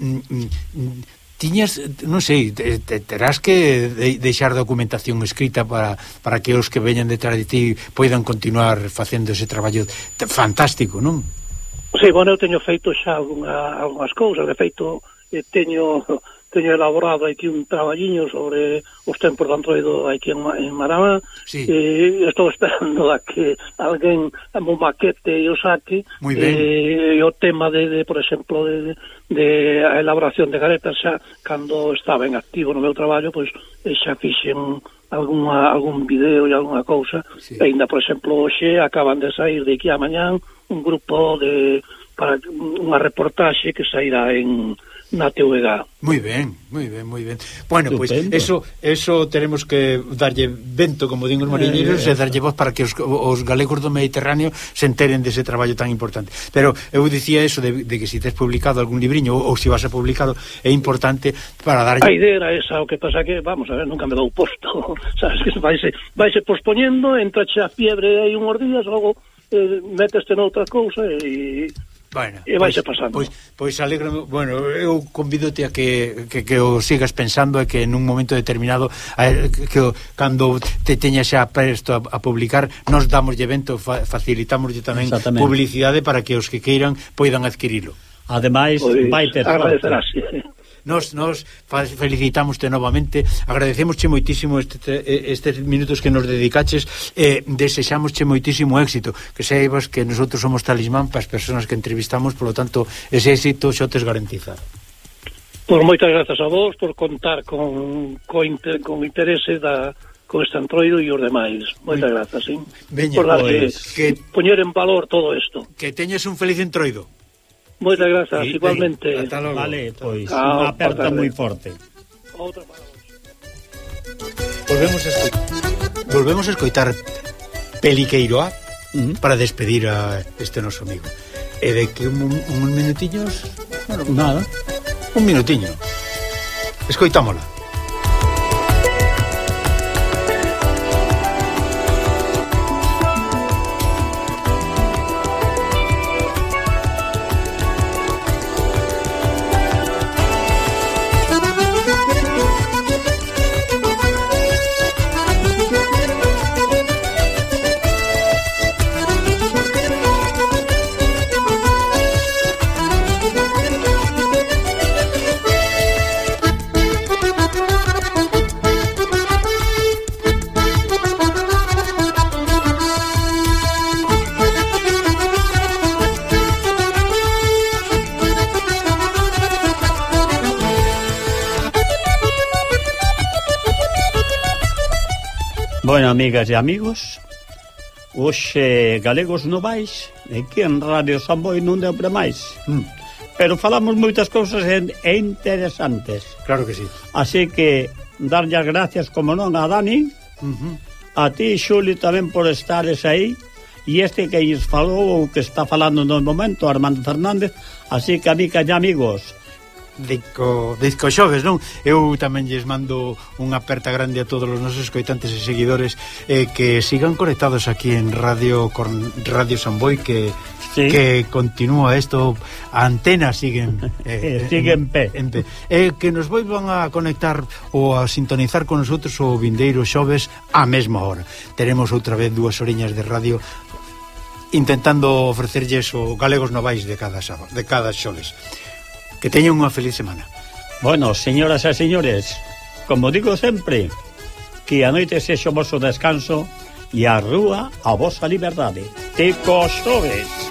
mm, tiñas, non sei, te, te, terás que de, deixar documentación escrita para, para que os que veñan detrás de ti poidan continuar facendo ese traballo fantástico, non? Sí, bueno, eu teño feito xa alguna, algunhas cousas, de feito eh, teño teño elaborado aquí un traballiño sobre os tempos de Antroido aquí en, en Maramá, sí. E estou esperando a que alguén mo maquete e o saque. Moi ben. E o tema de, de por exemplo, de, de a elaboración de caretas, xa cando estaba en activo no meu traballo, pois xa fixen alguna, algún video e alguna cousa, sí. E ainda, por exemplo, hoxe acaban de sair de aquí a mañán un grupo de para unha reportaxe que sairá en na T V G. Moi ben, moi ben, moi ben. Bueno, pois pues, eso eso teremos que darlle vento, como din os mariñeiros, eh, e darlle voz para que os, os galegos do Mediterráneo se enteren dese traballo tan importante. Pero eu dicía eso de, de que se si tes publicado algún libriño ou, ou se si vas a publicado, é importante para darlle... A idea era esa, o que pasa que, vamos a ver, nunca me dou posto. Sabes que vaise, vaise pospoñendo, entra xa fiebre aí unhos días, logo eh, meteste noutra cousa e... Bueno, e vaise pasando. Pois, pois alegro, bueno, eu convídote a que, que, que o sigas pensando e que en un momento determinado a, que o, cando te teña xa presto a, a publicar, nos damos de evento, fa, facilitamoslle tamén publicidade para que os que queiran poidan adquirilo. Ademais, pois, vai ter agradecerás. Nos, nos felicitámoste novamente, agradecemosche moitísimo este, estes minutos que nos dedicaches e eh, desexamosche moitísimo éxito, que saibas que nosotros somos talismán para as persoas que entrevistamos, polo tanto, ese éxito xa tes garantizado. Pois moitas grazas a vos por contar con, con, inter, con interese da con este Antroido e os demais. Moitas grazas, sí. Veña, por darle, pues, que poñer en valor todo isto. Que teñes un feliz Entroido. Moitas grazas, sí, igualmente. Hasta logo. Vale, pois, ah, unha aperta moi forte. Outra para vos. Volvemos a escoitar, volvemos a escoitar Peliqueiroa uh -huh. para despedir a este noso amigo. E de que un, un minutiños, bueno, nada, un minutiño. Escoitámola. Bueno, amigas e amigos, hoxe Galegos Novais, aquí en Radio Samboy non deu para máis. Mm. Pero falamos moitas cousas interesantes. Claro que sí. Así que darlle as gracias, como non, a Dani, uh -huh. a ti, Xuli, tamén por estares aí, e este que lles falou, o que está falando no momento, Armando Fernández. Así que, amigas e amigos, Disco, disco xoves, non? Eu tamén lles mando unha aperta grande a todos os nosos escoitantes e seguidores eh, que sigan conectados aquí en Radio con Radio Samboy, que sí. que continúa isto, a antena siguen eh, sigue en pé, en pé. Eh, que nos volvan a conectar ou a sintonizar con nosotros o vindeiro xoves á mesma hora. Teremos outra vez dúas oriñas de radio intentando ofrecerlles o Galegos Novais de cada sábado, de cada xoves. Que teñan unha feliz semana. Bueno, señoras e señores, como digo sempre, que a noite sexa o vosso descanso e a rúa a vosa liberdade. Te co xoves.